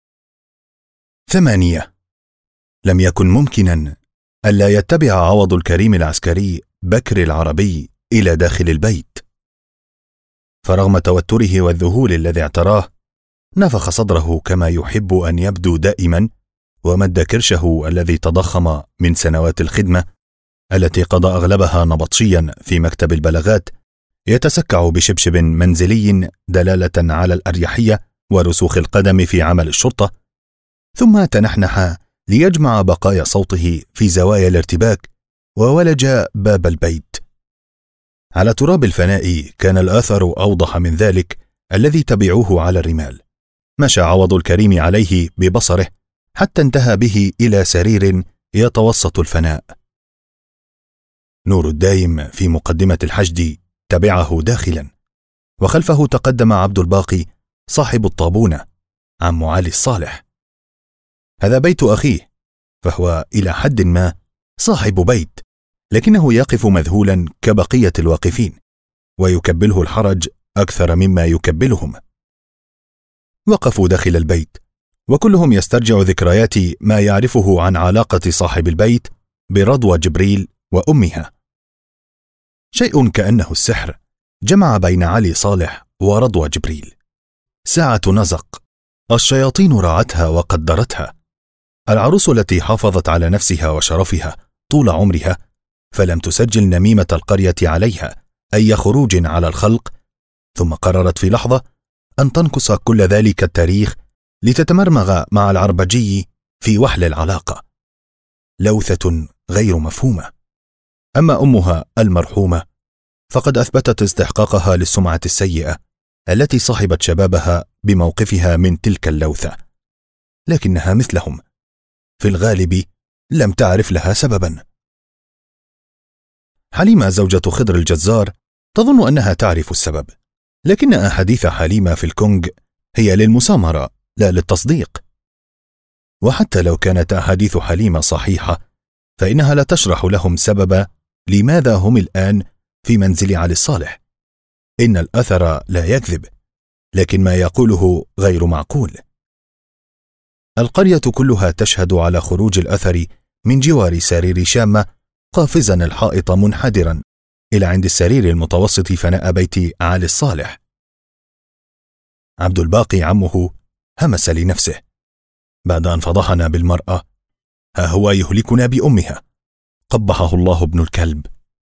8. لم يكن ممكنا ألا يتبع عوض الكريم العسكري بكر العربي إلى داخل البيت، فرغم توتره والذهول الذي اعتراه نفخ صدره كما يحب أن يبدو دائما، ومد كرشه الذي تضخم من سنوات الخدمة التي قضى أغلبها نبطشيا في مكتب البلاغات، يتسكع بشبشب منزلي دلالة على الأريحية ورسوخ القدم في عمل الشرطة، ثم تنحنح ليجمع بقايا صوته في زوايا الارتباك، وولج باب البيت. على تراب الفناء كان الآثر أوضح من ذلك الذي تبعوه على الرمال. مشى عوض الكريم عليه ببصره حتى انتهى به إلى سرير يتوسط الفناء. نور الدايم في مقدمة الحشد تبعه داخلا، وخلفه تقدم عبد الباقي صاحب الطابونة عم علي الصالح. هذا بيت أخيه، فهو إلى حد ما صاحب بيت، لكنه يقف مذهولا كبقية الواقفين، ويكبله الحرج أكثر مما يكبلهم. وقفوا داخل البيت، وكلهم يسترجع ذكريات ما يعرفه عن علاقة صاحب البيت برضوى جبريل وأمها. شيء كأنه السحر جمع بين علي صالح ورضوى جبريل. ساعة نزق، الشياطين رعتها وقدرتها. العروس التي حافظت على نفسها وشرفها طول عمرها، فلم تسجل نميمة القرية عليها أي خروج على الخلق، ثم قررت في لحظة أن تنقص كل ذلك التاريخ لتتمرمغ مع العربجي في وحل العلاقة. لوثة غير مفهومة. أما أمها المرحومة فقد أثبتت استحقاقها للسمعة السيئة التي صاحبت شبابها بموقفها من تلك اللوثة، لكنها مثلهم في الغالب لم تعرف لها سببا. حليمة زوجة خضر الجزار تظن أنها تعرف السبب، لكن أحاديث حليمة في الكونغ هي للمسامرة لا للتصديق. وحتى لو كانت أحاديث حليمة صحيحة فإنها لا تشرح لهم سبب لماذا هم الآن في منزل علي الصالح. إن الأثر لا يكذب، لكن ما يقوله غير معقول. القرية كلها تشهد على خروج الأثر من جوار سرير شامة قافزا الحائط منحدرا إلى عند السرير المتوسط فناء بيت علي الصالح. عبد الباقي عمه همس لنفسه: بعد أن فضحنا بالمرأة ها هو يهلكنا بأمها، قبحه الله ابن الكلب.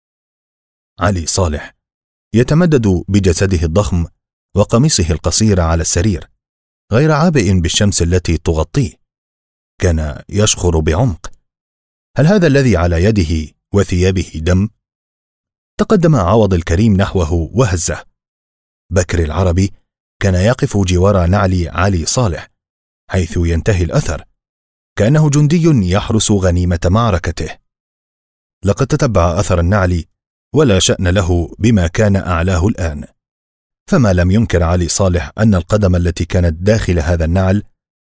علي صالح يتمدد بجسده الضخم وقميصه القصير على السرير غير عابئ بالشمس التي تغطيه. كان يشخر بعمق. هل هذا الذي على يده وثيابه دم؟ تقدم عوض الكريم نحوه وهزه. بكر العربي كان يقف جوار نعل علي صالح حيث ينتهي الأثر، كأنه جندي يحرس غنيمة معركته. لقد تتبع أثر النعل ولا شأن له بما كان أعلاه الآن، فما لم ينكر علي صالح أن القدم التي كانت داخل هذا النعل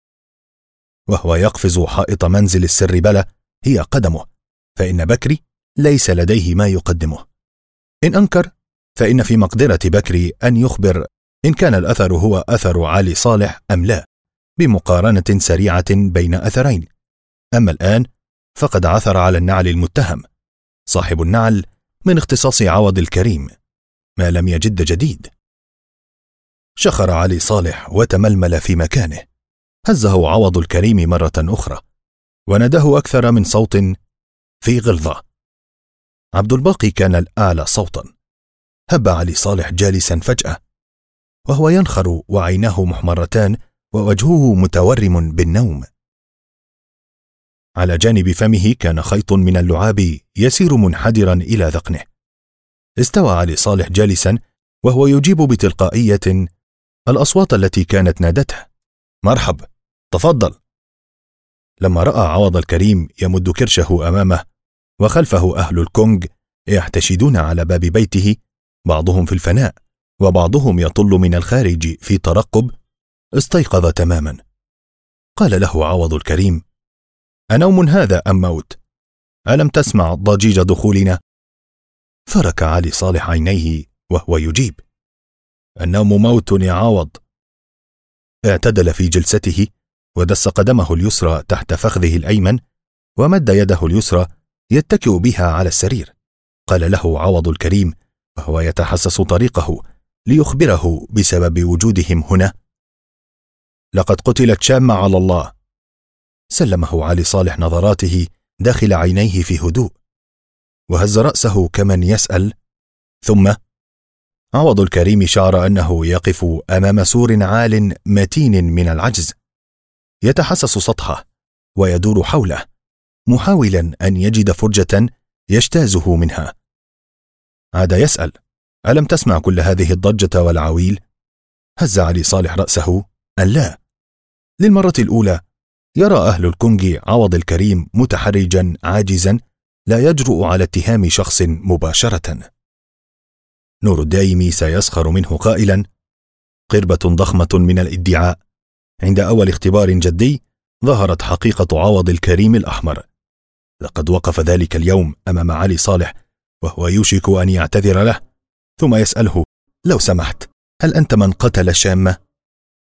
وهو يقفز حائط منزل السر بلى هي قدمه، فإن بكري ليس لديه ما يقدمه. إن أنكر فإن في مقدرة بكري أن يخبر إن كان الأثر هو أثر علي صالح أم لا، بمقارنة سريعة بين أثرين. أما الآن فقد عثر على النعل المتهم. صاحب النعل من اختصاص عوض الكريم، ما لم يجد جديد. شخر علي صالح وتململ في مكانه. هزه عوض الكريم مرة أخرى وناداه أكثر من صوت في غلظة. عبد الباقي كان الأعلى صوتا. هب علي صالح جالسا فجأة وهو ينخر وعيناه محمرتان ووجهه متورم بالنوم. على جانب فمه كان خيط من اللعاب يسير منحدرا إلى ذقنه. استوى علي صالح جالسا وهو يجيب بتلقائية الأصوات التي كانت نادته: مرحب، تفضل. لما رأى عوض الكريم يمد كرشه أمامه وخلفه أهل الكونغ يحتشدون على باب بيته، بعضهم في الفناء وبعضهم يطل من الخارج في ترقب، استيقظ تماما. قال له عوض الكريم: أنوم هذا أم موت؟ ألم تسمع ضجيج دخولنا؟ فرك علي صالح عينيه وهو يجيب: النوم موت يا عوض. اعتدل في جلسته ودس قدمه اليسرى تحت فخذه الأيمن ومد يده اليسرى يتكئ بها على السرير. قال له عوض الكريم وهو يتحسس طريقه ليخبره بسبب وجودهم هنا: لقد قتلت شامة على الله. سلمه علي صالح نظراته داخل عينيه في هدوء وهز رأسه كمن يسأل. ثم عوض الكريم شعر أنه يقف أمام سور عال متين من العجز، يتحسس سطحه ويدور حوله محاولا أن يجد فرجة يجتازه منها. عاد يسأل: ألم تسمع كل هذه الضجة والعويل؟ هز علي صالح رأسه أن لا. للمرة الأولى يرى أهل الكونغ عوض الكريم متحرجا عاجزا لا يجرؤ على اتهام شخص مباشرة. نور الدايمي سيسخر منه قائلا: قربة ضخمة من الادعاء. عند أول اختبار جدي ظهرت حقيقة عوض الكريم الأحمر. لقد وقف ذلك اليوم أمام علي صالح وهو يوشك أن يعتذر له، ثم يسأله: لو سمحت، هل أنت من قتل شامة؟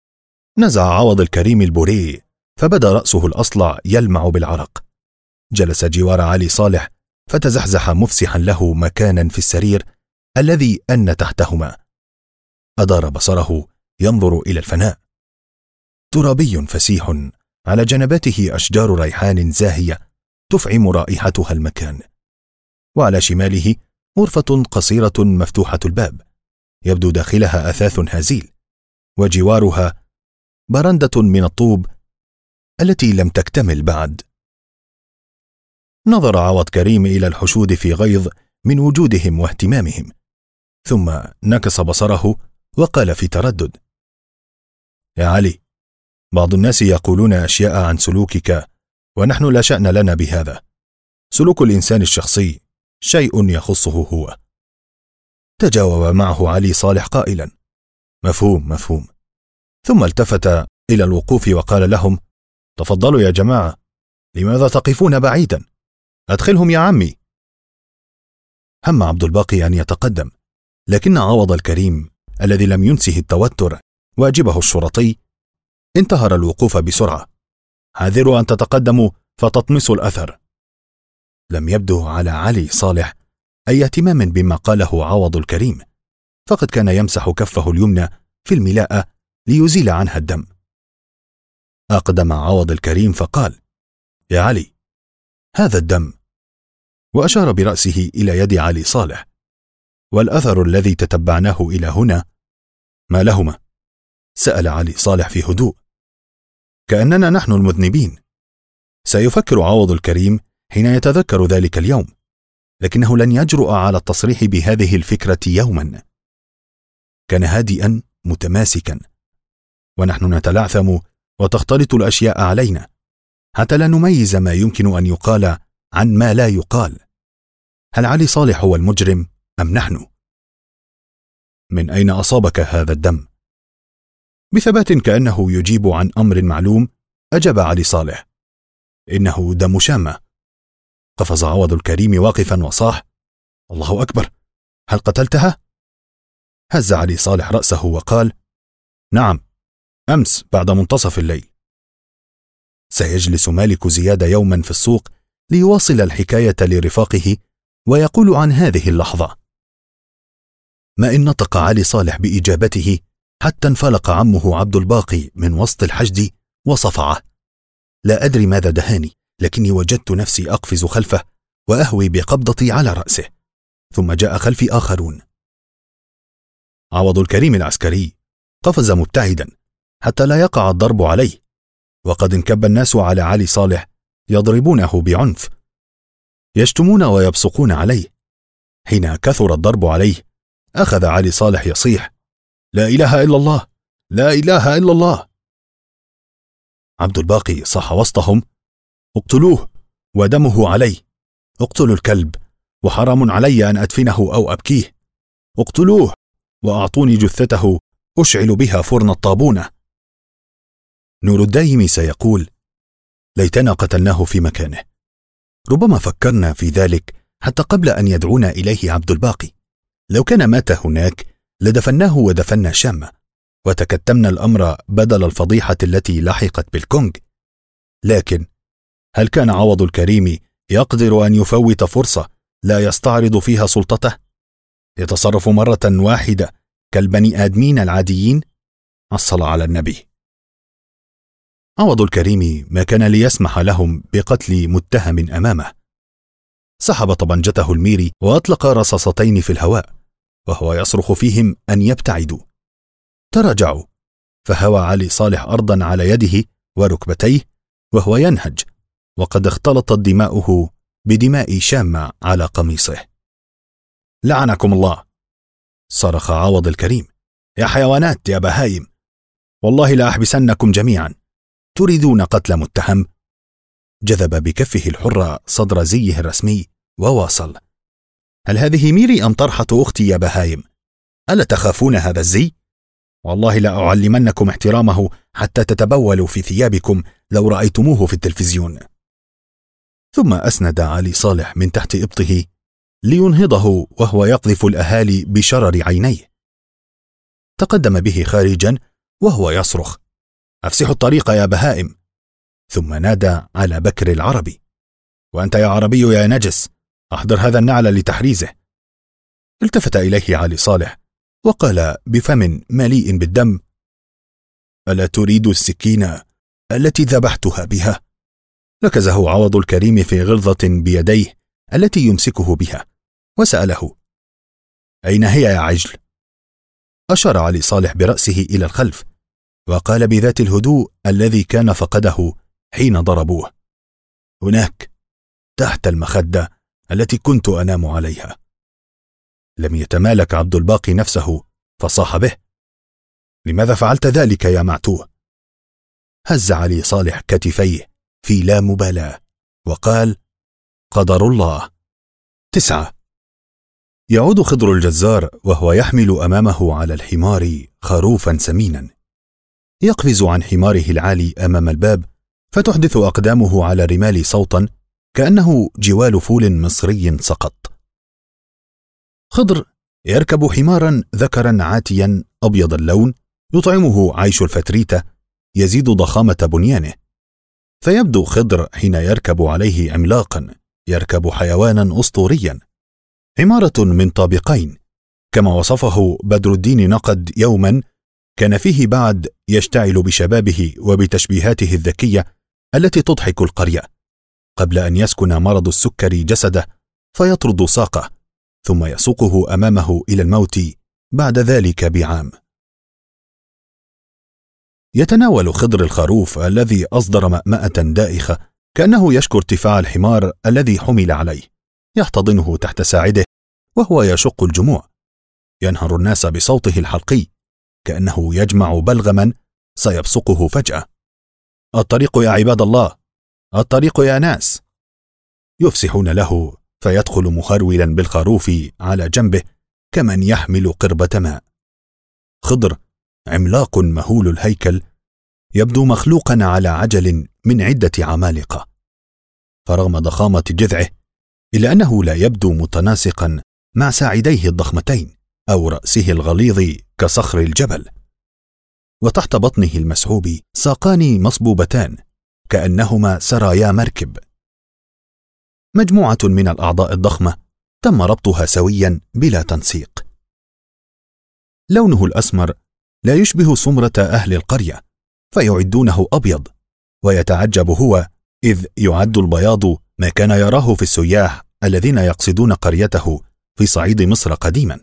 نزع عوض الكريم البوريه فبدا رأسه الأصلع يلمع بالعرق. جلس جوار علي صالح فتزحزح مفسحا له مكانا في السرير الذي أن تحتهما. أدار بصره ينظر إلى الفناء. ترابي فسيح على جنباته أشجار ريحان زاهية تفعم رائحتها المكان، وعلى شماله غرفة قصيرة مفتوحة الباب يبدو داخلها أثاث هزيل، وجوارها برندة من الطوب التي لم تكتمل بعد. نظر عوض كريم إلى الحشود في غيظ من وجودهم واهتمامهم، ثم نكص بصره وقال في تردد: يا علي، بعض الناس يقولون أشياء عن سلوكك ونحن لا شأن لنا بهذا. سلوك الإنسان الشخصي شيء يخصه هو. تجاوب معه علي صالح قائلا: مفهوم مفهوم. ثم التفت إلى الوقوف وقال لهم: تفضلوا يا جماعة، لماذا تقفون بعيدا؟ أدخلهم يا عمي. هم عبد الباقي أن يتقدم، لكن عوض الكريم الذي لم ينسه التوتر واجبه الشرطي انتهر الوقوف بسرعة: حاذروا أن تتقدموا فتطمسوا الأثر. لم يبدو على علي صالح أي اهتمام بما قاله عوض الكريم، فقد كان يمسح كفه اليمنى في الملاءة ليزيل عنها الدم. أقدم عوض الكريم فقال: يا علي، هذا الدم، وأشار برأسه إلى يد علي صالح. والأثر الذي تتبعناه إلى هنا ما لهما؟ سأل علي صالح في هدوء، كأننا نحن المذنبين. سيفكر عوض الكريم حين يتذكر ذلك اليوم، لكنه لن يجرؤ على التصريح بهذه الفكرة يوما. كان هادئا متماسكا، ونحن نتلعثم وتختلط الأشياء علينا حتى لا نميز ما يمكن أن يقال عن ما لا يقال. هل علي صالح هو المجرم أم نحن؟ من أين أصابك هذا الدم؟ بثبات كأنه يجيب عن أمر معلوم أجاب علي صالح: إنه دم شامة. قفز عوض الكريم واقفا وصاح: الله أكبر، هل قتلتها؟ هز علي صالح رأسه وقال: نعم، أمس بعد منتصف الليل. سيجلس مالك زياد يوما في السوق ليواصل الحكاية لرفاقه ويقول عن هذه اللحظة. ما إن نطق علي صالح بإجابته حتى انفلق عمه عبد الباقي من وسط الحشد وصفعه. لا أدري ماذا دهاني، لكني وجدت نفسي أقفز خلفه وأهوي بقبضتي على رأسه، ثم جاء خلفي آخرون. عوض الكريم العسكري قفز مبتعدا حتى لا يقع الضرب عليه، وقد انكب الناس على علي صالح يضربونه بعنف، يشتمون ويبصقون عليه. حين كثر الضرب عليه أخذ علي صالح يصيح: لا إله إلا الله، لا إله إلا الله. عبد الباقي صاح وسطهم: اقتلوه ودمه علي، اقتلوا الكلب وحرام علي أن أدفنه أو أبكيه، اقتلوه وأعطوني جثته أشعل بها فرن الطابونة. نور الدايم سيقول: ليتنا قتلناه في مكانه. ربما فكرنا في ذلك حتى قبل أن يدعونا إليه عبد الباقي. لو كان مات هناك لدفناه ودفنا شامة، وتكتمنا الأمر بدل الفضيحة التي لحقت بالكونغ. لكن هل كان عوض الكريم يقدر أن يفوت فرصة لا يستعرض فيها سلطته؟ يتصرف مرة واحدة كالبني آدمين العاديين؟ الصلاة على النبي. عوض الكريم ما كان ليسمح لهم بقتل متهم أمامه. سحب طبنجته الميري وأطلق رصاصتين في الهواء وهو يصرخ فيهم أن يبتعدوا. تراجعوا، فهوى علي صالح أرضا على يده وركبتيه وهو ينهج، وقد اختلطت دماؤه بدماء شامة على قميصه. لعنكم الله، صرخ عوض الكريم: يا حيوانات، يا بهايم، والله لا أحبسنكم جميعا. تريدون قتل متهم؟ جذب بكفه الحرة صدر زيه الرسمي وواصل: هل هذه ميري أم طرحة أختي يا بهايم؟ ألا تخافون هذا الزي؟ والله لا أعلمنكم احترامه حتى تتبولوا في ثيابكم لو رأيتموه في التلفزيون. ثم أسند علي صالح من تحت إبطه لينهضه وهو يقذف الأهالي بشرر عينيه. تقدم به خارجا وهو يصرخ: أفسحوا الطريق يا بهائم. ثم نادى على بكر العربي: وأنت يا عربي يا نجس، أحضر هذا النعل لتحريزه. التفت إليه علي صالح وقال بفم مليء بالدم: ألا تريد السكينة التي ذبحتها بها؟ ركزه عوض الكريم في غلظة بيديه التي يمسكه بها وسأله: أين هي يا عجل؟ أشار علي صالح برأسه إلى الخلف وقال بذات الهدوء الذي كان فقده حين ضربوه: هناك تحت المخدة التي كنت أنام عليها. لم يتمالك عبد الباقي نفسه فصاح به: لماذا فعلت ذلك يا معتوه؟ هز علي صالح كتفيه في لا مبالاة وقال: قدر الله. 9. يعود خضر الجزار وهو يحمل أمامه على الحمار خروفا سمينا، يقفز عن حماره العالي أمام الباب فتحدث أقدامه على الرمال صوتا كأنه جوال فول مصري سقط. خضر يركب حمارا ذكرا عاتيا أبيض اللون يطعمه عيش الفتريتة يزيد ضخامة بنيانه، فيبدو خضر حين يركب عليه عملاقا يركب حيوانا أسطوريا، عمارة من طابقين كما وصفه بدر الدين نقد يوما كان فيه بعد يشتعل بشبابه وبتشبيهاته الذكية التي تضحك القرية، قبل أن يسكن مرض السكري جسده فيطرد ساقه ثم يسوقه أمامه إلى الموت بعد ذلك بعام. يتناول خضر الخروف الذي أصدر مأمأة دائخة كأنه يشكو ارتفاع الحمار الذي حمل عليه، يحتضنه تحت ساعده وهو يشق الجموع، ينهر الناس بصوته الحلقي كأنه يجمع بلغما سيبصقه فجأة: الطريق يا عباد الله، الطريق يا ناس. يفسحون له فيدخل مهرولا بالخروف على جنبه كمن يحمل قربة ماء. خضر عملاق مهول الهيكل يبدو مخلوقا على عجل من عدة عمالقة، فرغم ضخامة جذعه إلا أنه لا يبدو متناسقا مع ساعديه الضخمتين أو رأسه الغليظ كصخر الجبل، وتحت بطنه المسحوب ساقان مصبوبتان كأنهما سرايا مركب. مجموعة من الأعضاء الضخمة تم ربطها سويا بلا تنسيق. لونه الأسمر لا يشبه سمرة أهل القرية فيعدونه أبيض، ويتعجب هو إذ يعد البياض ما كان يراه في السياح الذين يقصدون قريته في صعيد مصر قديما،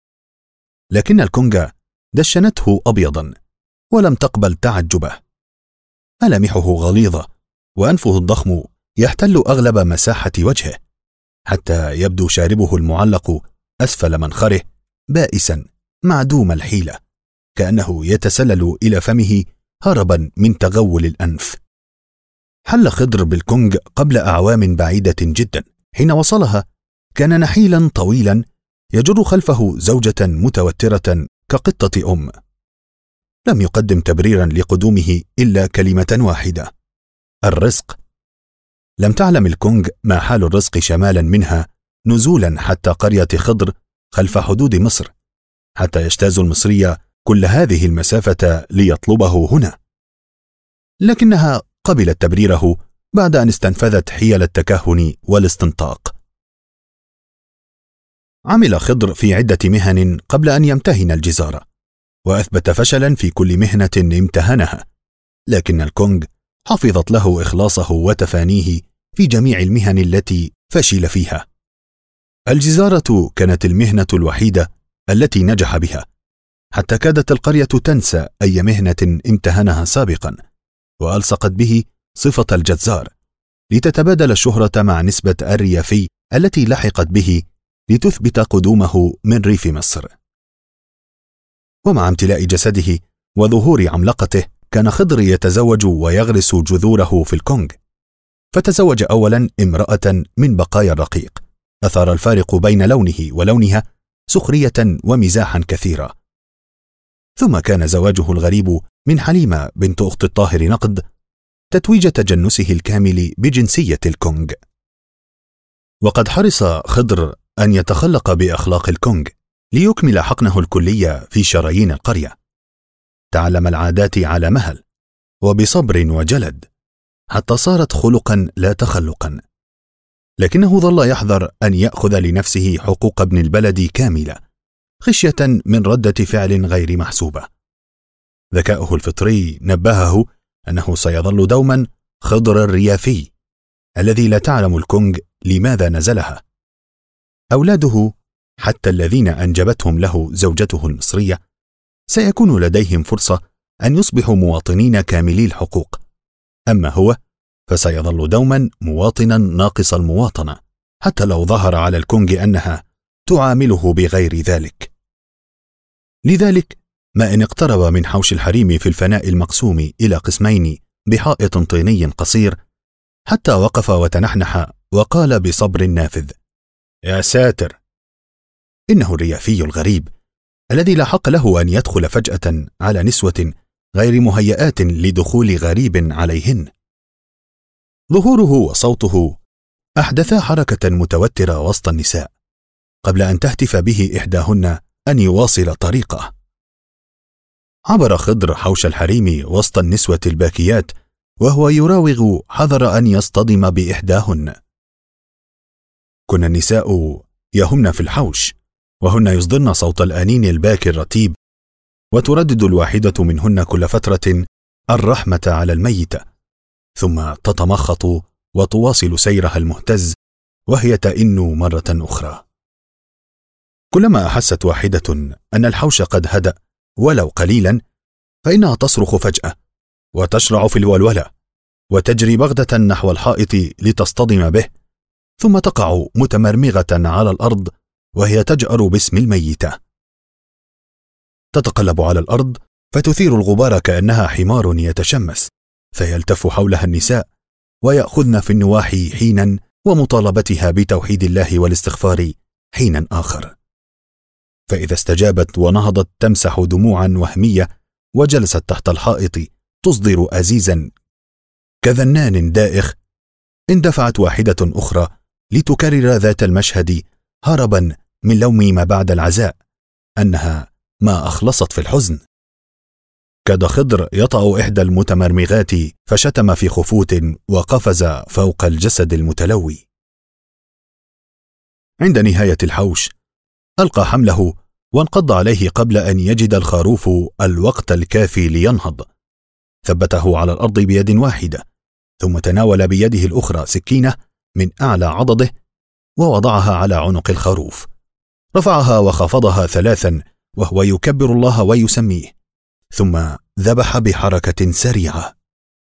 لكن الكونغا دشنته أبيضا ولم تقبل تعجبه. ملامحه غليظة وأنفه الضخم يحتل أغلب مساحة وجهه حتى يبدو شاربه المعلق أسفل منخره بائسا معدوم الحيلة كأنه يتسلل إلى فمه هربا من تغول الأنف. حل خضر بالكونغ قبل أعوام بعيدة جدا، حين وصلها كان نحيلا طويلا يجر خلفه زوجة متوترة كقطة أم. لم يقدم تبريرا لقدومه إلا كلمة واحدة: الرزق. لم تعلم الكونغ ما حال الرزق شمالا منها نزولا حتى قرية خضر خلف حدود مصر، حتى يجتاز المصري كل هذه المسافة ليطلبه هنا، لكنها قبلت تبريره بعد أن استنفذت حيل التكهن والاستنطاق. عمل خضر في عدة مهن قبل أن يمتهن الجزارة، وأثبت فشلا في كل مهنة امتهنها، لكن الكونغ حفظت له إخلاصه وتفانيه في جميع المهن التي فشل فيها. الجزارة كانت المهنة الوحيدة التي نجح بها، حتى كادت القرية تنسى أي مهنة امتهنها سابقا، وألصقت به صفة الجزار لتتبادل الشهرة مع نسبة الريافي التي لحقت به لتثبت قدومه من ريف مصر. ومع امتلاء جسده وظهور عملقته كان خضر يتزوج ويغرس جذوره في الكونغ، فتزوج أولا امرأة من بقايا الرقيق أثار الفارق بين لونه ولونها سخرية ومزاحا كثيرا، ثم كان زواجه الغريب من حليمة بنت أخت الطاهر نقد تتويج تجنسه الكامل بجنسية الكونغ. وقد حرص خضر أن يتخلق بأخلاق الكونغ ليكمل حقنه الكلي في شرايين القرية. تعلم العادات على مهل، وبصبر وجلد، حتى صارت خلقا لا تخلقا. لكنه ظل يحذر أن يأخذ لنفسه حقوق ابن البلد كاملة، خشية من ردة فعل غير محسوبة. ذكاؤه الفطري نبهه أنه سيظل دوما خضر الريافي الذي لا تعلم الكونغ لماذا نزلها. أولاده حتى الذين أنجبتهم له زوجته المصرية سيكون لديهم فرصة أن يصبحوا مواطنين كاملي الحقوق، أما هو فسيظل دوما مواطنا ناقص المواطنة، حتى لو ظهر على الكونغ أنها تعامله بغير ذلك. لذلك ما إن اقترب من حوش الحريم في الفناء المقسوم إلى قسمين بحائط طيني قصير، حتى وقف وتنحنح وقال بصبر نافذ: يا ساتر! إنه الريافي الغريب الذي لا حق له أن يدخل فجأة على نسوة غير مهيئات لدخول غريب عليهن. ظهوره وصوته أحدثا حركة متوترة وسط النساء، قبل أن تهتف به إحداهن أن يواصل طريقه. عبر خضر حوش الحريم وسط النسوة الباكيات وهو يراوغ حذر أن يصطدم بإحداهن. كن النساء يهمن في الحوش، وهن يصدرن صوت الآنين الباكي الرتيب، وتردد الواحدة منهن كل فترة الرحمة على الميتة، ثم تتمخط وتواصل سيرها المهتز وهي تئن مرة أخرى. كلما أحست واحدة أن الحوش قد هدأ ولو قليلا، فإنها تصرخ فجأة وتشرع في الولولة وتجري بغتة نحو الحائط لتصطدم به، ثم تقع متمرمغة على الأرض وهي تجأر باسم الميتة. تتقلب على الأرض فتثير الغبار كأنها حمار يتشمس، فيلتف حولها النساء ويأخذن في النواحي حينا ومطالبتها بتوحيد الله والاستغفار حينا آخر. فإذا استجابت ونهضت تمسح دموعا وهمية وجلست تحت الحائط تصدر أزيزا كذنان دائخ، اندفعت واحدة أخرى لتكرر ذات المشهد هربا من لوم ما بعد العزاء أنها ما أخلصت في الحزن. كاد خضر يطأ إحدى المتمرمغات فشتم في خفوت وقفز فوق الجسد المتلوي. عند نهاية الحوش ألقى حمله وانقض عليه قبل أن يجد الخروف الوقت الكافي لينهض. ثبته على الأرض بيد واحدة، ثم تناول بيده الأخرى سكينة من أعلى عضده ووضعها على عنق الخروف، رفعها وخفضها 3 وهو يكبر الله ويسميه، ثم ذبح بحركة سريعة.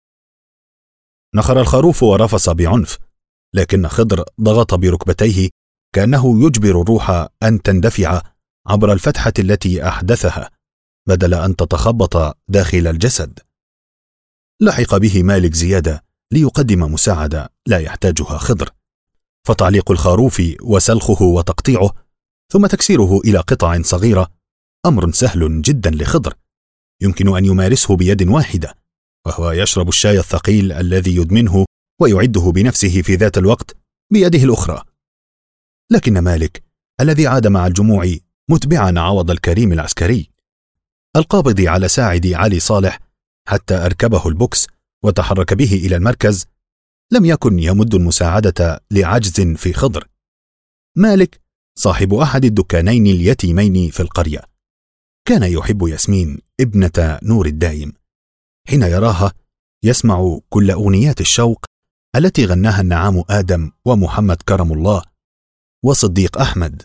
نخر الخروف ورفص بعنف، لكن خضر ضغط بركبتيه كأنه يجبر الروح أن تندفع عبر الفتحة التي أحدثها بدل أن تتخبط داخل الجسد. لحق به مالك زيادة ليقدم مساعدة لا يحتاجها خضر، فتعليق الخروف وسلخه وتقطيعه ثم تكسيره إلى قطع صغيرة أمر سهل جدا لخضر، يمكن أن يمارسه بيد واحدة وهو يشرب الشاي الثقيل الذي يدمنه ويعده بنفسه في ذات الوقت بيده الأخرى. لكن مالك الذي عاد مع الجموع متبعا عوض الكريم العسكري القابض على ساعد علي صالح حتى أركبه البوكس وتحرك به إلى المركز، لم يكن يمد المساعدة لعجز في خضر. مالك صاحب أحد الدكانين اليتيمين في القرية كان يحب ياسمين ابنة نور الدايم، حين يراها يسمع كل أغنيات الشوق التي غناها النعام آدم ومحمد كرم الله وصديق أحمد،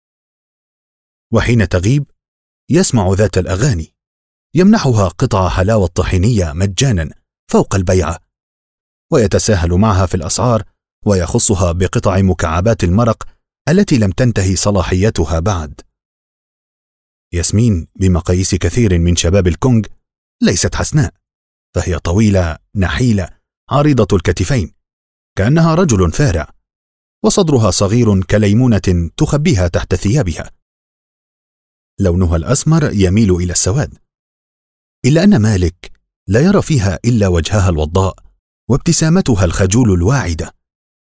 وحين تغيب يسمع ذات الأغاني، يمنحها قطع حلاوة طحينية مجانا فوق البيعة، ويتساهل معها في الأسعار ويخصها بقطع مكعبات المرق التي لم تنتهي صلاحيتها بعد. ياسمين بمقاييس كثير من شباب الكونغ ليست حسناء، فهي طويلة نحيلة عريضة الكتفين كأنها رجل فارع، وصدرها صغير كليمونة تخبيها تحت ثيابها. لونها الأسمر يميل إلى السواد، إلا أن مالك لا يرى فيها إلا وجهها الوضاء وابتسامتها الخجول الواعدة،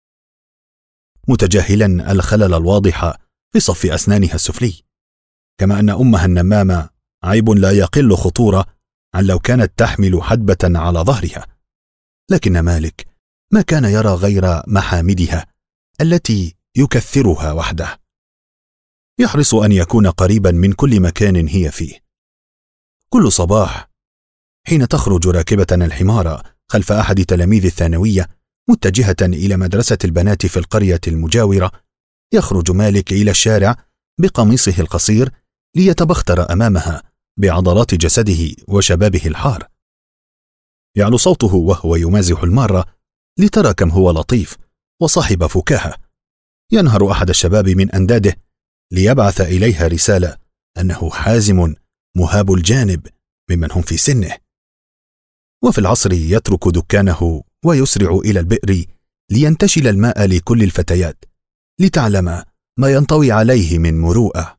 متجاهلا الخلل الواضح في صف أسنانها السفلي، كما أن أمها النمامة عيب لا يقل خطورة عن لو كانت تحمل حدبة على ظهرها، لكن مالك ما كان يرى غير محامدها التي يكثرها وحده. يحرص أن يكون قريبا من كل مكان هي فيه. كل صباح حين تخرج راكبة الحمار خلف أحد تلاميذ الثانوية متجهة إلى مدرسة البنات في القرية المجاورة، يخرج مالك إلى الشارع بقميصه القصير ليتبختر أمامها بعضلات جسده وشبابه الحار. يعلو صوته وهو يمازح المارة لترى كم هو لطيف وصاحب فكاهة. ينهر أحد الشباب من أنداده ليبعث إليها رسالة أنه حازم مهاب الجانب ممن هم في سنه. وفي العصر يترك دكانه ويسرع إلى البئر لينتشل الماء لكل الفتيات لتعلم ما ينطوي عليه من مروءة.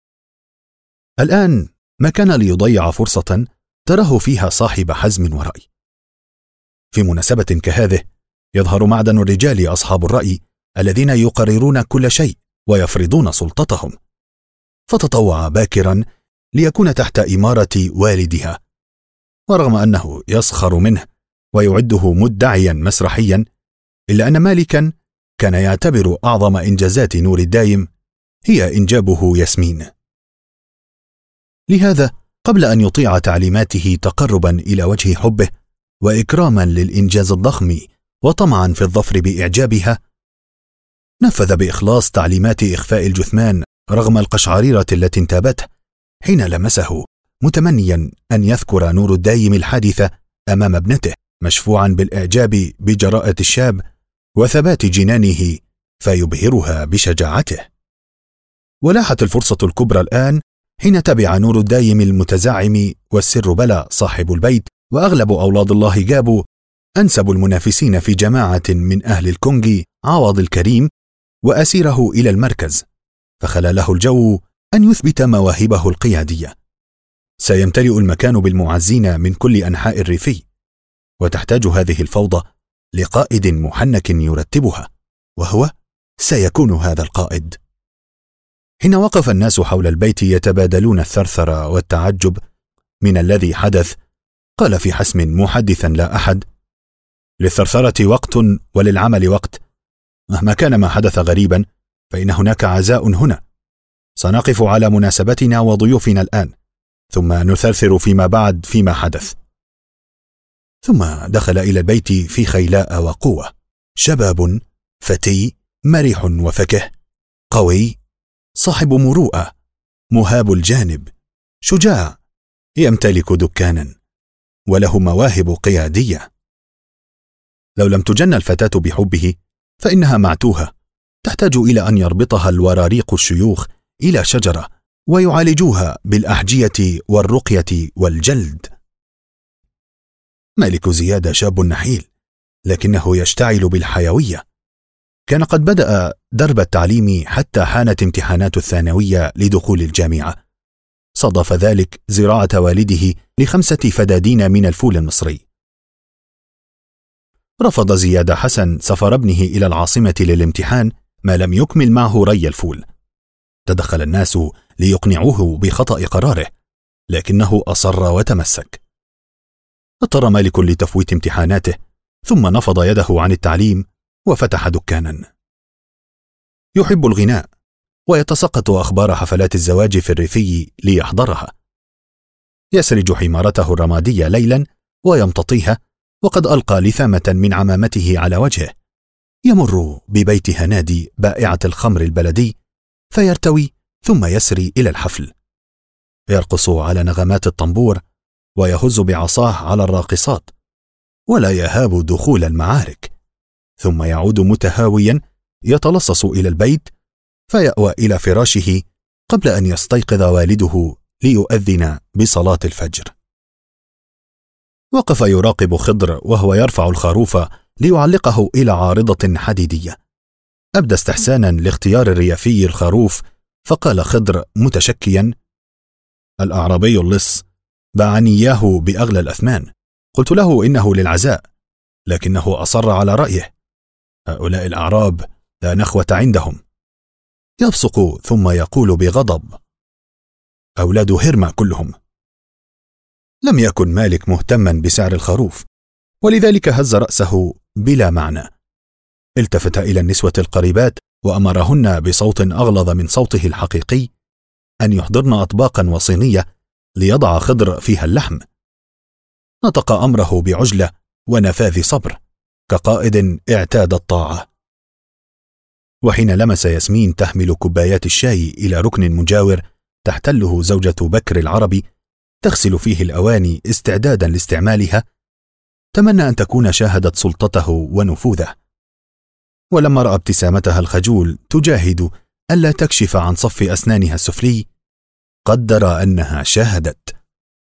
الآن ما كان ليضيع فرصة تراه فيها صاحب حزم ورأي. في مناسبة كهذه يظهر معدن الرجال أصحاب الرأي الذين يقررون كل شيء ويفرضون سلطتهم، فتطوع باكرا ليكون تحت إمارة والدها. ورغم أنه يسخر منه ويعده مدعيا مسرحيا، إلا أن مالكا كان يعتبر أعظم إنجازات نور الدايم هي إنجابه ياسمين. لهذا قبل أن يطيع تعليماته تقربا إلى وجه حبه وإكراما للإنجاز الضخم وطمعا في الظفر بإعجابها، نفذ بإخلاص تعليمات إخفاء الجثمان رغم القشعريرة التي انتابته حين لمسه، متمنيا أن يذكر نور الدايم الحادثة أمام ابنته، مشفوعا بالإعجاب بجراءة الشاب وثبات جنانه فيبهرها بشجاعته. ولاحت الفرصة الكبرى الآن حين تبع نور الدايم المتزعم والسر بلى صاحب البيت وأغلب أولاد الله جابوا أنسب المنافسين في جماعة من أهل الكونغي عوض الكريم وأسيره إلى المركز، فخلا له الجو أن يثبت مواهبه القيادية. سيمتلئ المكان بالمعزين من كل أنحاء الريفي، وتحتاج هذه الفوضى لقائد محنك يرتبها، وهو سيكون هذا القائد. حين وقف الناس حول البيت يتبادلون الثرثر والتعجب من الذي حدث، قال في حسم محدثا لا أحد: للثرثرة وقت وللعمل وقت. مهما كان ما حدث غريبا فإن هناك عزاء هنا. سنقف على مناسبتنا وضيوفنا الآن، ثم نثرثر فيما بعد فيما حدث. ثم دخل إلى البيت في خيلاء وقوة، شباب فتي مرح وفكه، قوي، صاحب مروءة، مهاب الجانب، شجاع، يمتلك دكانا، وله مواهب قيادية. لو لم تجن الفتاة بحبه فإنها معتوهة، تحتاج إلى أن يربطها الوراريق الشيوخ إلى شجرة ويعالجوها بالأحجية والرقية والجلد. مالك زياد شاب نحيل، لكنه يشتعل بالحيوية. كان قد بدأ درب التعليم حتى حانت امتحانات الثانوية لدخول الجامعة. صادف ذلك زراعة والده ل5 فدادين من الفول المصري. رفض زياد حسن سفر ابنه إلى العاصمة للامتحان ما لم يكمل معه ري الفول. تدخل الناس ليقنعوه بخطأ قراره، لكنه أصر وتمسك. اضطر مالك لتفويت امتحاناته، ثم نفض يده عن التعليم وفتح دكانا. يحب الغناء ويتسقط أخبار حفلات الزواج في الريفي ليحضرها. يسرج حمارته الرمادية ليلا ويمتطيها، وقد ألقى لثامة من عمامته على وجهه. يمر ببيت هنادي بائعة الخمر البلدي فيرتوي، ثم يسري إلى الحفل. يرقص على نغمات الطنبور ويهز بعصاه على الراقصات، ولا يهاب دخول المعارك. ثم يعود متهاويا يتلصص إلى البيت فيأوى إلى فراشه قبل أن يستيقظ والده ليؤذن بصلاة الفجر. وقف يراقب خضر وهو يرفع الخروف ليعلقه إلى عارضة حديدية. أبدى استحسانا لاختيار الريافي الخروف، فقال خضر متشكيا: الأعرابي اللص باعني إياه بأغلى الأثمان. قلت له إنه للعزاء، لكنه أصر على رأيه. هؤلاء الأعراب لا نخوة عندهم. يبصق ثم يقول بغضب: أولاد هرما كلهم. لم يكن مالك مهتما بسعر الخروف، ولذلك هز رأسه بلا معنى. التفت إلى النسوة القريبات وأمرهن بصوت أغلظ من صوته الحقيقي أن يحضرن أطباقا وصينية ليضع خضر فيها اللحم. نطق أمره بعجلة ونفاذ صبر كقائد اعتاد الطاعة. وحين لمس ياسمين تحمل كوبايات الشاي إلى ركن مجاور تحتله زوجة بكر العربي تغسل فيه الأواني استعدادا لاستعمالها، تمنى أن تكون شاهدت سلطته ونفوذه. ولما رأى ابتسامتها الخجول تجاهد ألا تكشف عن صف أسنانها السفلي، قدر أنها شاهدت.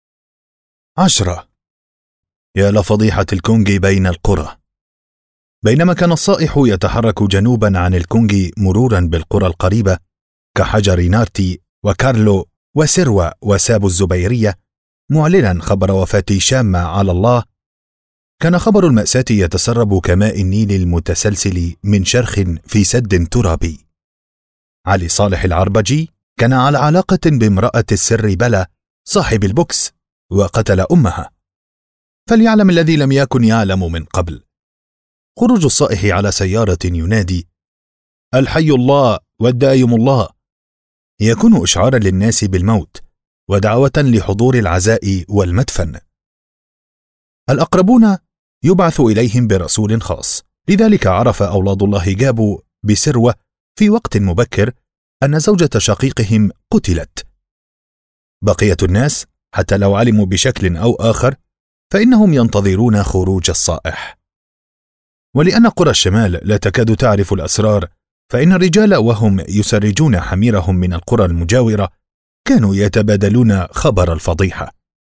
10. يا لفضيحة الكونغ بين القرى. بينما كان الصائح يتحرك جنوبا عن الكونغ مرورا بالقرى القريبة كحجر نارتي وكارلو وسروة وسابو الزبيرية معلنا خبر وفاة شامة على الله، كان خبر المأساة يتسرب كماء النيل المتسلسل من شرخ في سد ترابي. علي صالح العربجي كان على علاقة بامرأة السر بلا صاحب البوكس وقتل أمها. فليعلم الذي لم يكن يعلم من قبل. خروج الصائح على سيارة ينادي الحي الله والدائم الله يكون إشعارا للناس بالموت ودعوة لحضور العزاء والمدفن. الأقربون يبعث إليهم برسول خاص، لذلك عرف أولاد الله جابوا بسروة في وقت مبكر أن زوجة شقيقهم قتلت. بقية الناس حتى لو علموا بشكل أو آخر فإنهم ينتظرون خروج الصائح. ولأن قرى الشمال لا تكاد تعرف الأسرار، فإن الرجال وهم يسرجون حميرهم من القرى المجاورة كانوا يتبادلون خبر الفضيحة.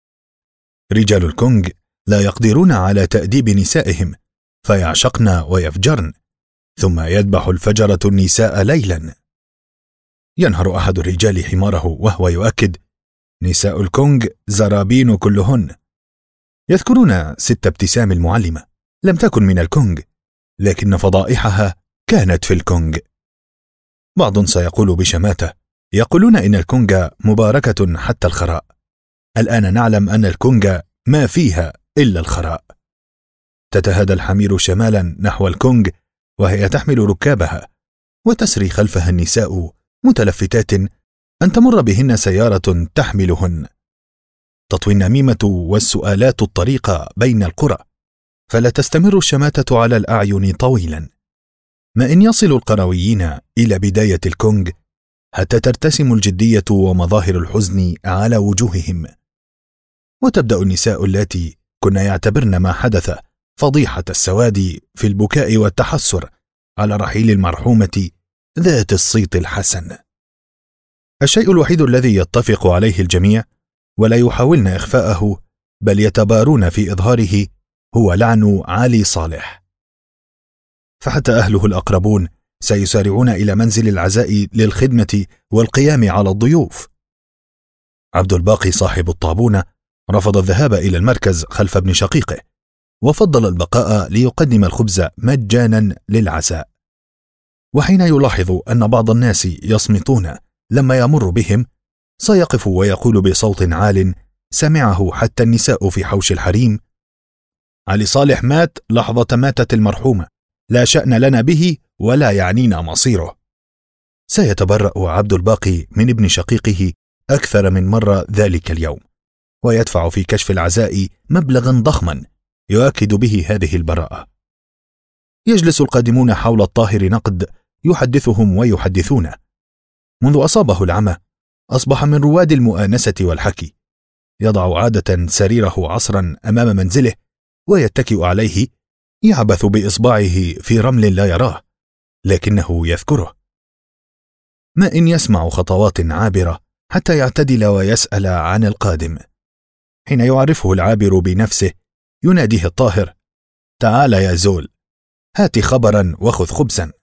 رجال الكونغ لا يقدرون على تأديب نسائهم فيعشقن ويفجرن، ثم يذبح الفجرة النساء ليلا. ينهر أحد الرجال حماره وهو يؤكد نساء الكونغ زرابين كلهن. يذكرون ست ابتسام المعلمة، لم تكن من الكونغ لكن فضائحها كانت في الكونغ. بعض سيقول بشماتة يقولون إن الكونغ مباركة حتى الخراء. الآن نعلم أن الكونغ ما فيها إلا الخراء. تتهادى الحمير شمالا نحو الكونغ وهي تحمل ركابها، وتسري خلفها النساء متلفتات أن تمر بهن سيارة تحملهن. تطوي النميمة والسؤالات الطريق بين القرى، فلا تستمر الشماتة على الأعين طويلا، ما إن يصل القرويين إلى بداية الكونغ حتى ترتسم الجدية ومظاهر الحزن على وجوههم، وتبدأ النساء اللاتي كن يعتبرن ما حدث فضيحة السواد في البكاء والتحسر على رحيل المرحومة ذات الصيت الحسن. الشيء الوحيد الذي يتفق عليه الجميع ولا يحاولن إخفاءه بل يتبارون في إظهاره هو لعن علي صالح. فحتى أهله الأقربون سيسارعون إلى منزل العزاء للخدمة والقيام على الضيوف. عبد الباقي صاحب الطابونة رفض الذهاب إلى المركز خلف ابن شقيقه، وفضل البقاء ليقدم الخبز مجانا للعزاء. وحين يلاحظ أن بعض الناس يصمتون لما يمر بهم سيقف ويقول بصوت عال سمعه حتى النساء في حوش الحريم: علي صالح مات لحظة ماتت المرحومة، لا شأن لنا به ولا يعنينا مصيره. سيتبرأ عبد الباقي من ابن شقيقه أكثر من مرة ذلك اليوم، ويدفع في كشف العزاء مبلغا ضخما يؤكد به هذه البراءة. يجلس القادمون حول الطاهر نقد يحدثهم ويحدثونه. منذ أصابه العمى أصبح من رواد المؤانسة والحكي، يضع عادة سريره عصرا أمام منزله ويتكئ عليه، يعبث بإصبعه في رمل لا يراه لكنه يذكره. ما إن يسمع خطوات عابرة حتى يعتدل ويسأل عن القادم. حين يعرفه العابر بنفسه يناديه الطاهر: تعال يا زول، هات خبرا وخذ خبزا.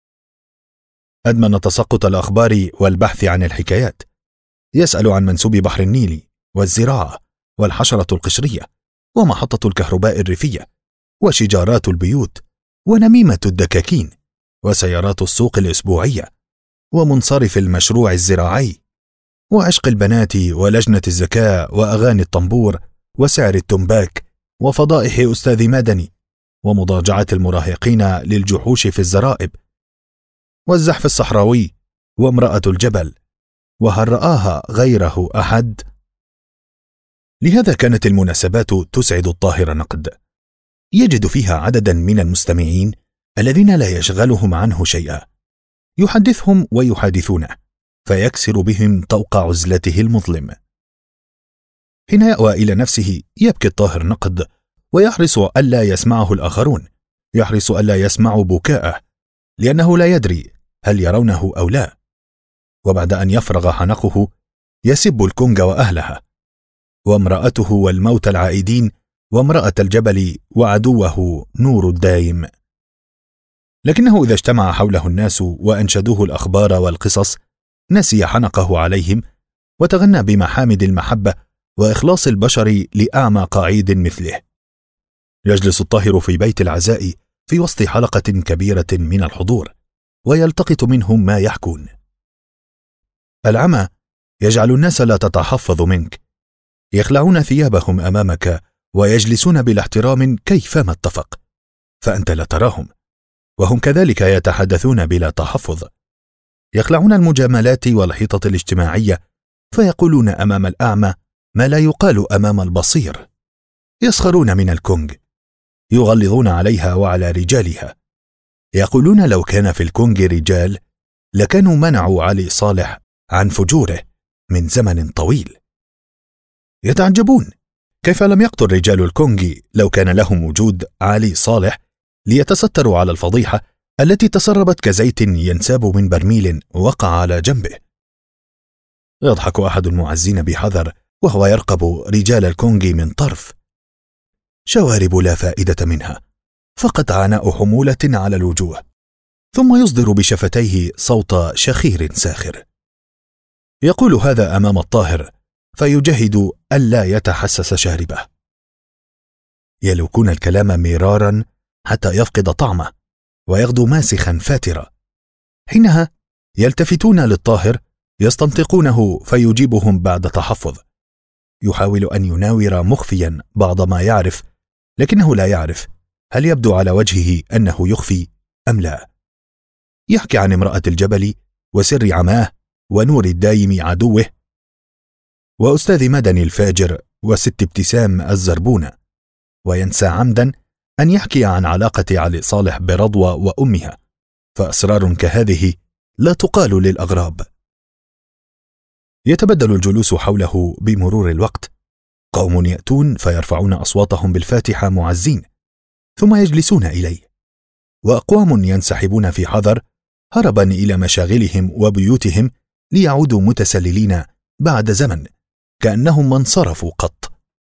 أدمن تسقط الأخبار والبحث عن الحكايات، يسأل عن منسوب بحر النيل والزراعة والحشرة القشرية ومحطة الكهرباء الريفية وشجارات البيوت ونميمة الدكاكين وسيارات السوق الأسبوعية ومنصرف المشروع الزراعي وعشق البنات ولجنة الزكاة وأغاني الطنبور وسعر التنباك وفضائح أستاذ مدني ومضاجعة المراهقين للجحوش في الزرائب والزحف الصحراوي وامرأة الجبل، وهل رآها غيره أحد؟ لهذا كانت المناسبات تسعد الطاهر نقد، يجد فيها عددا من المستمعين الذين لا يشغلهم عنه شيئا، يحدثهم ويحادثونه، فيكسر بهم طوق عزلته المظلم. حين يأوى إلى نفسه يبكي الطاهر نقد، ويحرص ألا يسمعه الآخرون، يحرص ألا يسمعوا بكاءه، لأنه لا يدري هل يرونه أو لا. وبعد أن يفرغ حنقه يسب الكونغ وأهلها وامرأته والموت العائدين وامرأة الجبل وعدوه نور الدايم. لكنه إذا اجتمع حوله الناس وأنشدوه الأخبار والقصص نسي حنقه عليهم، وتغنى بمحامد المحبة وإخلاص البشر لأعمى قعيد مثله. يجلس الطاهر في بيت العزاء في وسط حلقة كبيرة من الحضور، ويلتقط منهم ما يحكون. العمى يجعل الناس لا تتحفظ منك، يخلعون ثيابهم أمامك ويجلسون بلا احترام كيفما اتفق، فأنت لا تراهم، وهم كذلك يتحدثون بلا تحفظ، يخلعون المجاملات والحيطة الاجتماعية، فيقولون أمام الأعمى ما لا يقال أمام البصير، يسخرون من الكونغ، يغلظون عليها وعلى رجالها، يقولون لو كان في الكونغ رجال لكانوا منعوا علي صالح عن فجوره من زمن طويل. يتعجبون كيف لم يقتل رجال الكونغ لو كان لهم وجود علي صالح ليتستروا على الفضيحة التي تسربت كزيت ينساب من برميل وقع على جنبه. يضحك أحد المعزين بحذر وهو يرقب رجال الكونغ من طرف، شوارب لا فائدة منها، فقط عناء حمولة على الوجوه، ثم يصدر بشفتيه صوت شخير ساخر. يقول هذا أمام الطاهر فيجهد ألا يتحسس شاربه. يلوكون الكلام مرارا حتى يفقد طعمه ويغدو ماسخا فاترا. حينها يلتفتون للطاهر يستنطقونه فيجيبهم بعد تحفظ، يحاول أن يناور مخفيا بعض ما يعرف، لكنه لا يعرف هل يبدو على وجهه أنه يخفي أم لا. يحكي عن امرأة الجبل وسر عماه ونور الدايم عدوه وأستاذ مدني الفاجر وست ابتسام الزربونة، وينسى عمدا أن يحكي عن علاقة علي صالح برضوى وأمها، فأسرار كهذه لا تقال للأغراب. يتبدل الجلوس حوله بمرور الوقت، قوم يأتون فيرفعون أصواتهم بالفاتحة معزين، ثم يجلسون إليه، وأقوام ينسحبون في حذر هربا إلى مشاغلهم وبيوتهم ليعودوا متسللين بعد زمن كأنهم ما انصرفوا قط.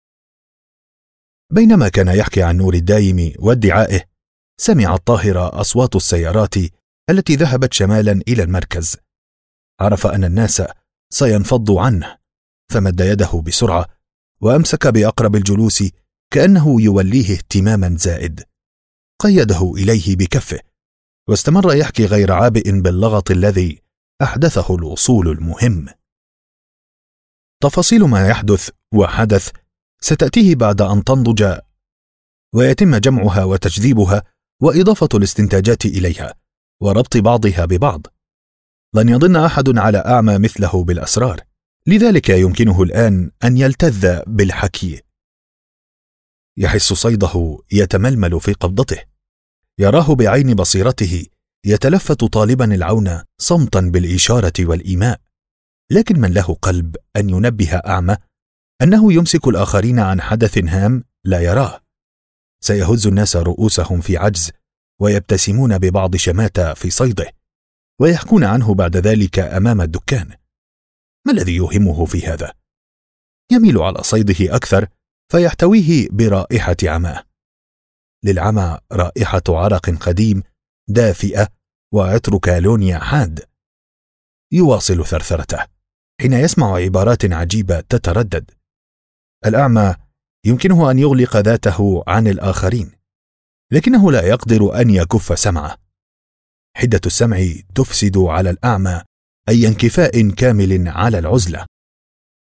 بينما كان يحكي عن نور الدايم وادعائه، سمع الطاهر أصوات السيارات التي ذهبت شمالا إلى المركز. عرف أن الناس سينفضوا عنه، فمد يده بسرعة وأمسك بأقرب الجلوس كأنه يوليه اهتماما زائد، قيده إليه بكفه، واستمر يحكي غير عابئ باللغط الذي أحدثه الوصول المهم. تفاصيل ما يحدث وحدث ستأتيه بعد أن تنضج ويتم جمعها وتجذيبها وإضافة الاستنتاجات إليها وربط بعضها ببعض. لن يضن أحد على أعمى مثله بالأسرار، لذلك يمكنه الآن أن يلتذ بالحكي. يحس صيده يتململ في قبضته، يراه بعين بصيرته يتلفت طالبا العون صمتا بالإشارة والإيماء، لكن من له قلب أن ينبه أعمى أنه يمسك الآخرين عن حدث هام لا يراه. سيهز الناس رؤوسهم في عجز ويبتسمون ببعض شماتة في صيده، ويحكون عنه بعد ذلك أمام الدكان. ما الذي يهمه في هذا؟ يميل على صيده أكثر فيحتويه برائحة عماه. للعمى رائحة عرق قديم دافئة وعطر كالونيا حاد. يواصل ثرثرته حين يسمع عبارات عجيبة تتردد. الأعمى يمكنه أن يغلق ذاته عن الآخرين، لكنه لا يقدر أن يكف سمعه. حدة السمع تفسد على الأعمى أي انكفاء كامل على العزلة.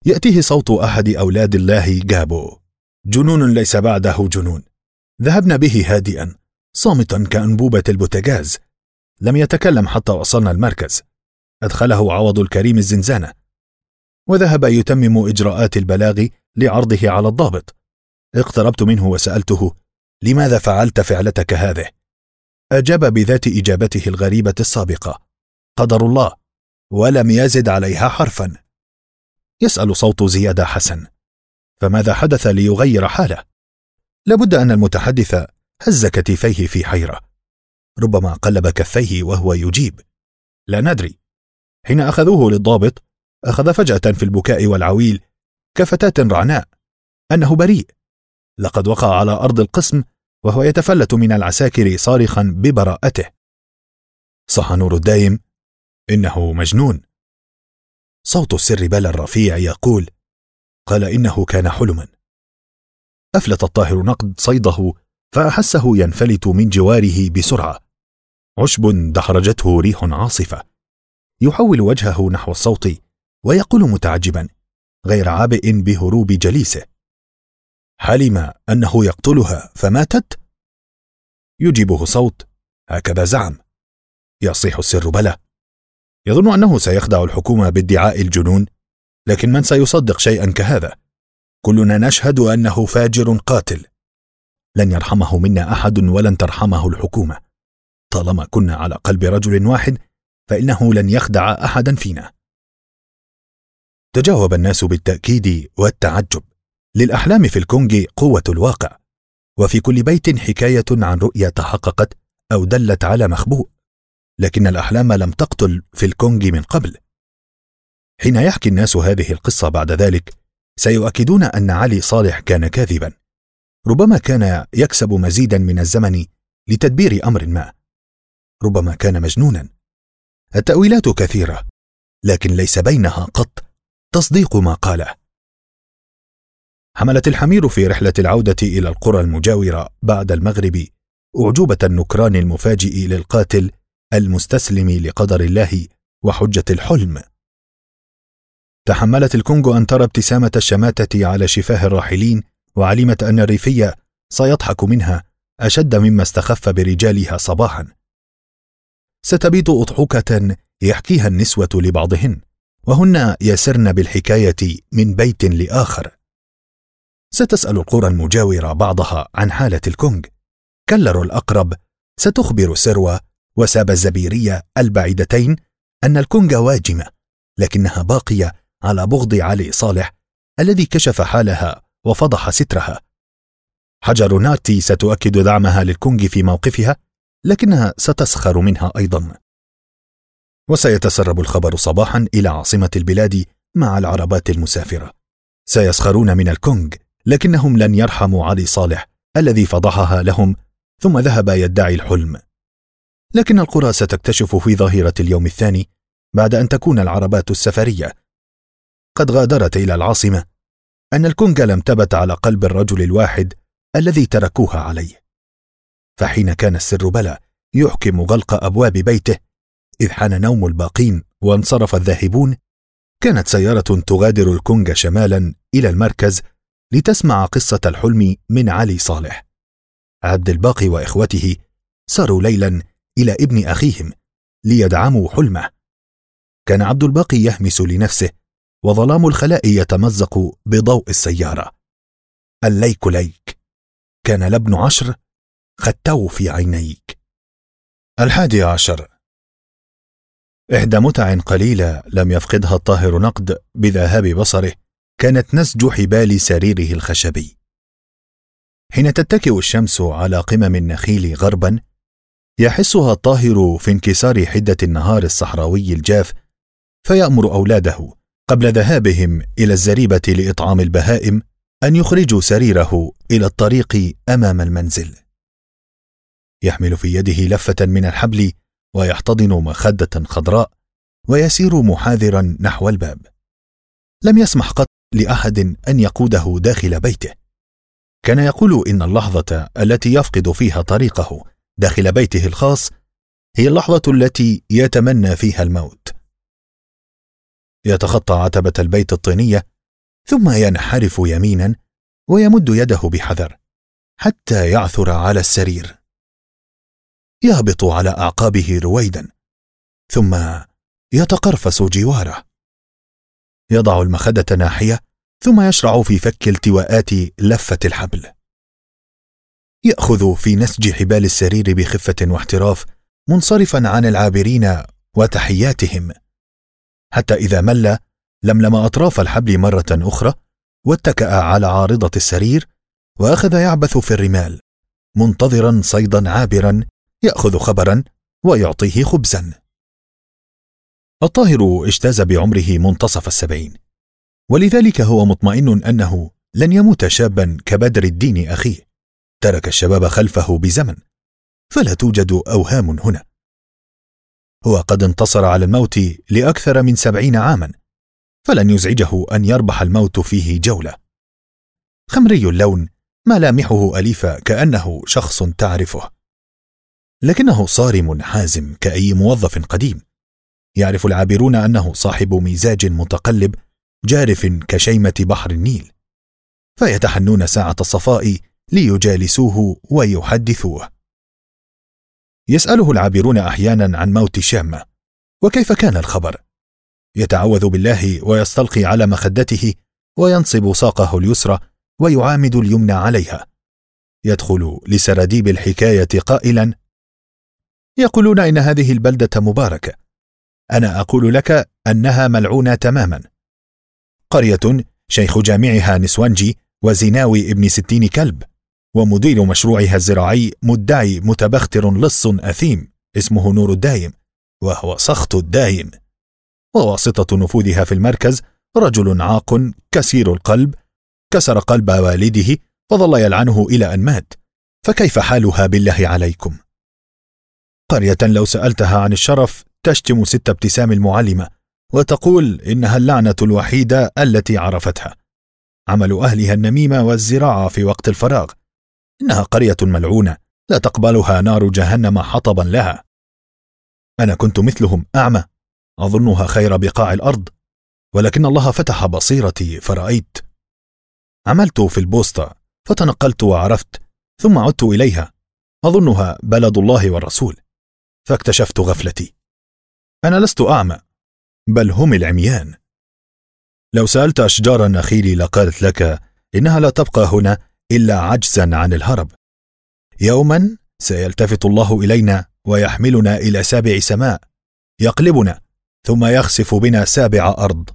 يأتيه صوت أحد أولاد الله جابو: جنون ليس بعده جنون. ذهبنا به هادئا صامتا كأنبوبة البوتاجاز، لم يتكلم حتى وصلنا المركز. أدخله عوض الكريم الزنزانة وذهب يتمم إجراءات البلاغ لعرضه على الضابط. اقتربت منه وسألته: لماذا فعلت فعلتك هذه؟ أجاب بذات إجابته الغريبة السابقة: قدر الله، ولم يزد عليها حرفا. يسأل صوت زياد حسن: فماذا حدث ليغير حاله؟ لابد أن المتحدث هز كتفيه في حيرة، ربما قلب كفيه وهو يجيب: لا ندري. حين أخذوه للضابط أخذ فجأة في البكاء والعويل كفتاة رعناء أنه بريء. لقد وقع على أرض القسم وهو يتفلت من العساكر صارخا ببراءته. صح نور الدايم: إنه مجنون. صوت السربال الرفيع يقول: قال إنه كان حلما. أفلت الطاهر نقد صيده فأحسه ينفلت من جواره بسرعة. عشب دحرجته ريح عاصفة. يحول وجهه نحو الصوت ويقول متعجبا غير عابئ بهروب جليسه: حلم أنه يقتلها فماتت؟ يجيبه صوت: هكذا زعم. يصيح السربلة: يظن أنه سيخدع الحكومة بادعاء الجنون، لكن من سيصدق شيئا كهذا؟ كلنا نشهد أنه فاجر قاتل. لن يرحمه منا أحد ولن ترحمه الحكومة. طالما كنا على قلب رجل واحد فإنه لن يخدع أحدا فينا. تجاوب الناس بالتأكيد والتعجب. للأحلام في الكونغ قوة الواقع، وفي كل بيت حكاية عن رؤيا تحققت أو دلت على مخبوء، لكن الأحلام لم تقتل في الكونغ من قبل. حين يحكي الناس هذه القصة بعد ذلك سيؤكدون أن علي صالح كان كاذبا، ربما كان يكسب مزيدا من الزمن لتدبير أمر ما، ربما كان مجنونا. التأويلات كثيرة، لكن ليس بينها قط تصديق ما قاله. حملت الحمير في رحلة العودة إلى القرى المجاورة بعد المغرب أعجوبة النكران المفاجئ للقاتل المستسلم لقدر الله وحجة الحلم. تحملت الكونغو أن ترى ابتسامة الشماتة على شفاه الراحلين، وعلمت أن الريفي سيضحك منها أشد مما استخف برجالها صباحا. ستبيت أضحوكة يحكيها النسوة لبعضهن، وهن يسرن بالحكاية من بيت لآخر. ستسأل القرى المجاورة بعضها عن حالة الكونغ. كلر الأقرب ستخبر سروة وساب الزبيرية البعيدتين أن الكونغ واجمة، لكنها باقية على بغض علي صالح الذي كشف حالها وفضح سترها. حجر ناتي ستؤكد دعمها للكونغ في موقفها، لكنها ستسخر منها أيضا. وسيتسرب الخبر صباحا إلى عاصمة البلاد مع العربات المسافرة. سيسخرون من الكونغ، لكنهم لن يرحموا علي صالح الذي فضحها لهم ثم ذهب يدعي الحلم. لكن القرى ستكتشف في ظهيرة اليوم الثاني بعد أن تكون العربات السفرية قد غادرت إلى العاصمة أن الكونغ لم تبت على قلب الرجل الواحد الذي تركوها عليه. فحين كان السربلة يحكم غلق أبواب بيته إذ حان نوم الباقين وانصرف الذاهبون، كانت سيارة تغادر الكونغ شمالا إلى المركز لتسمع قصة الحلم من علي صالح. عبد الباقي وإخوته ساروا ليلا إلى ابن أخيهم ليدعموا حلمه. كان عبد الباقي يهمس لنفسه وظلام الخلاء يتمزق بضوء السيارة. الليك ليك، كان لابن 10 خدته في عينيك. 11. إحدى متع قليلة لم يفقدها الطاهر نقد بذهاب بصره كانت نسج حبال سريره الخشبي. حين تتكئ الشمس على قمم النخيل غربا يحسها الطاهر في انكسار حدة النهار الصحراوي الجاف، فيأمر أولاده قبل ذهابهم إلى الزريبة لإطعام البهائم أن يخرجوا سريره إلى الطريق أمام المنزل. يحمل في يده لفة من الحبل ويحتضن مخدة خضراء ويسير محاذرا نحو الباب. لم يسمح قط لأحد أن يقوده داخل بيته. كان يقول إن اللحظة التي يفقد فيها طريقه داخل بيته الخاص هي اللحظة التي يتمنى فيها الموت. يتخطى عتبة البيت الطينية ثم ينحرف يمينا ويمد يده بحذر حتى يعثر على السرير، يهبط على أعقابه رويدا ثم يتقرفص جواره، يضع المخدة ناحية ثم يشرع في فك التواءات لفة الحبل، يأخذ في نسج حبال السرير بخفة واحتراف منصرفا عن العابرين وتحياتهم، حتى إذا مل لملم أطراف الحبل مرة أخرى واتكأ على عارضة السرير وأخذ يعبث في الرمال منتظرا صيدا عابرا يأخذ خبرا ويعطيه خبزا. الطاهر اجتاز بعمره منتصف 70، ولذلك هو مطمئن أنه لن يموت شابا كبدر الدين أخيه، ترك الشباب خلفه بزمن، فلا توجد أوهام هنا. هو قد انتصر على الموت لأكثر من 70 عاما، فلن يزعجه أن يربح الموت فيه جولة. خمري اللون، ملامحه أليفة كأنه شخص تعرفه، لكنه صارم حازم كأي موظف قديم. يعرف العابرون أنه صاحب مزاج متقلب جارف كشيمة بحر النيل، فيتحنون ساعة الصفاء ليجالسوه ويحدثوه. يسأله العابرون أحيانا عن موت شامة وكيف كان الخبر، يتعوذ بالله ويستلقي على مخدته وينصب ساقه اليسرى ويعامد اليمنى عليها، يدخل لسراديب الحكاية قائلا: يقولون إن هذه البلدة مباركة، أنا أقول لك أنها ملعونة تماما، قرية شيخ جامعها نسوانجي وزناوي ابن 60 كلب، ومدير مشروعها الزراعي مدعي متبختر لص أثيم اسمه نور الدايم، وهو سخط الدايم، وواسطة نفوذها في المركز رجل عاق كسير القلب كسر قلب والده فظل يلعنه إلى أن مات، فكيف حالها بالله عليكم؟ قرية لو سألتها عن الشرف تشتم ست ابتسام المعلمة وتقول إنها اللعنة الوحيدة التي عرفتها، عمل أهلها النميمة والزراعة في وقت الفراغ، إنها قرية ملعونة لا تقبلها نار جهنم حطبا لها. أنا كنت مثلهم أعمى أظنها خير بقاع الأرض، ولكن الله فتح بصيرتي فرأيت. عملت في البوسطة فتنقلت وعرفت، ثم عدت إليها أظنها بلد الله والرسول، فاكتشفت غفلتي. أنا لست أعمى، بل هم العميان. لو سألت أشجار النخيل لقالت لك إنها لا تبقى هنا إلا عجزا عن الهرب. يوما سيلتفت الله إلينا ويحملنا إلى 7 سماء، يقلبنا ثم يخسف بنا 7 أرض.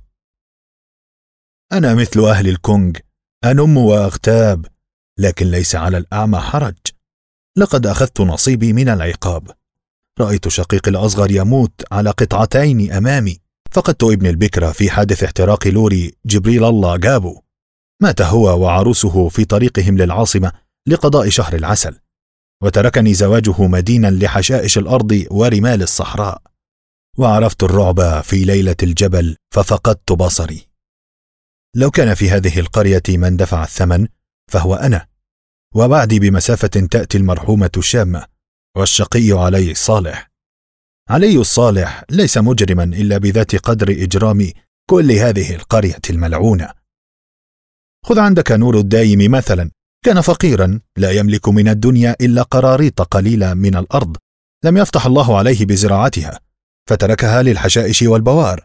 أنا مثل أهل الكونغ، أنم وأغتاب، لكن ليس على الأعمى حرج. لقد أخذت نصيبي من العقاب. رأيت شقيقي الأصغر يموت على قطعتين أمامي، فقدت ابن البكرة في حادث احتراق لوري جبريل الله جابو، مات هو وعروسه في طريقهم للعاصمة لقضاء شهر العسل، وتركني زواجه مدينا لحشائش الأرض ورمال الصحراء. وعرفت الرعب في ليلة الجبل ففقدت بصري. لو كان في هذه القرية من دفع الثمن فهو أنا، وبعدي بمسافة تأتي المرحومة الشامة والشقي علي الصالح. علي الصالح ليس مجرما إلا بذات قدر إجرام كل هذه القرية الملعونة. خذ عندك نور الدايم مثلا، كان فقيرا لا يملك من الدنيا إلا قراريط قليلة من الأرض، لم يفتح الله عليه بزراعتها فتركها للحشائش والبوار،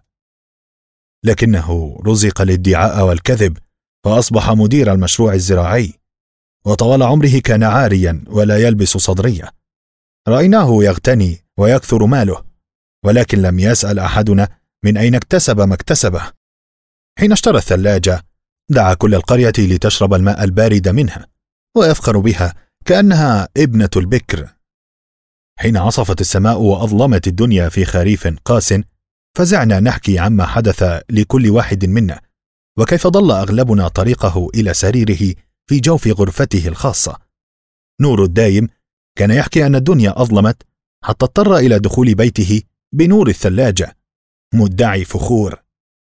لكنه رزق الادعاء والكذب فأصبح مدير المشروع الزراعي، وطوال عمره كان عاريا ولا يلبس صدرية. رأيناه يغتني ويكثر ماله، ولكن لم يسأل أحدنا من أين اكتسب ما اكتسبه. حين اشترى الثلاجة دعا كل القرية لتشرب الماء البارد منها ويفخر بها كأنها ابنة البكر. حين عصفت السماء وأظلمت الدنيا في خريف قاس فزعنا نحكي عما حدث لكل واحد منا، وكيف ضل أغلبنا طريقه إلى سريره في جوف غرفته الخاصة. نور الدايم كان يحكي أن الدنيا أظلمت حتى اضطر إلى دخول بيته بنور الثلاجة، مدعي فخور.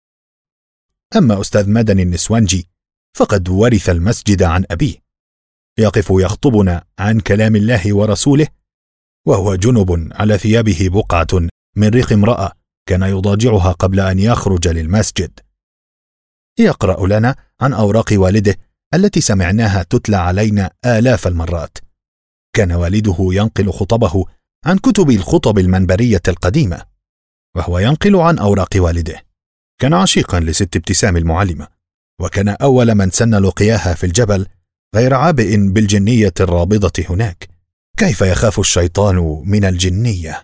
أما أستاذ مدني النسوانجي فقد ورث المسجد عن أبيه، يقف يخطبنا عن كلام الله ورسوله وهو جنب على ثيابه بقعة من ريق امرأة كان يضاجعها قبل أن يخرج للمسجد. يقرأ لنا عن أوراق والده التي سمعناها تتلى علينا آلاف المرات. كان والده ينقل خطبه عن كتب الخطب المنبرية القديمة، وهو ينقل عن أوراق والده. كان عشيقا لست ابتسام المعلمة، وكان أول من سن لقياها في الجبل، غير عابئ بالجنية الرابضة هناك. كيف يخاف الشيطان من الجنية؟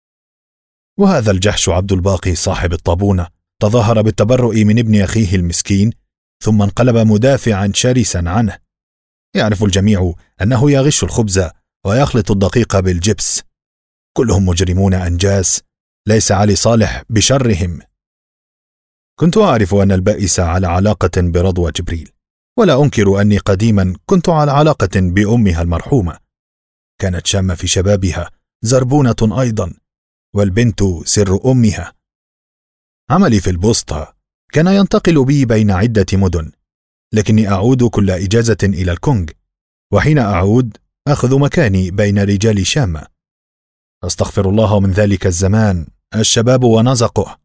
وهذا الجحش عبد الباقي صاحب الطابونة تظاهر بالتبرؤ من ابن أخيه المسكين، ثم انقلب مدافعا شرسا عنه. يعرف الجميع أنه يغش الخبز ويخلط الدقيق بالجبس. كلهم مجرمون أنجاس، ليس علي صالح بشرهم. كنت أعرف أن البائس على علاقة برضوى جبريل، ولا أنكر أني قديما كنت على علاقة بأمها المرحومة. كانت شامة في شبابها، زربونة أيضا، والبنت سر أمها. عملي في البوسطة كان ينتقل بي بين عدة مدن، لكني أعود كل إجازة إلى الكونغ، وحين أعود أخذ مكاني بين رجال شامة. أستغفر الله من ذلك الزمان، الشباب ونزقه.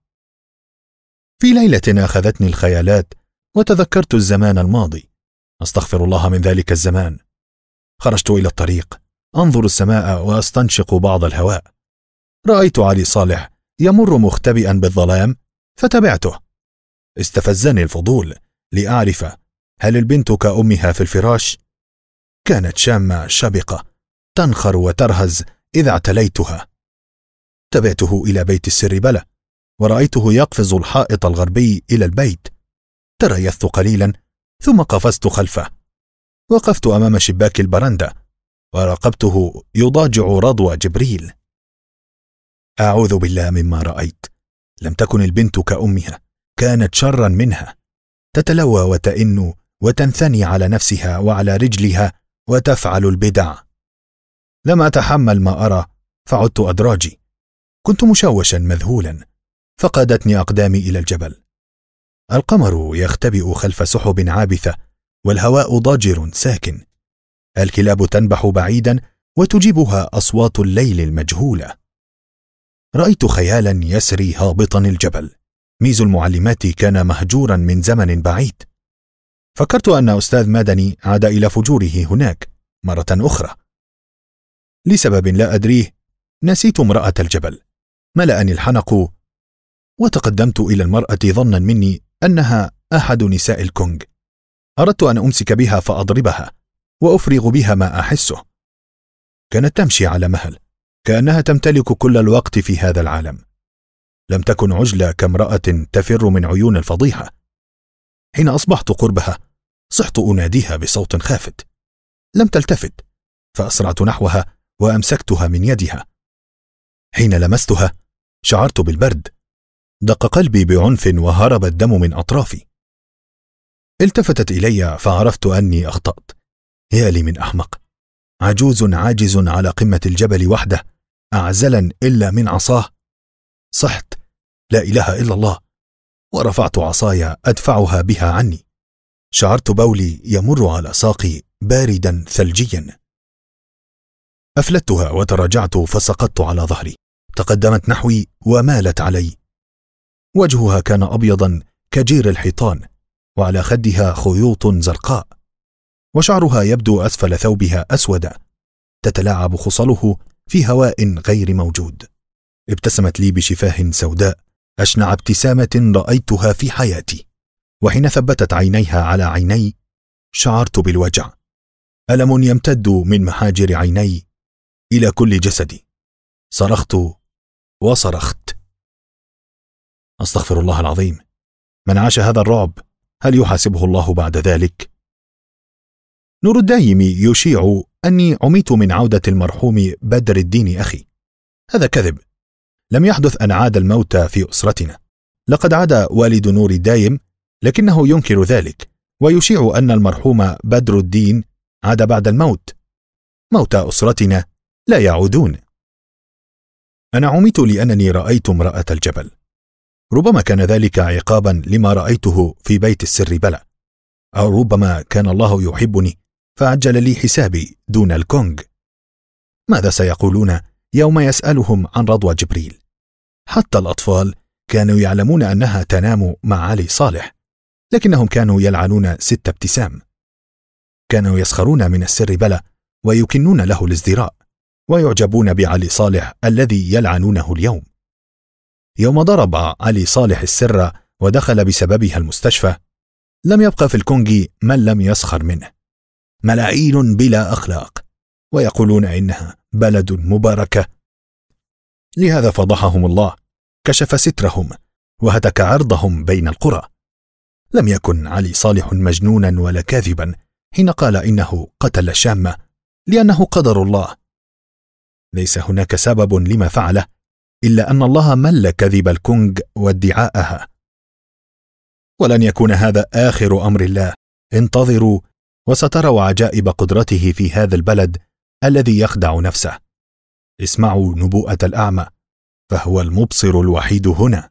في ليلة أخذتني الخيالات وتذكرت الزمان الماضي. أستغفر الله من ذلك الزمان. خرجت إلى الطريق أنظر السماء وأستنشق بعض الهواء. رأيت علي صالح يمر مختبئا بالظلام، فتبعته. استفزني الفضول لأعرف هل البنت كأمها في الفراش. كانت شامة شبقة، تنخر وترهز إذا اعتليتها. تبعته إلى بيت السر بلى، ورأيته يقفز الحائط الغربي إلى البيت. تريثت قليلا ثم قفزت خلفه. وقفت أمام شباك البرندة وراقبته يضاجع رضوى جبريل. أعوذ بالله مما رأيت. لم تكن البنت كأمها، كانت شرا منها. تتلوى وتئن وتنثني على نفسها وعلى رجلها وتفعل البدع. لم أتحمل ما أرى، فعدت أدراجي. كنت مشوشا مذهولا، فقادتني أقدامي إلى الجبل. القمر يختبئ خلف سحب عابثة، والهواء ضاجر ساكن. الكلاب تنبح بعيدا وتجيبها أصوات الليل المجهولة. رأيت خيالا يسري هابطا الجبل. ميز المعلمات كان مهجورا من زمن بعيد. فكرت أن أستاذ مدني عاد إلى فجوره هناك مرة أخرى. لسبب لا أدريه نسيت امرأة الجبل. ملأني الحنق، وتقدمت إلى المرأة ظنا مني أنها أحد نساء الكونغ. أردت أن أمسك بها فأضربها وأفرغ بها ما أحسه. كانت تمشي على مهل، كأنها تمتلك كل الوقت في هذا العالم. لم تكن عجلة كامرأة تفر من عيون الفضيحة. حين أصبحت قربها صحت أناديها بصوت خافت. لم تلتفت، فأسرعت نحوها وأمسكتها من يدها. حين لمستها شعرت بالبرد. دق قلبي بعنف وهرب الدم من أطرافي. التفتت إلي فعرفت أني أخطأت. يا لي من أحمق، عجوز عاجز على قمة الجبل وحده، أعزلا إلا من عصاه. صحت لا إله إلا الله، ورفعت عصاي أدفعها بها عني. شعرت بولي يمر على ساقي باردا ثلجيا. أفلتها وتراجعت فسقطت على ظهري. تقدمت نحوي ومالت علي. وجهها كان أبيضا كجير الحيطان، وعلى خدها خيوط زرقاء، وشعرها يبدو أسفل ثوبها أسودا، تتلاعب خصله في هواء غير موجود. ابتسمت لي بشفاه سوداء، أشنع ابتسامة رأيتها في حياتي. وحين ثبتت عينيها على عيني شعرت بالوجع. ألم يمتد من محاجر عيني إلى كل جسدي. صرخت وصرخت. أستغفر الله العظيم. من عاش هذا الرعب هل يحاسبه الله بعد ذلك؟ نور الدايم يشيع أني عميت من عودة المرحوم بدر الدين أخي. هذا كذب. لم يحدث أن عاد الموت في أسرتنا. لقد عاد والد نور الدايم، لكنه ينكر ذلك ويشيع أن المرحوم بدر الدين عاد بعد الموت. موتى أسرتنا لا يعودون. أنا عميت لأنني رأيت امرأة الجبل. ربما كان ذلك عقابا لما رأيته في بيت السر بلى، أو ربما كان الله يحبني فعجل لي حسابي دون الكونغ. ماذا سيقولون يوم يسألهم عن رضوى جبريل؟ حتى الأطفال كانوا يعلمون أنها تنام مع علي صالح، لكنهم كانوا يلعنون ست ابتسام. كانوا يسخرون من السر بلى، ويكنون له الازدراء، ويعجبون بعلي صالح الذي يلعنونه اليوم. يوم ضرب علي صالح السر ودخل بسببها المستشفى، لم يبقى في الكونغ من لم يسخر منه. ملاعين بلا أخلاق، ويقولون إنها بلد مباركة. لهذا فضحهم الله، كشف سترهم، وهتك عرضهم بين القرى. لم يكن علي صالح مجنونا ولا كاذبا حين قال إنه قتل شامة، لأنه قدر الله. ليس هناك سبب لما فعله إلا أن الله مل كذب الكونغ وادعاءها. ولن يكون هذا آخر أمر الله. انتظروا وستروا عجائب قدرته في هذا البلد الذي يخدع نفسه. اسمعوا نبوءة الأعمى، فهو المبصر الوحيد هنا.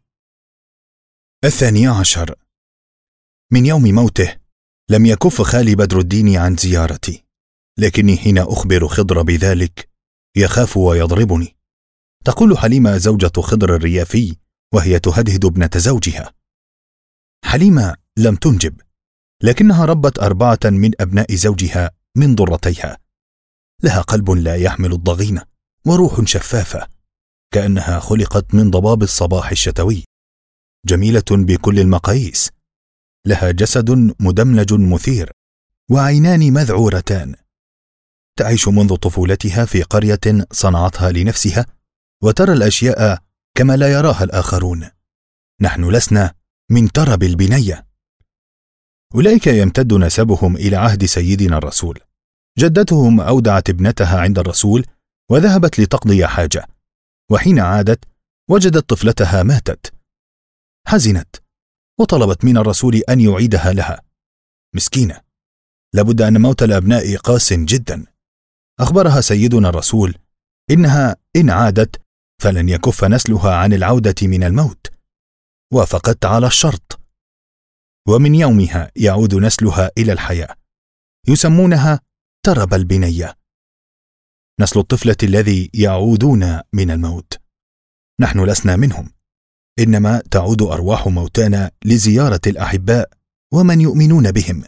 12. من يوم موته لم يكف خالي بدر الدين عن زيارتي، لكني حين أخبر خضر بذلك يخاف ويضربني. تقول حليمة زوجة خضر الريافي وهي تهدهد ابنة زوجها. حليمة لم تنجب، لكنها ربت 4 من أبناء زوجها من ضرتيها. لها قلب لا يحمل الضغينة، وروح شفافة كأنها خلقت من ضباب الصباح الشتوي. جميلة بكل المقاييس، لها جسد مدملج مثير، وعينان مذعورتان. تعيش منذ طفولتها في قرية صنعتها لنفسها، وترى الأشياء كما لا يراها الآخرون. نحن لسنا من ترب البنية. أولئك يمتد نسبهم إلى عهد سيدنا الرسول. جدتهم أودعت ابنتها عند الرسول وذهبت لتقضي حاجة، وحين عادت وجدت طفلتها ماتت. حزنت وطلبت من الرسول أن يعيدها لها. مسكينة، لابد أن موت الأبناء قاس جدا. أخبرها سيدنا الرسول إنها إن عادت فلن يكف نسلها عن العودة من الموت. وافقت على الشرط، ومن يومها يعود نسلها إلى الحياة. يسمونها ترب البنية، نسل الطفلة الذي يعودون من الموت. نحن لسنا منهم، إنما تعود أرواح موتانا لزيارة الأحباء ومن يؤمنون بهم.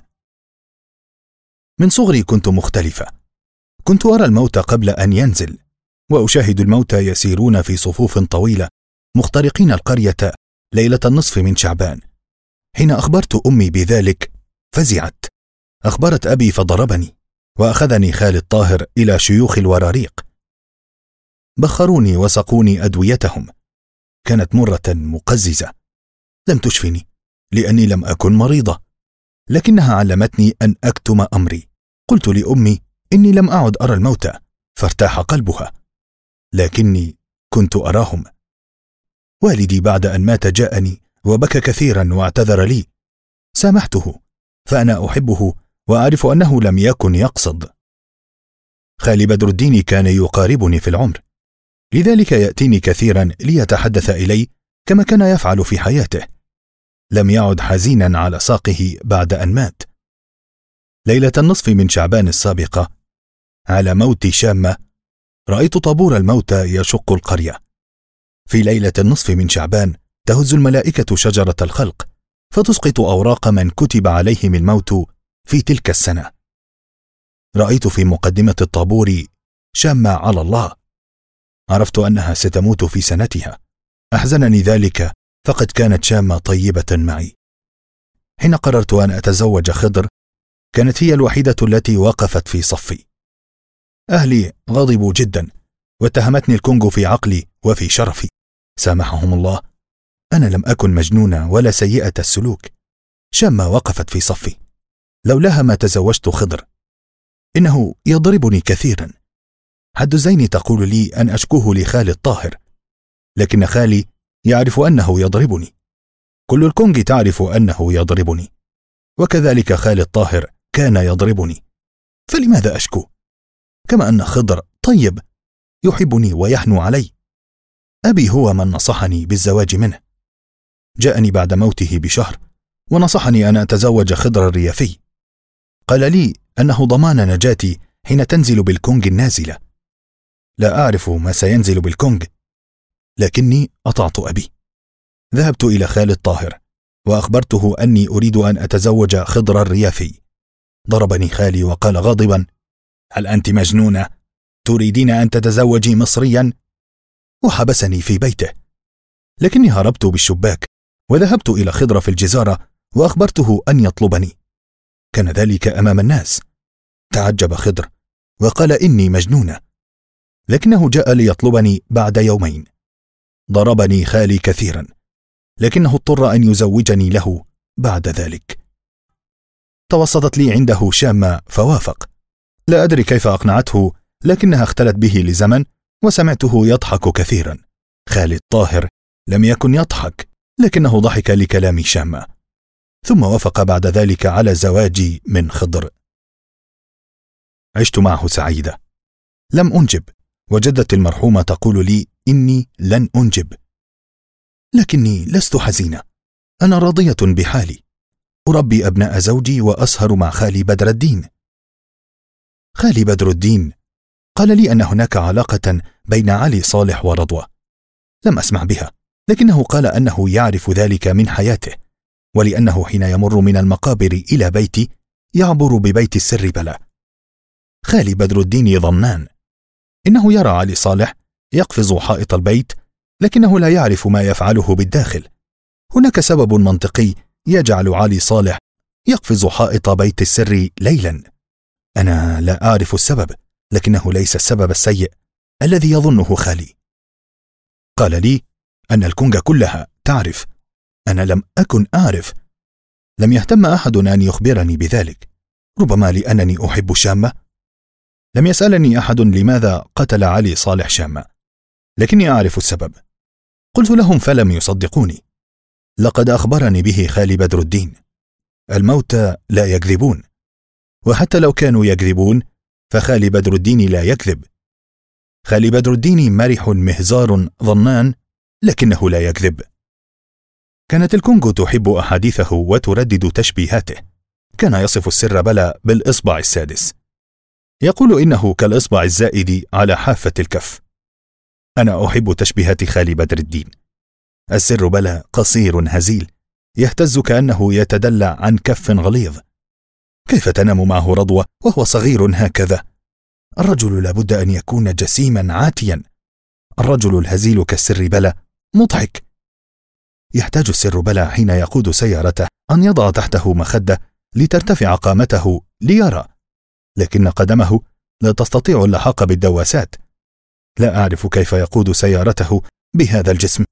من صغري كنت مختلفة. كنت أرى الموت قبل أن ينزل، وأشاهد الموتى يسيرون في صفوف طويلة مخترقين القرية ليلة النصف من شعبان. حين أخبرت أمي بذلك فزعت. أخبرت أبي فضربني، وأخذني خالي الطاهر إلى شيوخ الوراريق. بخروني وسقوني أدويتهم، كانت مرة مقززة، لم تشفني لأني لم أكن مريضة، لكنها علمتني أن أكتم أمري. قلت لأمي إني لم أعد أرى الموتى، فارتاح قلبها، لكني كنت أراهم. والدي بعد أن مات جاءني وبكى كثيرا واعتذر لي. سامحته، فأنا أحبه وأعرف أنه لم يكن يقصد. خالي بدر الدين كان يقاربني في العمر، لذلك يأتيني كثيرا ليتحدث إلي كما كان يفعل في حياته. لم يعد حزينا على ساقه بعد أن مات. ليلة النصف من شعبان السابقة على موت شامة رأيت طابور الموتى يشق القرية. في ليلة النصف من شعبان تهز الملائكة شجرة الخلق فتسقط أوراق من كتب عليهم الموت في تلك السنة. رأيت في مقدمة الطابور شامة على الله. عرفت أنها ستموت في سنتها. أحزنني ذلك، فقد كانت شامة طيبة معي. حين قررت أن أتزوج خضر كانت هي الوحيدة التي وقفت في صفي. أهلي غضبوا جدا واتهمتني الكونغ في عقلي وفي شرفي. سامحهم الله، أنا لم أكن مجنونة ولا سيئة السلوك. شامة وقفت في صفي، لولاها ما تزوجت خضر. إنه يضربني كثيرا. حد زين تقول لي أن أشكوه لخالي الطاهر، لكن خالي يعرف أنه يضربني. كل الكونغ تعرف أنه يضربني، وكذلك خالي الطاهر كان يضربني، فلماذا أشكو؟ كما أن خضر طيب يحبني ويحنو علي. أبي هو من نصحني بالزواج منه. جاءني بعد موته بشهر ونصحني أن أتزوج خضر الريافي. قال لي أنه ضمان نجاتي حين تنزل بالكونغ النازلة. لا أعرف ما سينزل بالكونغ، لكني أطعت أبي. ذهبت إلى خالي الطاهر وأخبرته أني أريد أن أتزوج خضر الريافي. ضربني خالي وقال غاضبا: هل أنت مجنونة؟ تريدين أن تتزوجي مصريا؟ وحبسني في بيته، لكني هربت بالشباك وذهبت إلى خضر في الجزارة وأخبرته أن يطلبني. كان ذلك أمام الناس. تعجب خضر وقال إني مجنونة، لكنه جاء ليطلبني بعد يومين. ضربني خالي كثيرا، لكنه اضطر أن يزوجني له بعد ذلك. توسطت لي عنده شامة فوافق. لا أدري كيف أقنعته، لكنها اختلت به لزمن وسمعته يضحك كثيرا. خالي الطاهر لم يكن يضحك، لكنه ضحك لكلام شامة، ثم وافق بعد ذلك على زواجي من خضر. عشت معه سعيدة. لم أنجب، وجدتي المرحومة تقول لي إني لن أنجب، لكني لست حزينة. أنا راضية بحالي، أربي أبناء زوجي وأسهر مع خالي بدر الدين. خالي بدر الدين قال لي أن هناك علاقة بين علي صالح ورضوى. لم أسمع بها، لكنه قال أنه يعرف ذلك من حياته، ولأنه حين يمر من المقابر إلى بيتي يعبر ببيت السر بلا. خالي بدر الدين ظنان إنه يرى علي صالح يقفز حائط البيت، لكنه لا يعرف ما يفعله بالداخل. هناك سبب منطقي يجعل علي صالح يقفز حائط بيت السر ليلا. أنا لا أعرف السبب، لكنه ليس السبب السيء الذي يظنه خالي. قال لي أن الكونغ كلها تعرف. أنا لم أكن أعرف. لم يهتم أحد أن يخبرني بذلك، ربما لأنني أحب شامة. لم يسألني أحد لماذا قتل علي صالح شامة، لكني أعرف السبب. قلت لهم فلم يصدقوني. لقد أخبرني به خالي بدر الدين. الموتى لا يكذبون، وحتى لو كانوا يكذبون فخالي بدر الدين لا يكذب. خالي بدر الدين مرح مهزار ظنان، لكنه لا يكذب. كانت الكونغو تحب أحاديثه وتردد تشبيهاته. كان يصف السر بلا بالإصبع السادس، يقول إنه كالإصبع الزائد على حافة الكف. أنا أحب تشبيهات خالي بدر الدين. السر بلا قصير هزيل، يهتز كأنه يتدلع عن كف غليظ. كيف تنام معه رضوى وهو صغير هكذا؟ الرجل لابد أن يكون جسيما عاتيا. الرجل الهزيل كالسر بلا مضحك. يحتاج السر بلا حين يقود سيارته أن يضع تحته مخدة لترتفع قامته ليرى، لكن قدمه لا تستطيع اللحاق بالدواسات. لا أعرف كيف يقود سيارته بهذا الجسم.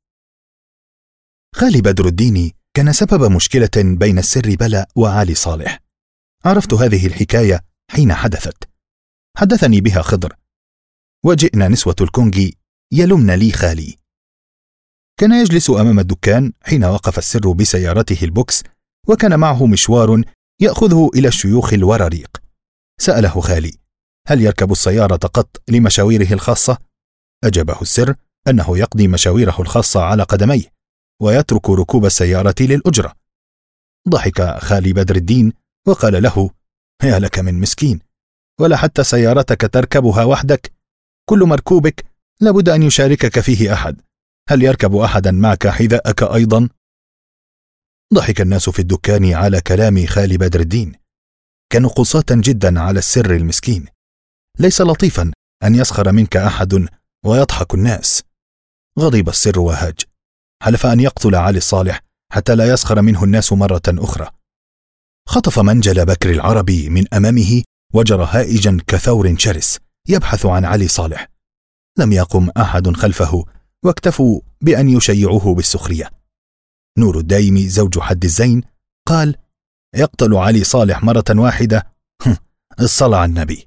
خالي بدر الدين كان سبب مشكلة بين السر بلا وعلي صالح. عرفت هذه الحكاية حين حدثت. حدثني بها خضر، وجئنا نسوة الكونغي يلمن لي خالي. كان يجلس أمام الدكان حين وقف السر بسيارته البوكس، وكان معه مشوار يأخذه إلى الشيوخ الوراريق. سأله خالي: هل يركب السيارة قط لمشاويره الخاصة؟ أجابه السر أنه يقضي مشاويره الخاصة على قدميه، ويترك ركوب السيارة للأجرة. ضحك خالي بدر الدين وقال له: يا لك من مسكين، ولا حتى سيارتك تركبها وحدك؟ كل مركوبك لابد أن يشاركك فيه أحد. هل يركب أحدا معك حذاءك أيضا؟ ضحك الناس في الدكان على كلام خالي بدر الدين. كانوا قصاة جدا على السر المسكين. ليس لطيفا أن يسخر منك أحد ويضحك الناس. غضب السر وهاج. حلف أن يقتل علي صالح حتى لا يسخر منه الناس مرة أخرى. خطف منجل بكر العربي من أمامه وجرى هائجا كثور شرس يبحث عن علي صالح. لم يقم أحد خلفه، واكتفوا بأن يشيعوه بالسخرية. نور الدايم زوج حد الزين قال: يقتل علي صالح مرة واحدة؟ الصلاة على النبي.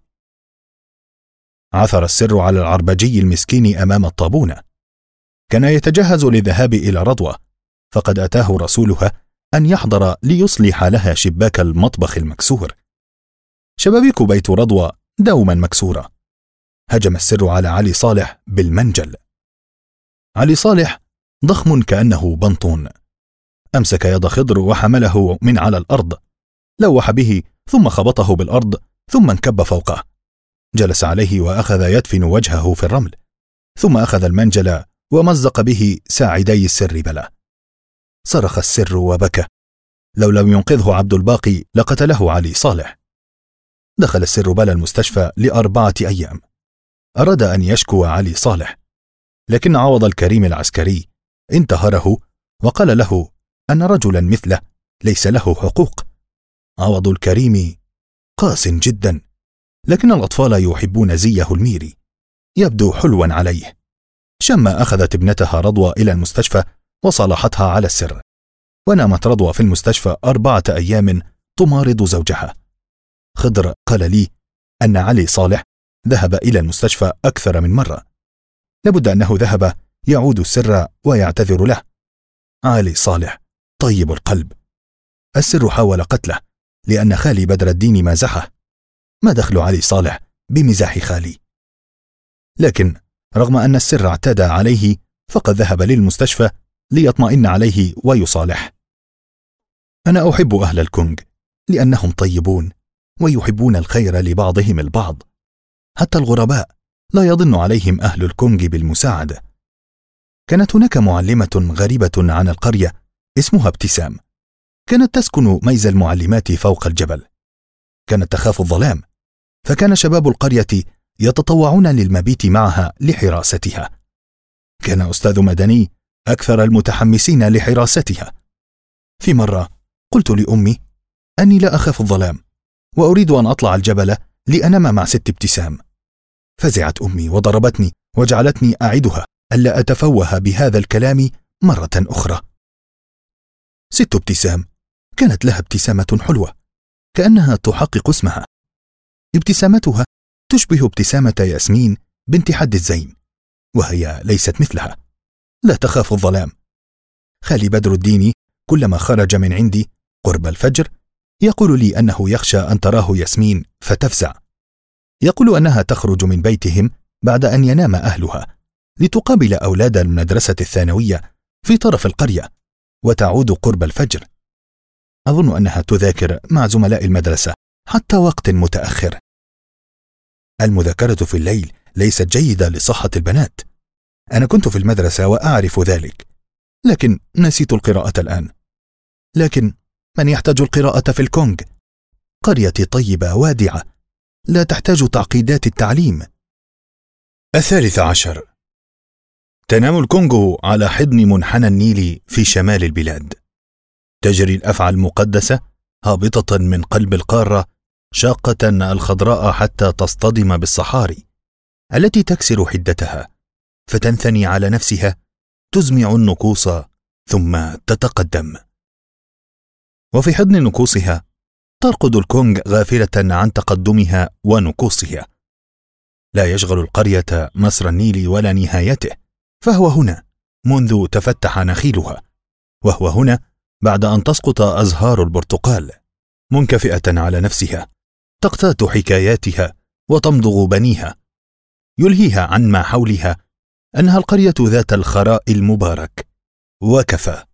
عثر السر على العربجي المسكين أمام الطابونة. كان يتجهز للذهاب إلى رضوى، فقد أتاه رسولها أن يحضر ليصلح لها شباك المطبخ المكسور. شبابيك بيت رضوى دوما مكسورة. هجم السر على علي صالح بالمنجل. علي صالح ضخم كأنه بنطون. أمسك يد خضر وحمله من على الأرض، لوح به ثم خبطه بالأرض ثم انكب فوقه. جلس عليه وأخذ يدفن وجهه في الرمل، ثم أخذ المنجل ومزق به ساعدي السر بلا. صرخ السر وبكى: لو لم ينقذه عبد الباقي لقتله علي صالح. دخل السربال المستشفى ل4 أيام. أراد أن يشكو علي صالح، لكن عوض الكريم العسكري انتهره وقال له أن رجلا مثله ليس له حقوق. عوض الكريم قاس جدا، لكن الأطفال يحبون زيه الميري، يبدو حلوا عليه. شما أخذت ابنتها رضوى إلى المستشفى وصالحتها على السر، ونامت رضوى في المستشفى 4 أيام تمارض زوجها. خضر قال لي أن علي صالح ذهب إلى المستشفى أكثر من مرة، لابد أنه ذهب يعود السر ويعتذر له. علي صالح طيب القلب. السر حاول قتله لأن خالي بدر الدين مازحه. ما دخل علي صالح بمزاح خالي؟ لكن رغم أن السر اعتدى عليه فقد ذهب للمستشفى ليطمئن عليه ويصالح. أنا أحب أهل الكونغ لأنهم طيبون ويحبون الخير لبعضهم البعض، حتى الغرباء لا يظن عليهم أهل الكونغ بالمساعدة. كانت هناك معلمة غريبة عن القرية اسمها ابتسام، كانت تسكن ميز المعلمات فوق الجبل. كانت تخاف الظلام، فكان شباب القرية يتطوعون للمبيت معها لحراستها. كان أستاذ مدني أكثر المتحمسين لحراستها. في مرة قلت لأمي أني لا أخاف الظلام وأريد أن أطلع الجبل لأنام مع ست ابتسام. فزعت أمي وضربتني وجعلتني أعدها ألا أتفوه بهذا الكلام مرة أخرى. ست ابتسام كانت لها ابتسامة حلوة كأنها تحقق اسمها. ابتسامتها تشبه ابتسامة ياسمين بنت حد الزين، وهي ليست مثلها. لا تخاف الظلام. خالي بدر الدين كلما خرج من عندي قرب الفجر يقول لي أنه يخشى أن تراه ياسمين فتفزع. يقول أنها تخرج من بيتهم بعد أن ينام أهلها لتقابل أولاد المدرسة الثانوية في طرف القرية وتعود قرب الفجر. أظن أنها تذاكر مع زملاء المدرسة حتى وقت متأخر. المذاكرة في الليل ليست جيدة لصحة البنات. أنا كنت في المدرسة وأعرف ذلك، لكن نسيت القراءة الآن. لكن من يحتاج القراءة في الكونغ؟ قرية طيبة وادعة لا تحتاج تعقيدات التعليم. 13. تنام الكونغو على حضن منحنى النيل في شمال البلاد. تجري الأفعى المقدسة هابطة من قلب القارة شاقة الخضراء حتى تصطدم بالصحاري التي تكسر حدتها فتنثني على نفسها، تزمع النكوص ثم تتقدم. وفي حضن نكوصها ترقد الكونغ غافلة عن تقدمها ونكوصها. لا يشغل القرية مسر النيل ولا نهايته، فهو هنا منذ تفتح نخيلها، وهو هنا بعد أن تسقط أزهار البرتقال. منكفئة على نفسها تقتات حكاياتها وتمضغ بنيها، يلهيها عن ما حولها أنها القرية ذات الخراء المبارك، وكفى.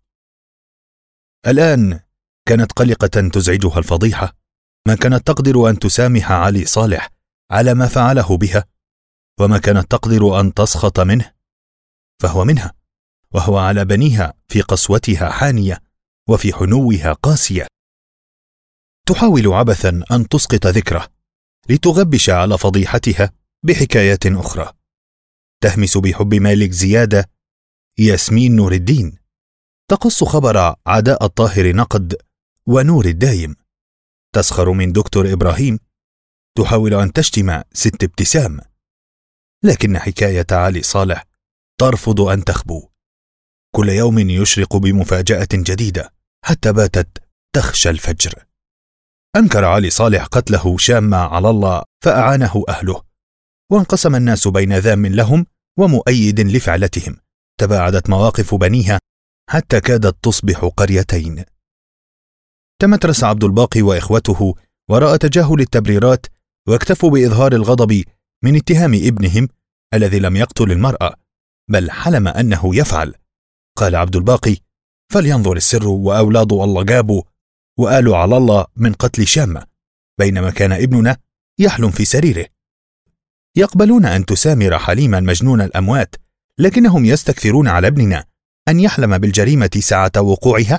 الآن كانت قلقة تزعجها الفضيحة، ما كانت تقدر أن تسامح علي صالح على ما فعله بها، وما كانت تقدر أن تسخط منه، فهو منها وهو على بنيها في قسوتها حانية وفي حنوها قاسية. تحاول عبثا أن تسقط ذكره لتغبش على فضيحتها بحكايات أخرى. تهمس بحب مالك زيادة ياسمين نور الدين، تقص خبر عداء الطاهر نقد ونور الدايم، تسخر من دكتور إبراهيم، تحاول أن تشتم ست ابتسام. لكن حكاية علي صالح ترفض أن تخبو. كل يوم يشرق بمفاجأة جديدة حتى باتت تخشى الفجر. أنكر علي صالح قتله شامة على الله فأعانه أهله، وانقسم الناس بين ذام لهم ومؤيد لفعلتهم. تباعدت مواقف بنيها حتى كادت تصبح قريتين. تمترس عبد الباقي وإخوته وراء تجاهل التبريرات، واكتفوا بإظهار الغضب من اتهام ابنهم الذي لم يقتل المرأة بل حلم أنه يفعل. قال عبد الباقي: فلينظر السر وأولاد الله جابوا وقالوا على الله من قتل شامة، بينما كان ابننا يحلم في سريره. يقبلون أن تسامر حليما مجنون الأموات، لكنهم يستكثرون على ابننا أن يحلم بالجريمة ساعة وقوعها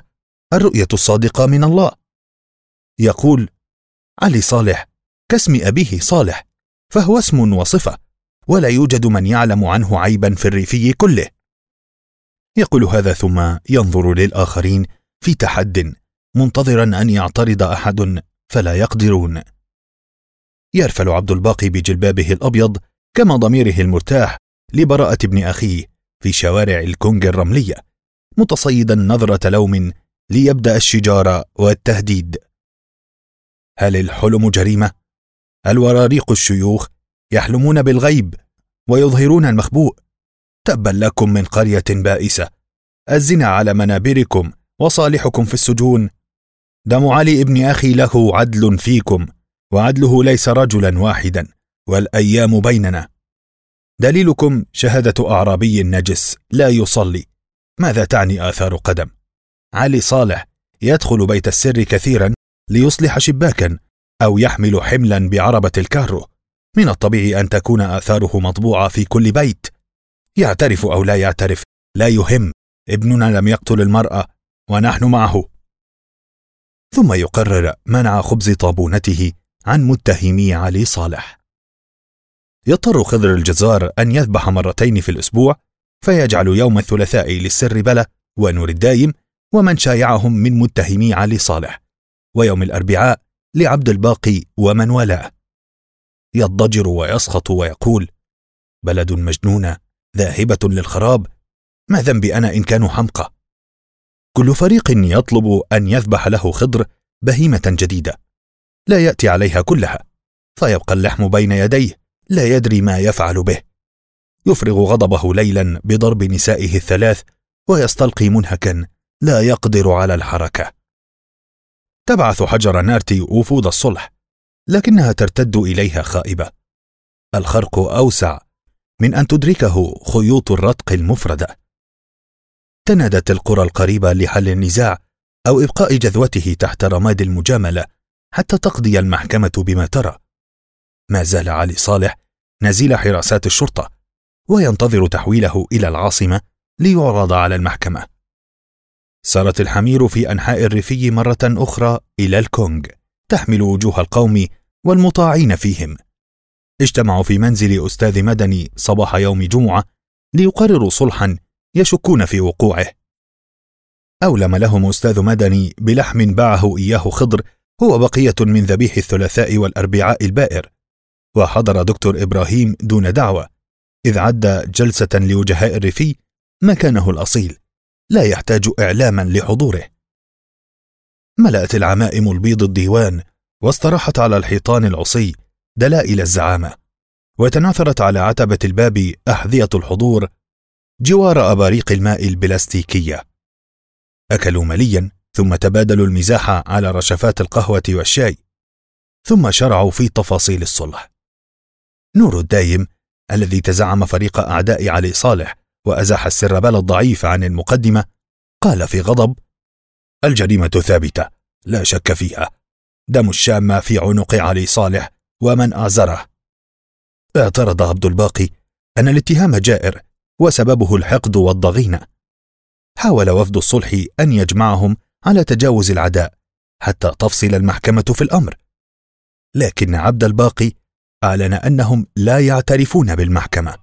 الرؤية الصادقة من الله. يقول: علي صالح كاسم أبيه صالح، فهو اسم وصفة، ولا يوجد من يعلم عنه عيبا في الريفي كله. يقول هذا ثم ينظر للآخرين في تحد، منتظرا أن يعترض أحد فلا يقدرون. يرفل عبد الباقي بجلبابه الأبيض كما ضميره المرتاح لبراءة ابن أخيه في شوارع الكونغ الرملية، متصيدا نظرة لوم ليبدأ الشجار والتهديد. هل الحلم جريمة؟ الوراريق الشيوخ يحلمون بالغيب ويظهرون المخبوء. تبا لكم من قرية بائسة، الزنا على منابركم وصالحكم في السجون. دم علي ابن أخي له عدل فيكم، وعدله ليس رجلا واحدا، والأيام بيننا. دليلكم شهادة أعرابي نجس لا يصلي. ماذا تعني آثار قدم؟ علي صالح يدخل بيت السر كثيرا ليصلح شباكا أو يحمل حملا بعربة الكارو. من الطبيعي أن تكون آثاره مطبوعة في كل بيت. يعترف أو لا يعترف لا يهم، ابننا لم يقتل المرأة ونحن معه. ثم يقرر منع خبز طابونته عن متهمي علي صالح. يضطر خضر الجزار أن يذبح مرتين في الأسبوع، فيجعل يوم الثلاثاء للسر بلة ونور الدايم ومن شايعهم من متهمي علي صالح، ويوم الأربعاء لعبد الباقي ومن والاه. يضجر ويسخط ويقول: بلد مجنونة ذاهبة للخراب، ما ذنبي أنا إن كانوا حمقى؟ كل فريق يطلب أن يذبح له خضر بهيمة جديدة، لا يأتي عليها كلها، فيبقى اللحم بين يديه لا يدري ما يفعل به. يفرغ غضبه ليلا بضرب نسائه الثلاث، ويستلقي منهكا لا يقدر على الحركة. تبعث حجر نارتي وفود الصلح، لكنها ترتد إليها خائبة. الخرق أوسع من أن تدركه خيوط الرتق المفردة. تنادت القرى القريبة لحل النزاع أو إبقاء جذوته تحت رماد المجاملة حتى تقضي المحكمة بما ترى. ما زال علي صالح نزيل حراسات الشرطة، وينتظر تحويله إلى العاصمة ليعرض على المحكمة. سارت الحمير في أنحاء الريفي مرة أخرى إلى الكونغ، تحمل وجوه القوم والمطاعين فيهم. اجتمعوا في منزل أستاذ مدني صباح يوم جمعة ليقرروا صلحا يشكون في وقوعه. أولم لهم أستاذ مدني بلحم باعه إياه خضر هو بقية من ذبيح الثلاثاء والأربعاء البائر، وحضر دكتور إبراهيم دون دعوة، إذ عد جلسة لوجهاء الريفي مكانه الأصيل، لا يحتاج إعلاما لحضوره. ملأت العمائم البيض الديوان، واستراحت على الحيطان العصي دلائل الزعامة، وتناثرت على عتبة الباب أحذية الحضور جوار أباريق الماء البلاستيكية. أكلوا مليا، ثم تبادلوا المزاح على رشفات القهوة والشاي، ثم شرعوا في تفاصيل الصلح. نور الدايم الذي تزعم فريق أعداء علي صالح وأزاح السربال الضعيف عن المقدمة قال في غضب: الجريمة ثابتة لا شك فيها، دم الشام في عنق علي صالح ومن آزره. اعترض عبد الباقي أن الاتهام جائر وسببه الحقد والضغينة. حاول وفد الصلح أن يجمعهم على تجاوز العداء حتى تفصل المحكمة في الأمر، لكن عبد الباقي أعلن أنهم لا يعترفون بالمحكمة.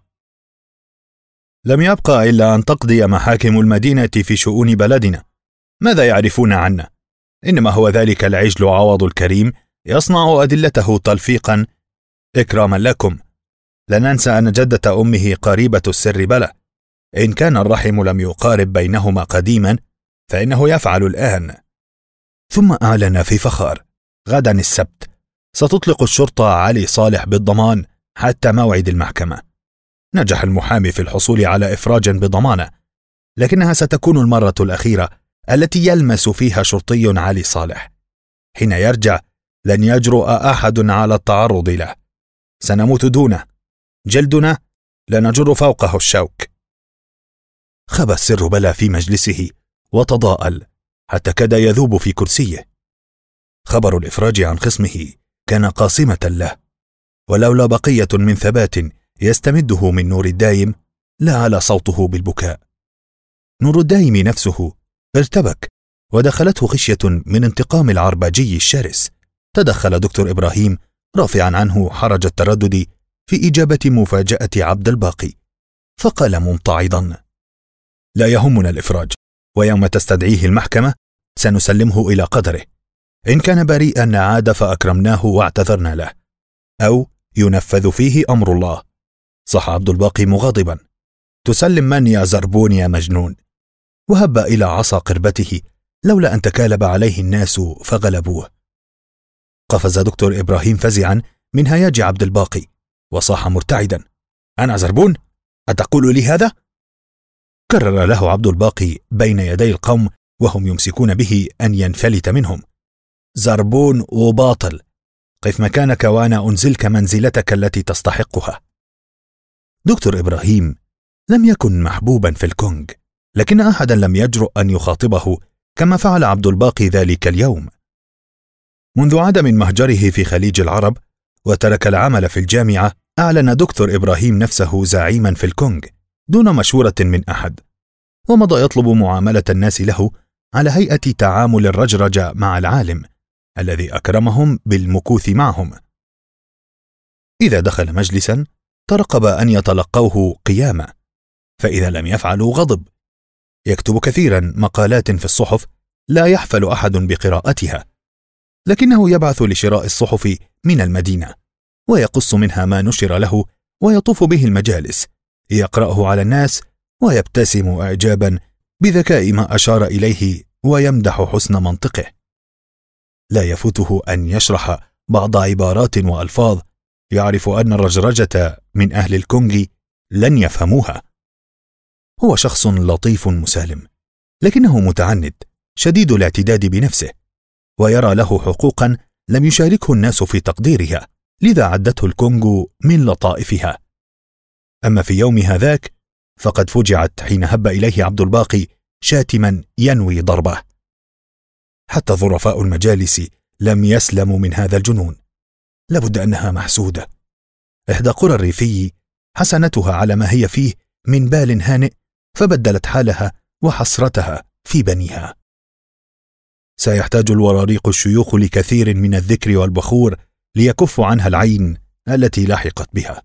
لم يبقى إلا أن تقضي محاكم المدينة في شؤون بلدنا. ماذا يعرفون عنا؟ إنما هو ذلك العجل عوض الكريم يصنع أدلته تلفيقا إكراما لكم. لا ننسى أن جدة أمه قريبة السر بلة، إن كان الرحم لم يقارب بينهما قديما فإنه يفعل الآن. ثم أعلن في فخار: غدا السبت ستطلق الشرطة علي صالح بالضمان حتى موعد المحكمة. نجح المحامي في الحصول على إفراج بضمانه، لكنها ستكون المرة الأخيرة التي يلمس فيها شرطي علي صالح. حين يرجع لن يجرؤ أحد على التعرض له، سنموت دونه، جلدنا لنجر فوقه الشوك. خبى السر بلا في مجلسه وتضاءل حتى كاد يذوب في كرسيه. خبر الإفراج عن خصمه كان قاصمة له، ولولا بقية من ثبات يستمده من نور الدايم لعلى صوته بالبكاء. نور الدايم نفسه ارتبك ودخلته خشية من انتقام العرباجي الشرس. تدخل دكتور إبراهيم رافعا عنه حرج التردد في إجابة مفاجأة عبد الباقي، فقال ممتعضا: لا يهمنا الإفراج، ويوم تستدعيه المحكمة سنسلمه إلى قدره، إن كان بريئا عاد فأكرمناه واعتذرنا له، أو ينفذ فيه أمر الله. صح عبد الباقي مغاضبا: تسلم من يا زربون يا مجنون؟ وهب إلى عصا قربته لولا أن تكالب عليه الناس فغلبوه. قفز دكتور إبراهيم فزعا من هياج عبد الباقي وصاح مرتعدا: أنا زربون؟ أتقول لي هذا؟ كرر له عبد الباقي بين يدي القوم وهم يمسكون به أن ينفلت منهم: زربون وباطل، قف مكانك وأنا أنزلك منزلتك التي تستحقها. دكتور إبراهيم لم يكن محبوبا في الكونغ، لكن أحدا لم يجرؤ أن يخاطبه كما فعل عبد الباقي ذلك اليوم. منذ عاد من مهجره في خليج العرب وترك العمل في الجامعة، أعلن دكتور إبراهيم نفسه زعيما في الكونغ دون مشورة من أحد، ومضى يطلب معاملة الناس له على هيئة تعامل الرجرجة مع العالم الذي أكرمهم بالمكوث معهم. إذا دخل مجلسا ترقب أن يتلقوه قيامة، فإذا لم يفعلوا غضب. يكتب كثيرا مقالات في الصحف لا يحفل أحد بقراءتها، لكنه يبعث لشراء الصحف من المدينة ويقص منها ما نشر له ويطوف به المجالس، يقرأه على الناس ويبتسم إعجابا بذكاء ما أشار إليه ويمدح حسن منطقه. لا يفوته أن يشرح بعض عبارات وألفاظ يعرف أن الرجرجة من أهل الكونغ لن يفهموها. هو شخص لطيف مسالم، لكنه متعند شديد الاعتداد بنفسه، ويرى له حقوقا لم يشاركه الناس في تقديرها، لذا عدته الكونغ من لطائفها. أما في يوم هذاك فقد فجعت حين هب إليه عبد الباقي شاتما ينوي ضربه. حتى ظرفاء المجالس لم يسلموا من هذا الجنون، لابد أنها محسودة. إحدى قرى الريفي حسنتها على ما هي فيه من بال هانئ، فبدلت حالها وحسرتها في بنيها. سيحتاج الوراريق الشيوخ لكثير من الذكر والبخور ليكف عنها العين التي لاحقت بها.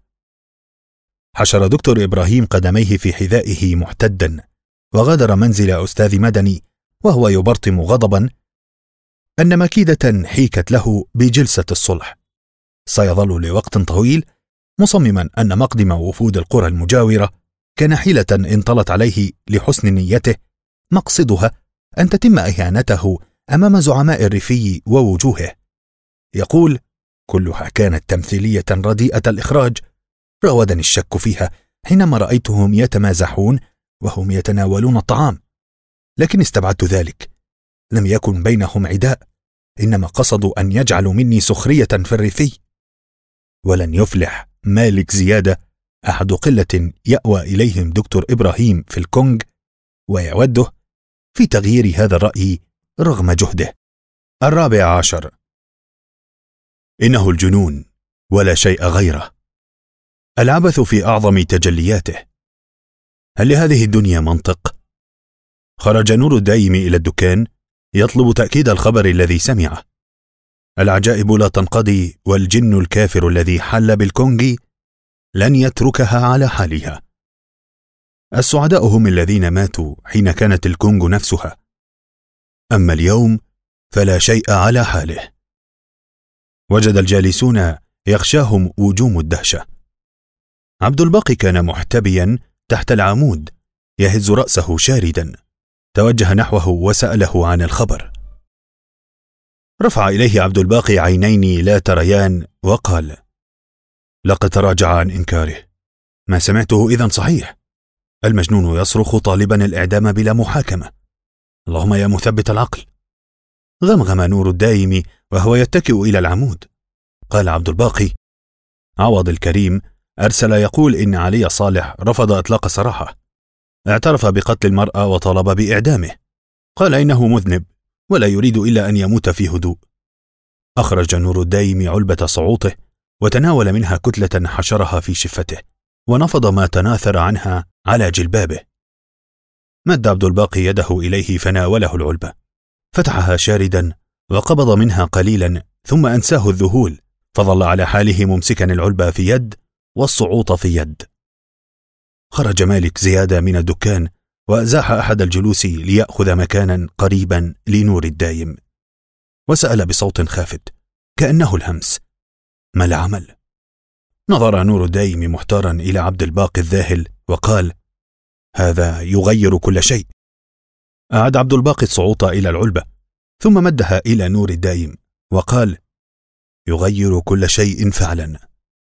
حشر دكتور إبراهيم قدميه في حذائه محتدا، وغادر منزل أستاذ مدني وهو يبرطم غضبا أن مكيدة حيكت له بجلسة الصلح. سيظل لوقت طويل مصمما أن مقدم وفود القرى المجاورة كان حيلة انطلت عليه لحسن نيته، مقصدها أن تتم إهانته أمام زعماء الريفي ووجوهه. يقول: كلها كانت تمثيلية رديئة الإخراج، راودني الشك فيها حينما رأيتهم يتمازحون وهم يتناولون الطعام، لكن استبعدت ذلك. لم يكن بينهم عداء، إنما قصدوا أن يجعلوا مني سخرية في الريفي. ولن يفلح مالك زيادة أحد قلة يأوى إليهم دكتور إبراهيم في الكونغ ويوده في تغيير هذا الرأي رغم جهده. 14. إنه الجنون ولا شيء غيره، العبث في أعظم تجلياته. هل لهذه الدنيا منطق؟ خرج نور الدايم إلى الدكان يطلب تأكيد الخبر الذي سمعه. العجائب لا تنقضي، والجن الكافر الذي حل بالكونغ لن يتركها على حالها. السعداء هم الذين ماتوا حين كانت الكونغ نفسها، أما اليوم فلا شيء على حاله. وجد الجالسون يغشاهم وجوم الدهشة. عبد الباقي كان محتبيا تحت العمود يهز رأسه شاردا، توجه نحوه وسأله عن الخبر. رفع إليه عبد الباقي عينين لا تريان وقال: لقد تراجع عن إنكاره، ما سمعته إذن صحيح. المجنون يصرخ طالبا الإعدام بلا محاكمة. اللهم يا مثبت العقل. غمغم نور الدايم وهو يتكئ إلى العمود. قال عبد الباقي: عوض الكريم أرسل يقول إن علي صالح رفض إطلاق سراحه، اعترف بقتل المرأة وطلب بإعدامه. قال إنه مذنب ولا يريد إلا أن يموت في هدوء. أخرج نور الدايم علبة صعوطه وتناول منها كتلة حشرها في شفته، ونفض ما تناثر عنها على جلبابه. مد عبد الباقي يده إليه فناوله العلبة، فتحها شاردا وقبض منها قليلا، ثم أنساه الذهول، فظل على حاله ممسكا العلبة في يد والصعوط في يد. خرج مالك زيادة من الدكان وأزاح أحد الجلوس ليأخذ مكانا قريبا لنور الدايم، وسأل بصوت خافت كأنه الهمس: ما العمل؟ نظر نور الدايم محتارا إلى عبد الباقي الذاهل وقال: هذا يغير كل شيء. أعاد عبد الباقي الصعوط إلى العلبة ثم مدها إلى نور الدايم وقال: يغير كل شيء فعلا.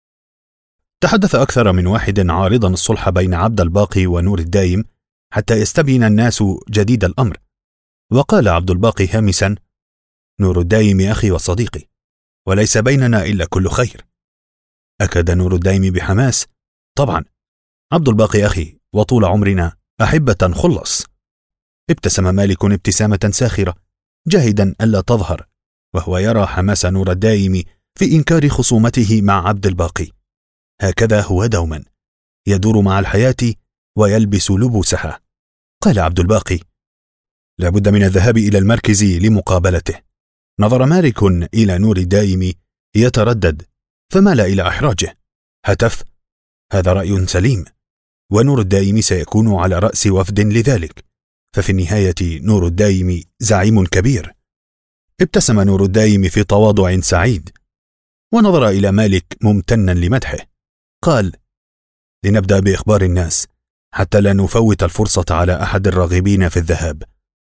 تحدث أكثر من واحد عارضا الصلح بين عبد الباقي ونور الدايم حتى يستبين الناس جديد الأمر، وقال عبد الباقي هامسا: نور الدايم أخي وصديقي، وليس بيننا إلا كل خير. أكد نور الدايم بحماس: طبعا، عبد الباقي أخي وطول عمرنا أحبة خلص. ابتسم مالك ابتسامة ساخرة جاهدا ألا تظهر، وهو يرى حماس نور الدايم في إنكار خصومته مع عبد الباقي. هكذا هو دوما، يدور مع الحياة ويلبس لبوسها. قال عبد الباقي: لابد من الذهاب إلى المركز لمقابلته. نظر مالك إلى نور الدايم يتردد، فمال إلى إحراجه. هتف: هذا رأي سليم، ونور الدايم سيكون على رأس وفد لذلك، ففي النهاية نور الدايم زعيم كبير. ابتسم نور الدايم في تواضع سعيد، ونظر إلى مالك ممتنا لمدحه. قال: لنبدأ بإخبار الناس حتى لا نفوت الفرصة على أحد الراغبين في الذهاب.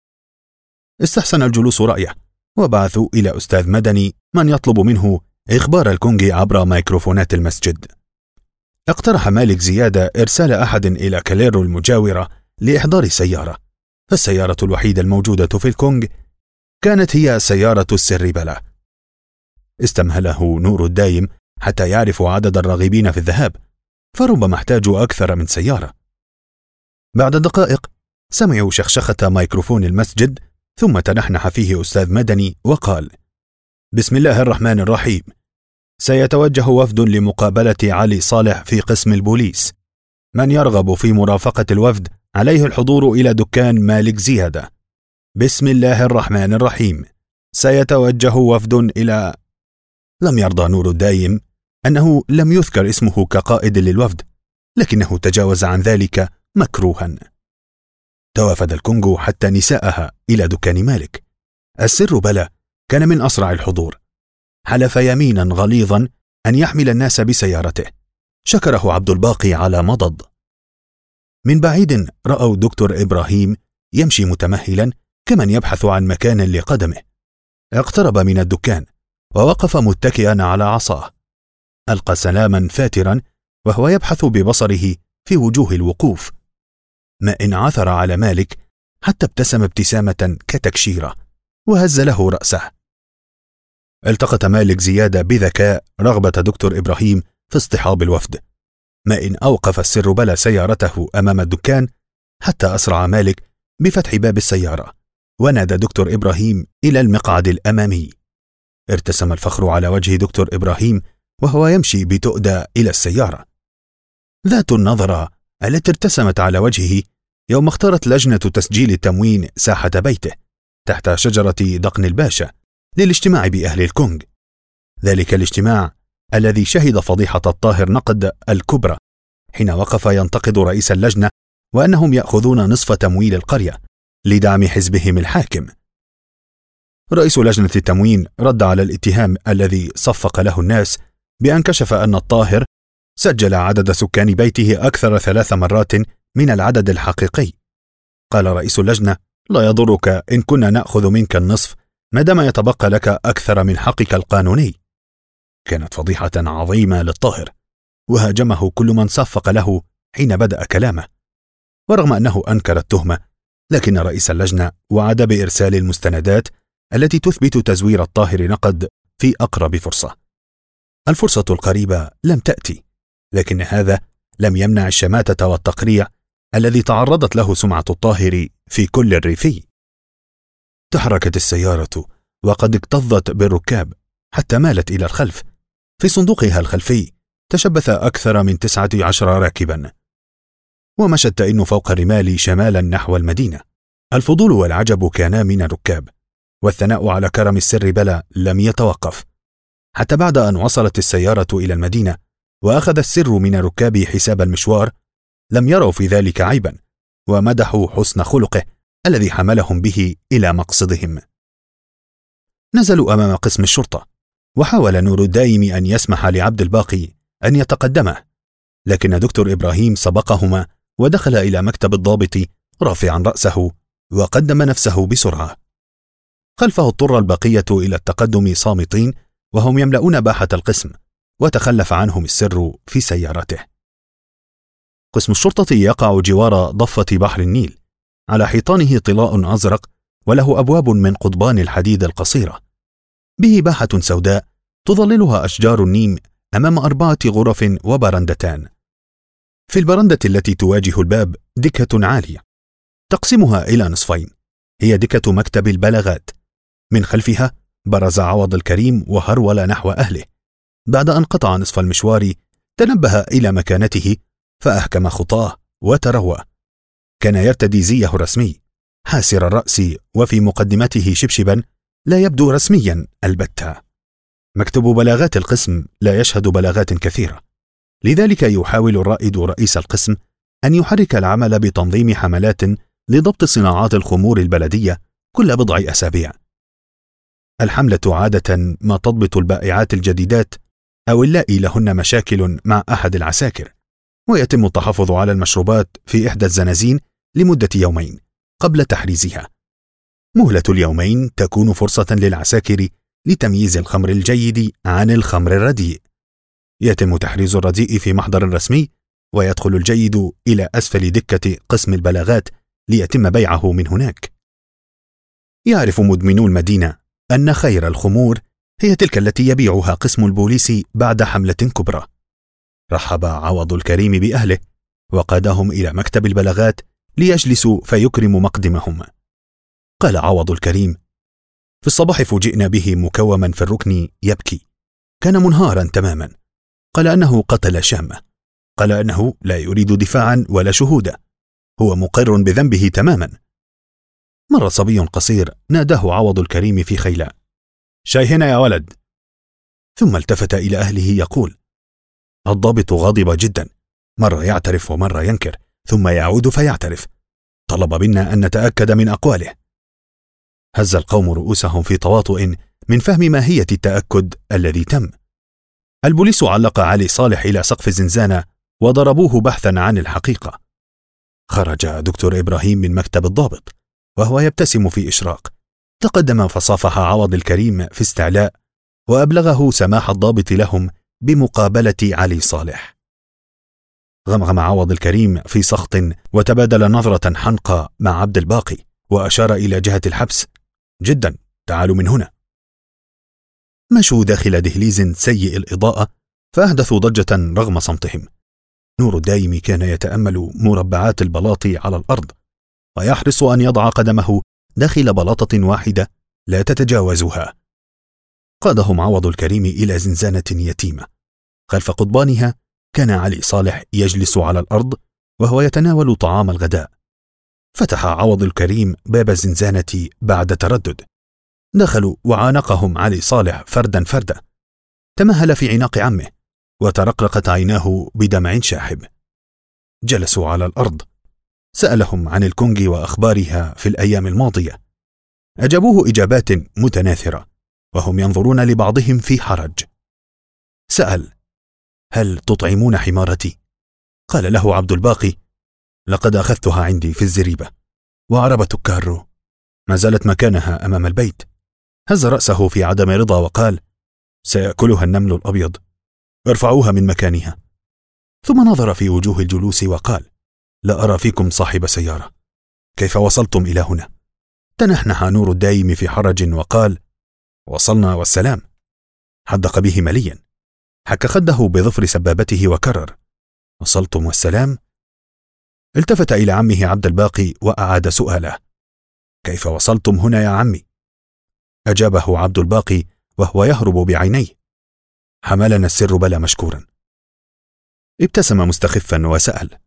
استحسن الجلوس رأيه، وبعثوا إلى أستاذ مدني من يطلب منه إخبار الكونغ عبر ميكروفونات المسجد. اقترح مالك زيادة إرسال أحد إلى كاليرو المجاورة لإحضار سيارة، فالسيارة الوحيدة الموجودة في الكونغ كانت هي سيارة السربلة. استمهله نور الدايم حتى يعرفوا عدد الراغبين في الذهاب، فربما احتاجوا أكثر من سيارة. بعد دقائق سمعوا شخشخة ميكروفون المسجد، ثم تنحنح فيه أستاذ مدني وقال: بسم الله الرحمن الرحيم، سيتوجه وفد لمقابلة علي صالح في قسم البوليس. من يرغب في مرافقة الوفد عليه الحضور إلى دكان مالك زيادة. بسم الله الرحمن الرحيم، سيتوجه وفد إلى... لم يرضى نور الدايم أنه لم يذكر اسمه كقائد للوفد، لكنه تجاوز عن ذلك مكروها. توافد الكونغو حتى نساءها إلى دكان مالك. السربلة كان من أسرع الحضور، حلف يمينا غليظا أن يحمل الناس بسيارته. شكره عبد الباقي على مضض. من بعيد رأوا دكتور إبراهيم يمشي متمهلا كمن يبحث عن مكان لقدمه. اقترب من الدكان ووقف متكئا على عصاه، ألقى سلاما فاترا وهو يبحث ببصره في وجوه الوقوف. ما إن عثر على مالك حتى ابتسم ابتسامة كتكشيرة وهز له رأسه. التقط مالك زيادة بذكاء رغبة دكتور إبراهيم في اصطحاب الوفد. ما إن أوقف السربلة سيارته أمام الدكان حتى أسرع مالك بفتح باب السيارة، ونادى دكتور إبراهيم إلى المقعد الأمامي. ارتسم الفخر على وجه دكتور إبراهيم وهو يمشي بتؤدى إلى السيارة. ذات النظرة التي ارتسمت على وجهه يوم اختارت لجنة تسجيل التموين ساحة بيته تحت شجرة دقن الباشا للاجتماع بأهل الكونغ. ذلك الاجتماع الذي شهد فضيحة الطاهر نقد الكبرى حين وقف ينتقد رئيس اللجنة وأنهم يأخذون نصف تمويل القرية لدعم حزبهم الحاكم. رئيس لجنة التموين رد على الاتهام الذي صفق له الناس بأن كشف أن الطاهر سجل عدد سكان بيته أكثر 3 مرات من العدد الحقيقي. قال رئيس اللجنة: لا يضرك إن كنا نأخذ منك النصف ما دام يتبقى لك أكثر من حقك القانوني. كانت فضيحة عظيمة للطاهر، وهاجمه كل من صفق له حين بدأ كلامه. ورغم أنه أنكر التهمة، لكن رئيس اللجنة وعد بإرسال المستندات التي تثبت تزوير الطاهر نقد في أقرب فرصة. الفرصة القريبة لم تأتي، لكن هذا لم يمنع الشماتة والتقريع الذي تعرضت له سمعة الطاهر في كل الريفي. تحركت السيارة وقد اكتظت بالركاب حتى مالت إلى الخلف. في صندوقها الخلفي تشبث أكثر من 19 راكبا، ومشى التئن فوق الرمال شمالا نحو المدينة. الفضول والعجب كانا من الركاب، والثناء على كرم السر بلى لم يتوقف، حتى بعد أن وصلت السيارة إلى المدينة وأخذ السر من الركاب حساب المشوار لم يروا في ذلك عيبا، ومدحوا حسن خلقه الذي حملهم به إلى مقصدهم. نزلوا أمام قسم الشرطة، وحاول نور الدايم أن يسمح لعبد الباقي أن يتقدمه، لكن دكتور إبراهيم سبقهما ودخل إلى مكتب الضابط رافعا رأسه وقدم نفسه بسرعة. خلفه اضطر البقية إلى التقدم صامتين وهم يملؤون باحة القسم، وتخلف عنهم السر في سيارته. قسم الشرطة يقع جوار ضفة بحر النيل، على حيطانه طلاء أزرق وله أبواب من قضبان الحديد القصيرة، به باحة سوداء تظللها أشجار النيم أمام 4 غرف وبرندتان. في البرندة التي تواجه الباب دكة عالية تقسمها إلى نصفين، هي دكة مكتب البلاغات. من خلفها برز عوض الكريم وهرول نحو أهله. بعد أن قطع نصف المشوار تنبه إلى مكانته فأحكم خطاه وتروى. كان يرتدي زيه الرسمي، حاسر الرأس وفي مقدمته شبشبا لا يبدو رسميا البتة. مكتب بلاغات القسم لا يشهد بلاغات كثيرة، لذلك يحاول الرائد رئيس القسم أن يحرك العمل بتنظيم حملات لضبط صناعات الخمور البلدية كل بضع أسابيع. الحملة عادة ما تضبط البائعات الجديدات أو اللائي لهن مشاكل مع أحد العساكر، ويتم التحفظ على المشروبات في إحدى الزنازين لمدة 2 يوم قبل تحريزها. مهلة اليومين تكون فرصة للعساكر لتمييز الخمر الجيد عن الخمر الرديء. يتم تحريز الرديء في محضر رسمي، ويدخل الجيد إلى أسفل دكة قسم البلاغات ليتم بيعه من هناك. يعرف مدمنو المدينة أن خير الخمور هي تلك التي يبيعها قسم البوليس بعد حملة كبرى. رحب عوض الكريم بأهله وقادهم إلى مكتب البلاغات ليجلسوا فيكرم مقدمهم. قال عوض الكريم: في الصباح فوجئنا به مكوما في الركن يبكي، كان منهارا تماما. قال أنه قتل شامة، قال أنه لا يريد دفاعا ولا شهودا، هو مقر بذنبه تماما. مر صبي قصير ناداه عوض الكريم في خيلاء: شاي هنا يا ولد. ثم التفت إلى أهله يقول: الضابط غاضب جدا، مرة يعترف ومرة ينكر ثم يعود فيعترف، طلب منا أن نتأكد من أقواله. هز القوم رؤوسهم في تواطؤ من فهم ماهية التأكد الذي تم. البوليس علق علي صالح إلى سقف الزنزانة وضربوه بحثا عن الحقيقة. خرج دكتور إبراهيم من مكتب الضابط وهو يبتسم في إشراق، تقدم فصافح عوض الكريم في استعلاء وأبلغه سماح الضابط لهم بمقابلة علي صالح. غمغم عوض الكريم في سخط وتبادل نظرة حنقة مع عبد الباقي وأشار إلى جهة الحبس: جدا، تعالوا من هنا. مشوا داخل دهليز سيء الإضاءة فأحدثوا ضجة رغم صمتهم. نور الدايم كان يتأمل مربعات البلاط على الأرض ويحرص أن يضع قدمه داخل بلاطة واحدة لا تتجاوزها. قادهم عوض الكريم إلى زنزانة يتيمة، خلف قضبانها كان علي صالح يجلس على الأرض وهو يتناول طعام الغداء. فتح عوض الكريم باب الزنزانة بعد تردد. دخلوا وعانقهم علي صالح فردا فردا. تمهل في عناق عمه وترقرقت عيناه بدمع شاحب. جلسوا على الأرض. سألهم عن الكونغ وأخبارها في الأيام الماضية. أجابوه إجابات متناثرة وهم ينظرون لبعضهم في حرج. سأل: هل تطعمون حمارتي؟ قال له عبد الباقي: لقد أخذتها عندي في الزريبة، وعربة الكارو ما زالت مكانها أمام البيت. هز رأسه في عدم رضا وقال: سيأكلها النمل الأبيض، ارفعوها من مكانها. ثم نظر في وجوه الجلوس وقال: لا أرى فيكم صاحب سيارة، كيف وصلتم إلى هنا؟ تنحنح نور الدايم في حرج وقال: وصلنا والسلام. حدق به مليا، حك خده بظفر سبابته وكرر: وصلتم والسلام. التفت إلى عمه عبد الباقي وأعاد سؤاله: كيف وصلتم هنا يا عمي؟ أجابه عبد الباقي وهو يهرب بعينيه: حملنا السر بلا مشكورا. ابتسم مستخفا وسأل: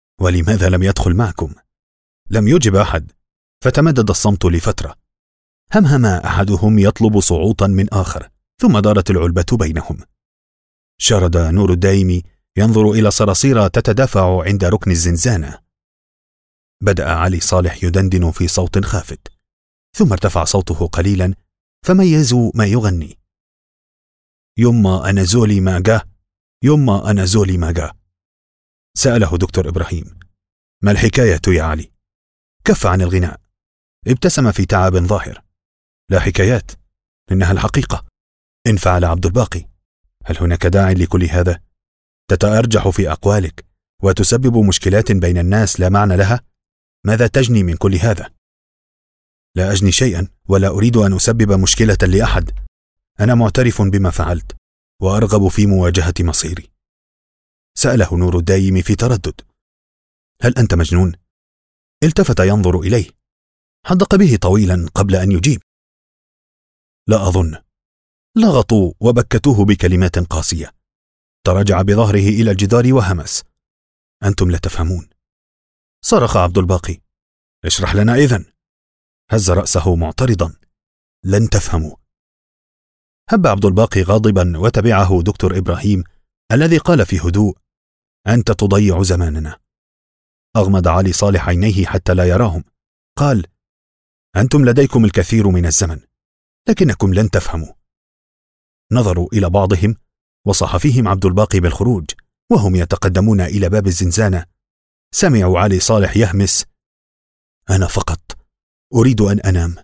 ولماذا لم يدخل معكم؟ لم يجب أحد، فتمدد الصمت لفترة. همهم أحدهم يطلب صعوطا من آخر، ثم دارت العلبة بينهم. شرد نور الدايم ينظر إلى صراصير تتدافع عند ركن الزنزانة. بدأ علي صالح يدندن في صوت خافت، ثم ارتفع صوته قليلا فميزوا ما يغني: يما أنا زولي ما جا، يما أنا زولي ما جا. سأله دكتور إبراهيم: ما الحكاية يا علي؟ كف عن الغناء، ابتسم في تعب ظاهر. لا حكايات، إنها الحقيقة. انفعل عبد الباقي: هل هناك داع لكل هذا؟ تتأرجح في أقوالك وتسبب مشكلات بين الناس لا معنى لها. ماذا تجني من كل هذا؟ لا أجني شيئا، ولا أريد أن أسبب مشكلة لأحد. أنا معترف بما فعلت وأرغب في مواجهة مصيري. سأله نور الدايم في تردد: هل أنت مجنون؟ التفت ينظر إليه، حدق به طويلا قبل أن يجيب: لا أظن. لغطوا وبكتوه بكلمات قاسية. تراجع بظهره إلى الجدار وهمس: أنتم لا تفهمون. صرخ عبد الباقي: اشرح لنا إذن. هز رأسه معترضا: لن تفهموا. هب عبد الباقي غاضبا، وتبعه دكتور إبراهيم الذي قال في هدوء: أنت تضيع زماننا. أغمض علي صالح عينيه حتى لا يراهم. قال: أنتم لديكم الكثير من الزمن، لكنكم لن تفهموا. نظروا إلى بعضهم، وصاح فيهم عبد الباقي بالخروج. وهم يتقدمون إلى باب الزنزانة سمعوا علي صالح يهمس: أنا فقط أريد أن أنام.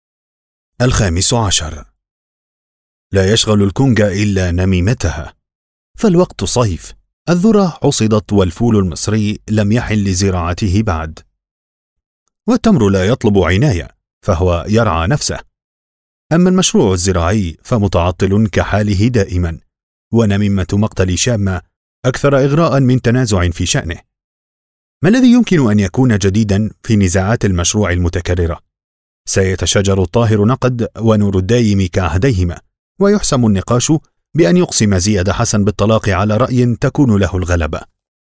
15. لا يشغل الكونغ إلا نميمتها، فالوقت صيف، الذرة حصدت والفول المصري لم يحل لزراعته بعد، والتمر لا يطلب عناية فهو يرعى نفسه. أما المشروع الزراعي فمتعطل كحاله دائما، ونميمة مقتل شامة أكثر إغراء من تنازع في شأنه. ما الذي يمكن أن يكون جديدا في نزاعات المشروع المتكررة؟ سيتشاجر الطاهر نقد ونور الدايم كعهديهما، ويحسم النقاش بأن يقسم زياد حسن بالطلاق على رأي تكون له الغلبة.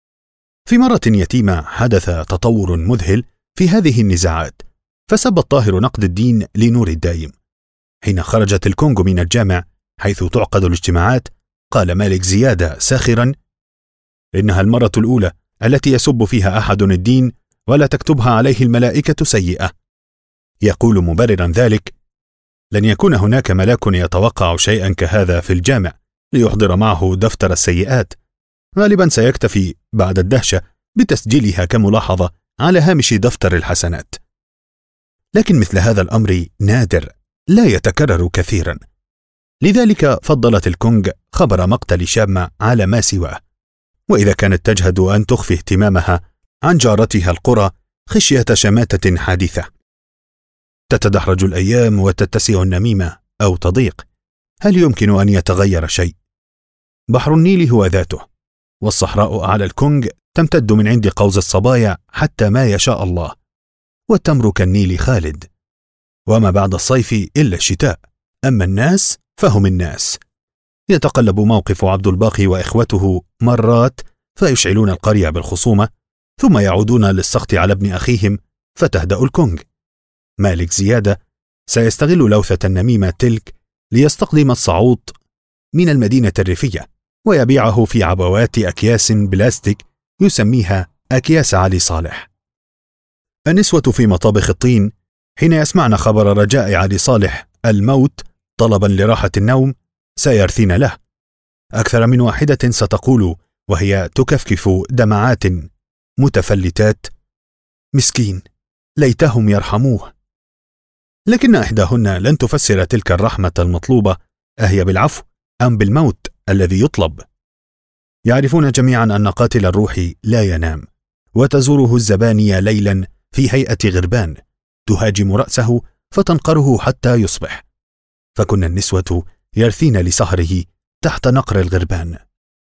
في مرة يتيمة حدث تطور مذهل في هذه النزاعات، فسب الطاهر نقد الدين لنور الدايم. حين خرجت الكونغو من الجامع حيث تعقد الاجتماعات، قال مالك زيادة ساخرا: إنها المرة الأولى التي يسب فيها أحد الدين ولا تكتبها عليه الملائكة سيئة. يقول مبررا ذلك: لن يكون هناك ملاك يتوقع شيئا كهذا في الجامع ليحضر معه دفتر السيئات، غالبا سيكتفي بعد الدهشة بتسجيلها كملاحظة على هامش دفتر الحسنات. لكن مثل هذا الأمر نادر، لا يتكرر كثيرا، لذلك فضلت الكونغ خبر مقتل شامة على ما سواه، وإذا كانت تجهد أن تخفي اهتمامها عن جارتها القرى خشية شماتة حادثة. تتدحرج الأيام وتتسع النميمة أو تضيق. هل يمكن أن يتغير شيء؟ بحر النيل هو ذاته، والصحراء على الكونغ تمتد من عند قوس الصبايا حتى ما يشاء الله، والتمر كالنيل خالد، وما بعد الصيف إلا الشتاء. أما الناس فهم الناس. يتقلب موقف عبد الباقي وإخوته مرات فيشعلون القرية بالخصومة، ثم يعودون للسخط على ابن أخيهم فتهدأ الكونغ. مالك زيادة سيستغل لوثة النميمة تلك ليستقدم الصعوط من المدينة الريفية ويبيعه في عبوات أكياس بلاستيك يسميها أكياس علي صالح. النسوة في مطابخ الطين حين يسمعن خبر رجاء علي صالح الموت طلبا لراحة النوم سيرثين له. أكثر من واحدة ستقول وهي تكفكف دمعات متفلتات: مسكين، ليتهم يرحموه. لكن إحداهن لن تفسر تلك الرحمة المطلوبة أهي بالعفو أم بالموت الذي يطلب. يعرفون جميعا أن قاتل الروح لا ينام، وتزوره الزبانية ليلا في هيئة غربان تهاجم رأسه فتنقره حتى يصبح، فكن النسوة يرثين لسهره تحت نقر الغربان.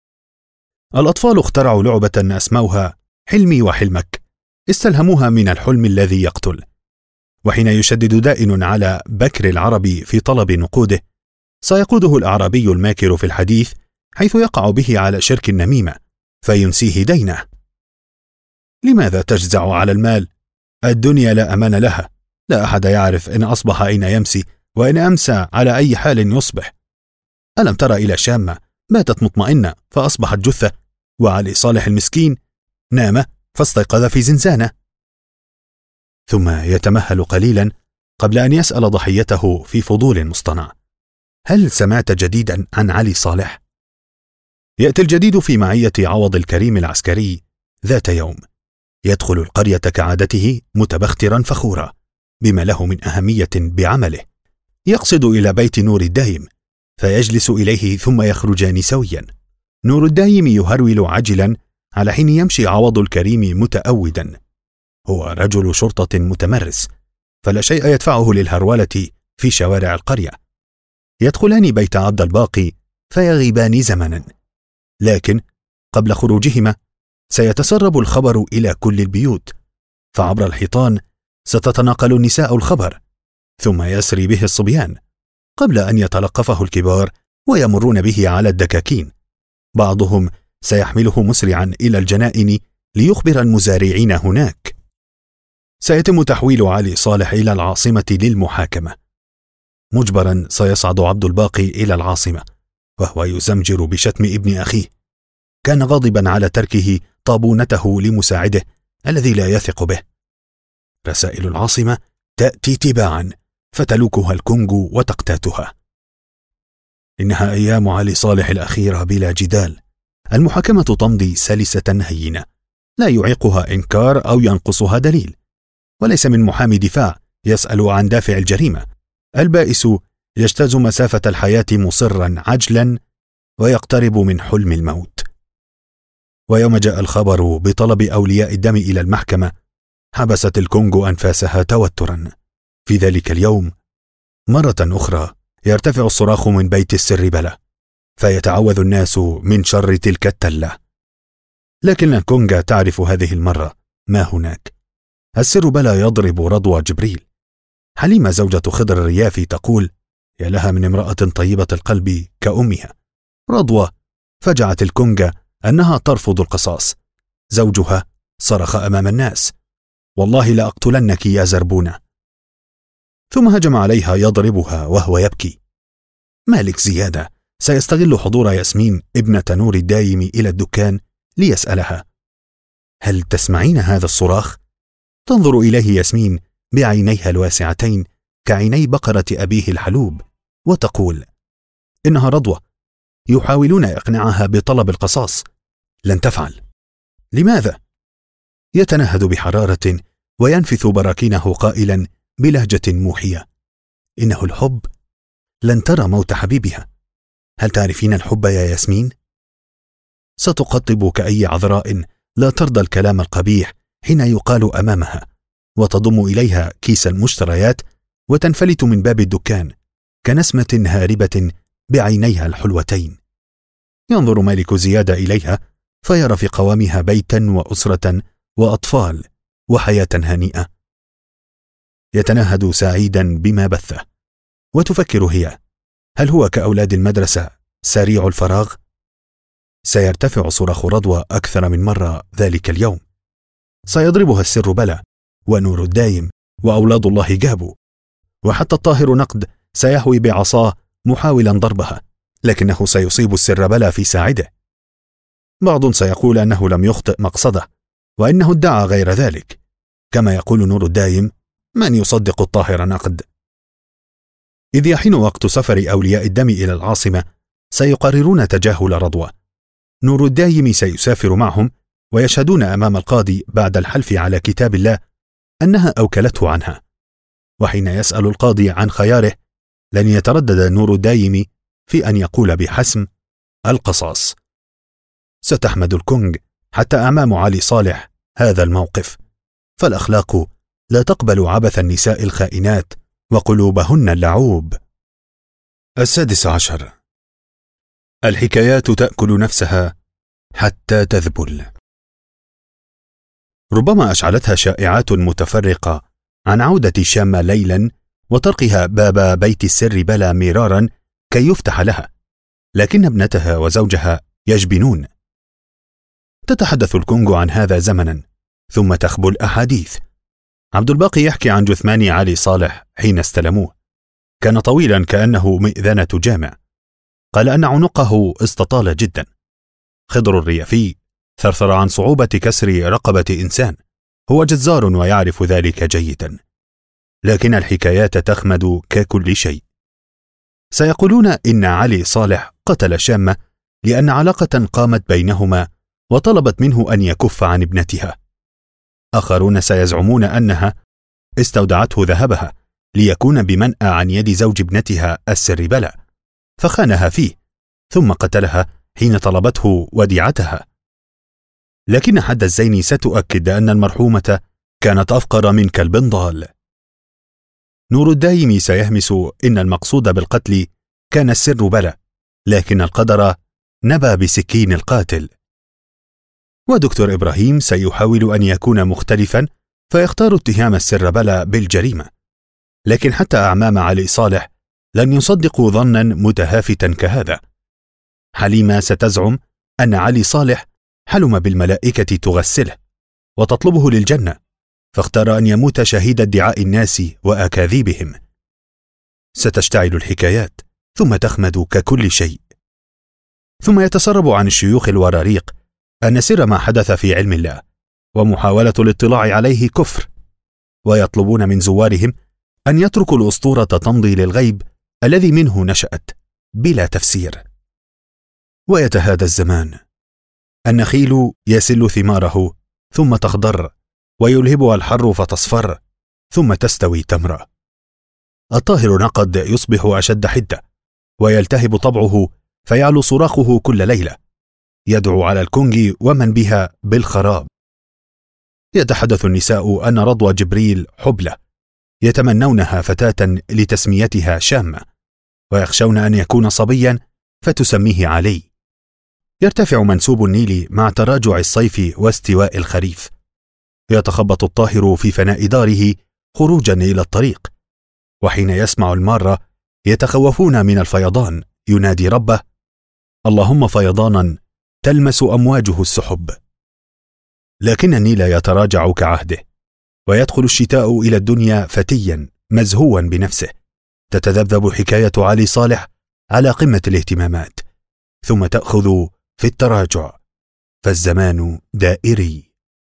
الأطفال اخترعوا لعبة أسموها حلمي وحلمك، استلهموها من الحلم الذي يقتل. وحين يشدد دائن على بكر العربي في طلب نقوده سيقوده الأعرابي الماكر في الحديث حيث يقع به على شرك النميمة فينسيه دينه. لماذا تجزع على المال؟ الدنيا لا أمان لها، لا أحد يعرف إن أصبح أين يمسي، وإن أمسى على أي حال يصبح. ألم ترى إلى شامة ماتت مطمئنة فأصبحت جثة، وعلي صالح المسكين نام فاستيقظ في زنزانة. ثم يتمهل قليلا قبل أن يسأل ضحيته في فضول مصطنع: هل سمعت جديدا عن علي صالح؟ يأتي الجديد في معية عوض الكريم العسكري ذات يوم، يدخل القرية كعادته متبخترا فخورا بما له من أهمية بعمله، يقصد إلى بيت نور الدايم فيجلس إليه ثم يخرجان سويا. نور الدايم يهرول عجلا على حين يمشي عوض الكريم متأودا. هو رجل شرطة متمرس، فلا شيء يدفعه للهرولة في شوارع القرية. يدخلان بيت عبد الباقي فيغيبان زمنا، لكن قبل خروجهما سيتسرب الخبر إلى كل البيوت، فعبر الحيطان ستتناقل النساء الخبر، ثم يسري به الصبيان قبل أن يتلقفه الكبار ويمرون به على الدكاكين. بعضهم سيحمله مسرعا إلى الجنائن ليخبر المزارعين هناك. سيتم تحويل علي صالح إلى العاصمة للمحاكمة. مجبرا سيصعد عبد الباقي إلى العاصمة وهو يزمجر بشتم ابن أخيه. كان غاضبا على تركه طابونته لمساعده الذي لا يثق به. رسائل العاصمة تأتي تباعا فتلوكها الكونغو وتقتاتها. إنها أيام علي صالح الأخيرة بلا جدال. المحاكمة تمضي سلسة هينة، لا يعيقها إنكار أو ينقصها دليل، وليس من محامي دفاع يسأل عن دافع الجريمة. البائس يجتاز مسافة الحياة مصرا عجلا ويقترب من حلم الموت. ويوم جاء الخبر بطلب أولياء الدم إلى المحكمة حبست الكونغو أنفاسها توترا. في ذلك اليوم مرة أخرى يرتفع الصراخ من بيت السر بلا، فيتعوذ الناس من شر تلك التلة. لكن الكونغا تعرف هذه المرة ما هناك. السر بلا يضرب رضوى جبريل. حليمة زوجة خضر الريافي تقول: يا لها من امرأة طيبة القلب كأمها. رضوى فجعت الكونغا أنها ترفض القصاص. زوجها صرخ أمام الناس: والله لأقتلنك يا زربونة. ثم هجم عليها يضربها وهو يبكي. مالك زيادة سيستغل حضور ياسمين ابنة نور الدايم إلى الدكان ليسألها: هل تسمعين هذا الصراخ؟ تنظر إليه ياسمين بعينيها الواسعتين كعيني بقرة أبيه الحلوب وتقول: إنها رضوى، يحاولون إقناعها بطلب القصاص، لن تفعل. لماذا؟ يتنهد بحرارة وينفث براكينه قائلا بلهجة موحية: إنه الحب. لن ترى موت حبيبها. هل تعرفين الحب يا ياسمين؟ ستقطب كأي عذراء لا ترضى الكلام القبيح حين يقال أمامها، وتضم إليها كيس المشتريات وتنفلت من باب الدكان كنسمة هاربة بعينيها الحلوتين. ينظر مالك زيادة إليها فيرى في قوامها بيتا وأسرة وأطفال وحياة هنيئة. يتنهد سعيدا بما بثه، وتفكر هي: هل هو كأولاد المدرسة سريع الفراغ؟ سيرتفع صراخ رضوى أكثر من مرة ذلك اليوم. سيضربها السر بلا، ونور الدايم، وأولاد الله جابوا، وحتى الطاهر نقد سيهوي بعصاه محاولا ضربها، لكنه سيصيب السر بلا في ساعده. بعض سيقول أنه لم يخطئ مقصده، وإنه ادعى غير ذلك، كما يقول نور الدايم: من يصدق الطاهر نقد؟ إذ يحين وقت سفر أولياء الدم إلى العاصمة سيقررون تجاهل رضوى. نور الدايم سيسافر معهم ويشهدون أمام القاضي بعد الحلف على كتاب الله أنها أوكلته عنها. وحين يسأل القاضي عن خياره لن يتردد نور الدايم في أن يقول بحسم: القصاص. ستحمد الكونغ حتى أمام علي صالح هذا الموقف، فالأخلاق لا تقبل عبث النساء الخائنات وقلوبهن اللعوب. 16. الحكايات تأكل نفسها حتى تذبل. ربما أشعلتها شائعات متفرقة عن عودة شامة ليلا وطرقها باب بيت السر بلا مرارا كي يفتح لها، لكن ابنتها وزوجها يجبنون. تتحدث الكونغو عن هذا زمنا ثم تخبو الأحاديث، عبد الباقي يحكي عن جثمان علي صالح حين استلموه. كان طويلا كأنه مئذنة جامع. قال أن عنقه استطال جدا. خضر الريافي ثرثر عن صعوبة كسر رقبة إنسان. هو جزار ويعرف ذلك جيدا، لكن الحكايات تخمد ككل شيء. سيقولون إن علي صالح قتل شامة لأن علاقة قامت بينهما وطلبت منه أن يكف عن ابنتها. آخرون سيزعمون أنها استودعته ذهبها ليكون بمنأى عن يد زوج ابنتها السربلة، فخانها فيه ثم قتلها حين طلبته وديعتها. لكن حد الزين ستؤكد أن المرحومة كانت أفقر من كلب ضال. نور الدايم سيهمس إن المقصود بالقتل كان السربلة، لكن القدر نبى بسكين القاتل. ودكتور إبراهيم سيحاول أن يكون مختلفا فيختار اتهام السربلة بالجريمة، لكن حتى أعمام علي صالح لن يصدقوا ظنا متهافتا كهذا. حليمة ستزعم أن علي صالح حلم بالملائكة تغسله وتطلبه للجنة، فاختار أن يموت شهيد ادعاء الناس وأكاذيبهم. ستشتعل الحكايات ثم تخمد ككل شيء. ثم يتسرب عن الشيوخ الوراريق أن سر ما حدث في علم الله ومحاولة الاطلاع عليه كفر، ويطلبون من زوارهم أن يتركوا الأسطورة تمضي للغيب الذي منه نشأت بلا تفسير. ويتهادى الزمان. النخيل يسل ثماره ثم تخضر، ويلهبها الحر فتصفر ثم تستوي تمرة. الطاهر نقد يصبح أشد حدة، ويلتهب طبعه فيعلو صراخه كل ليلة، يدعو على الكونج ومن بها بالخراب. يتحدث النساء أن رضوى جبريل حبلة، يتمنونها فتاة لتسميتها شامة، ويخشون أن يكون صبيا فتسميه علي. يرتفع منسوب النيل مع تراجع الصيف واستواء الخريف. يتخبط الطاهر في فناء داره خروجا إلى الطريق، وحين يسمع المارة يتخوفون من الفيضان، ينادي ربه: اللهم فيضانا تلمس أمواجه السحب. لكن النيل يتراجع كعهده، ويدخل الشتاء إلى الدنيا فتيا مزهوا بنفسه. تتذبذب حكاية علي صالح على قمة الاهتمامات، ثم تأخذ في التراجع، فالزمان دائري.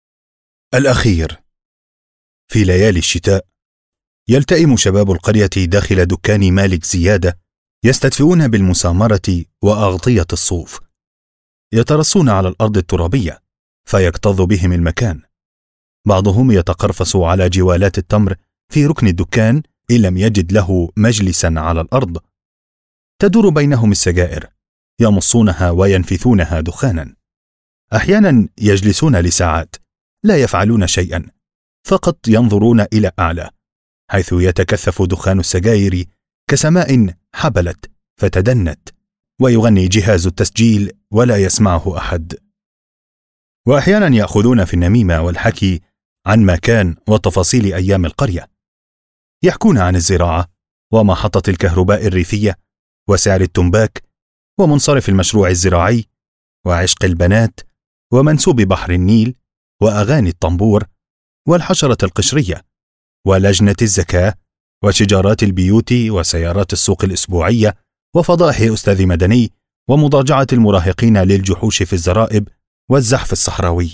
الأخير. في ليالي الشتاء يلتئم شباب القرية داخل دكان مالك زيادة، يستدفئون بالمسامرة وأغطية الصوف، يترصون على الأرض الترابية فيكتظ بهم المكان. بعضهم يتقرفص على جوالات التمر في ركن الدكان إن لم يجد له مجلسا على الأرض. تدور بينهم السجائر، يمصونها وينفثونها دخانا. أحيانا يجلسون لساعات لا يفعلون شيئا، فقط ينظرون إلى أعلى، حيث يتكثف دخان السجائر كسماء حبلت فتدنت، ويغني جهاز التسجيل ولا يسمعه أحد. وأحيانا يأخذون في النميمة والحكي عن ما كان وتفاصيل أيام القرية. يحكون عن الزراعة ومحطة الكهرباء الريفية وسعر التنباك ومنصرف المشروع الزراعي وعشق البنات ومنسوب بحر النيل وأغاني الطنبور والحشرة القشرية ولجنة الزكاة وشجارات البيوت وسيارات السوق الأسبوعية وفضائح أستاذ مدني ومضاجعة المراهقين للجحوش في الزرائب والزحف الصحراوي.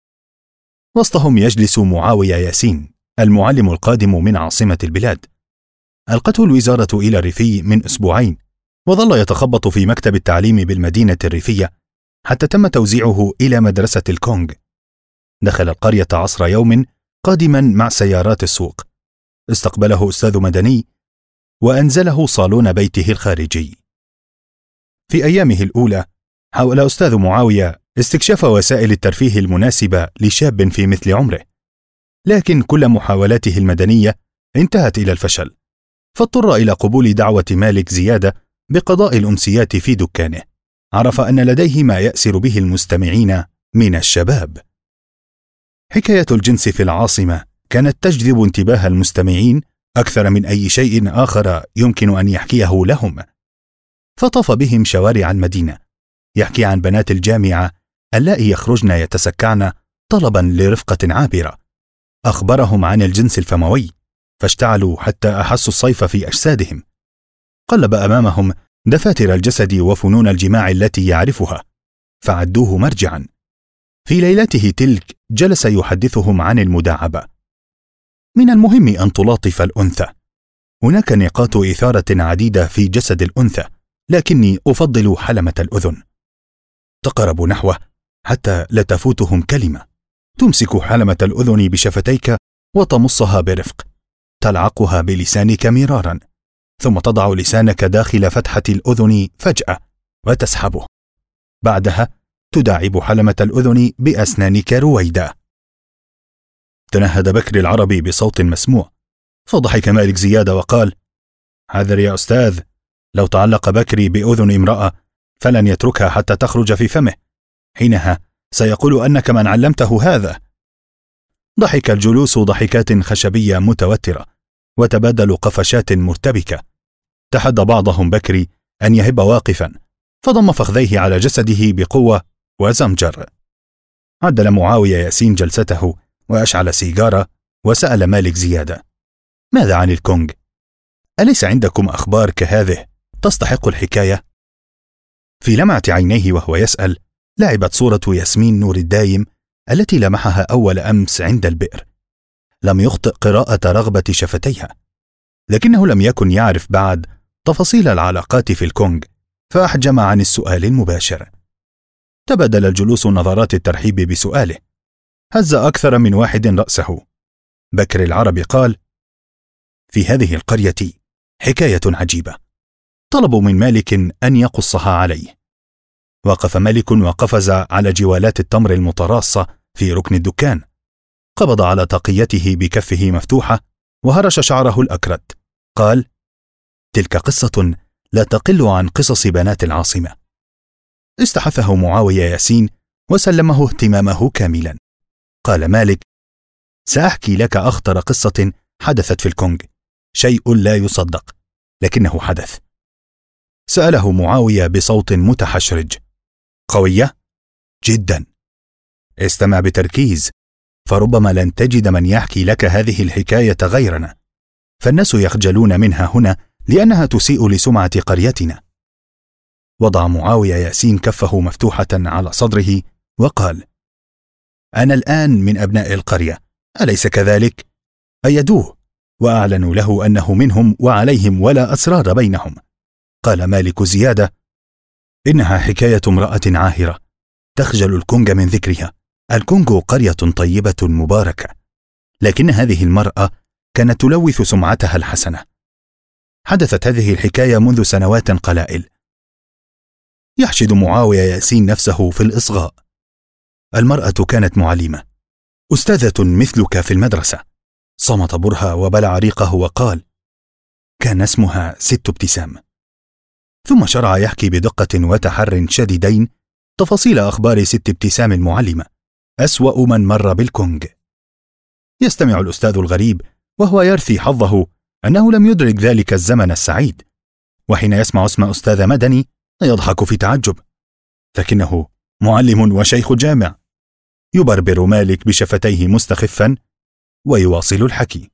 وسطهم يجلس معاوية ياسين، المعلم القادم من عاصمة البلاد. ألقته الوزارة إلى الريفي من أسبوعين، وظل يتخبط في مكتب التعليم بالمدينة الريفية حتى تم توزيعه إلى مدرسة الكونغ. دخل القرية عصر يوم قادما مع سيارات السوق. استقبله أستاذ مدني وأنزله صالون بيته الخارجي. في أيامه الأولى حاول أستاذ معاوية استكشاف وسائل الترفيه المناسبة لشاب في مثل عمره، لكن كل محاولاته المدنية انتهت إلى الفشل، فاضطر إلى قبول دعوة مالك زيادة بقضاء الأمسيات في دكانه. عرف أن لديه ما يأسر به المستمعين من الشباب. حكاية الجنس في العاصمة كانت تجذب انتباه المستمعين أكثر من أي شيء آخر يمكن أن يحكيه لهم. فطاف بهم شوارع المدينة يحكي عن بنات الجامعة اللائي يخرجن يتسكعن طلبا لرفقة عابرة، أخبرهم عن الجنس الفموي، فاشتعلوا حتى أحسوا الصيف في أجسادهم. قلب أمامهم دفاتر الجسد وفنون الجماع التي يعرفها، فعدوه مرجعا. في ليلته تلك جلس يحدثهم عن المداعبة. من المهم أن تلاطف الأنثى. هناك نقاط إثارة عديدة في جسد الأنثى، لكني أفضل حلمة الأذن. تقربوا نحوه حتى لا تفوتهم كلمة. تمسك حلمة الأذن بشفتيك وتمصها برفق، تلعقها بلسانك مرارا، ثم تضع لسانك داخل فتحة الأذن فجأة وتسحبه. بعدها تداعب حلمة الأذن بأسنانك رويدا. تنهد بكر العربي بصوت مسموع، فضحك مالك زيادة وقال: حذر يا أستاذ، لو تعلق بكري بأذن امرأة فلن يتركها حتى تخرج في فمه، حينها سيقول أنك من علمته هذا. ضحك الجلوس ضحكات خشبية متوترة، وتبادلوا قفشات مرتبكة. تحدى بعضهم بكري أن يهب واقفا، فضم فخذيه على جسده بقوة وزمجر. عدل معاوية ياسين جلسته وأشعل سيجارة، وسأل مالك زيادة: ماذا عن الكونغ؟ أليس عندكم أخبار كهذه تستحق الحكاية؟ في لمعة عينيه وهو يسأل لعبت صورة ياسمين نور الدايم التي لمحها أول أمس عند البئر. لم يخطئ قراءة رغبة شفتيها، لكنه لم يكن يعرف بعد تفاصيل العلاقات في الكونغ، فأحجم عن السؤال المباشر. تبادل الجلوس نظرات الترحيب بسؤاله. هز أكثر من واحد رأسه. بكر العربي قال: في هذه القرية حكاية عجيبة. طلبوا من مالك أن يقصها عليه. وقف مالك وقفز على جوالات التمر المتراصة في ركن الدكان. قبض على طاقيته بكفه مفتوحة وهرش شعره الأكرت. قال: تلك قصة لا تقل عن قصص بنات العاصمة. استحثه معاوية ياسين وسلمه اهتمامه كاملا. قال مالك: سأحكي لك أخطر قصة حدثت في الكونغ، شيء لا يصدق لكنه حدث. سأله معاوية بصوت متحشرج: قوية؟ جدا. استمع بتركيز، فربما لن تجد من يحكي لك هذه الحكاية غيرنا، فالناس يخجلون منها هنا لأنها تسيء لسمعة قريتنا. وضع معاوية ياسين كفه مفتوحة على صدره وقال: أنا الآن من أبناء القرية، أليس كذلك؟ أيدوه وأعلنوا له أنه منهم وعليهم ولا أسرار بينهم. قال مالك زيادة: إنها حكاية امرأة عاهرة تخجل الكونغ من ذكرها. الكونغ قرية طيبة مباركة، لكن هذه المرأة كانت تلوث سمعتها الحسنة. حدثت هذه الحكاية منذ سنوات قلائل. يحشد معاوية ياسين نفسه في الإصغاء. المرأة كانت معلمة، أستاذة مثلك في المدرسة. صمت برهة وبلع ريقه وقال: كان اسمها ست ابتسام. ثم شرع يحكي بدقة وتحر شديدين تفاصيل أخبار ست ابتسام المعلمة، أسوأ من مر بالكونغ. يستمع الأستاذ الغريب وهو يرثي حظه أنه لم يدرك ذلك الزمن السعيد، وحين يسمع اسم أستاذ مدني يضحك في تعجب، لكنه معلم وشيخ جامع. يبربر مالك بشفتيه مستخفا ويواصل الحكي.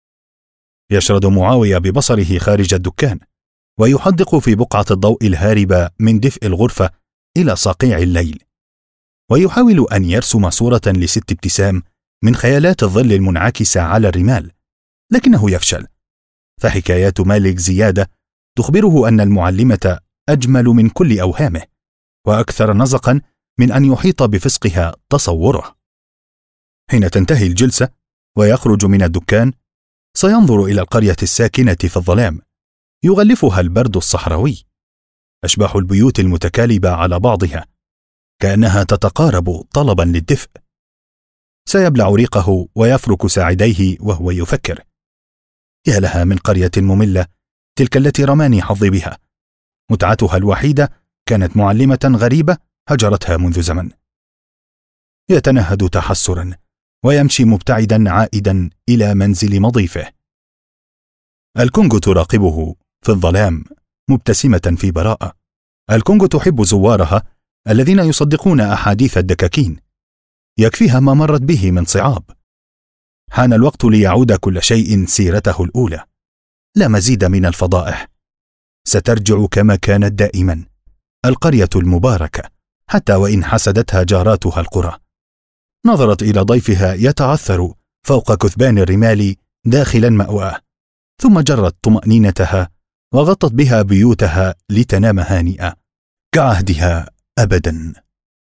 يشرد معاوية ببصره خارج الدكان، ويحدق في بقعة الضوء الهاربة من دفء الغرفة إلى صقيع الليل، ويحاول أن يرسم صورة لست ابتسام من خيالات الظل المنعكسة على الرمال، لكنه يفشل. فحكايات مالك زيادة تخبره أن المعلمة أجمل من كل أوهامه، وأكثر نزقا من أن يحيط بفسقها تصوره. حين تنتهي الجلسة ويخرج من الدكان، سينظر إلى القرية الساكنة في الظلام، يغلفها البرد الصحراوي، أشباح البيوت المتكالبة على بعضها كأنها تتقارب طلبا للدفء. سيبلع ريقه ويفرك ساعديه وهو يفكر: يا لها من قرية مملة تلك التي رماني حظي بها. متعتها الوحيدة كانت معلمة غريبة هجرتها منذ زمن. يتنهد تحسرا ويمشي مبتعدا عائدا إلى منزل مضيفه. الكونغ تراقبه في الظلام مبتسمة في براءة. الكونغ تحب زوارها الذين يصدقون أحاديث الدكاكين، يكفيها ما مرت به من صعاب. حان الوقت ليعود كل شيء سيرته الأولى. لا مزيد من الفضائح، سترجع كما كانت دائما، القرية المباركة، حتى وإن حسدتها جاراتها القرى. نظرت إلى ضيفها يتعثر فوق كثبان الرمال داخل المأوى، ثم جرت طمأنينتها وغطت بها بيوتها لتنام هانئة كعهدها أبدا.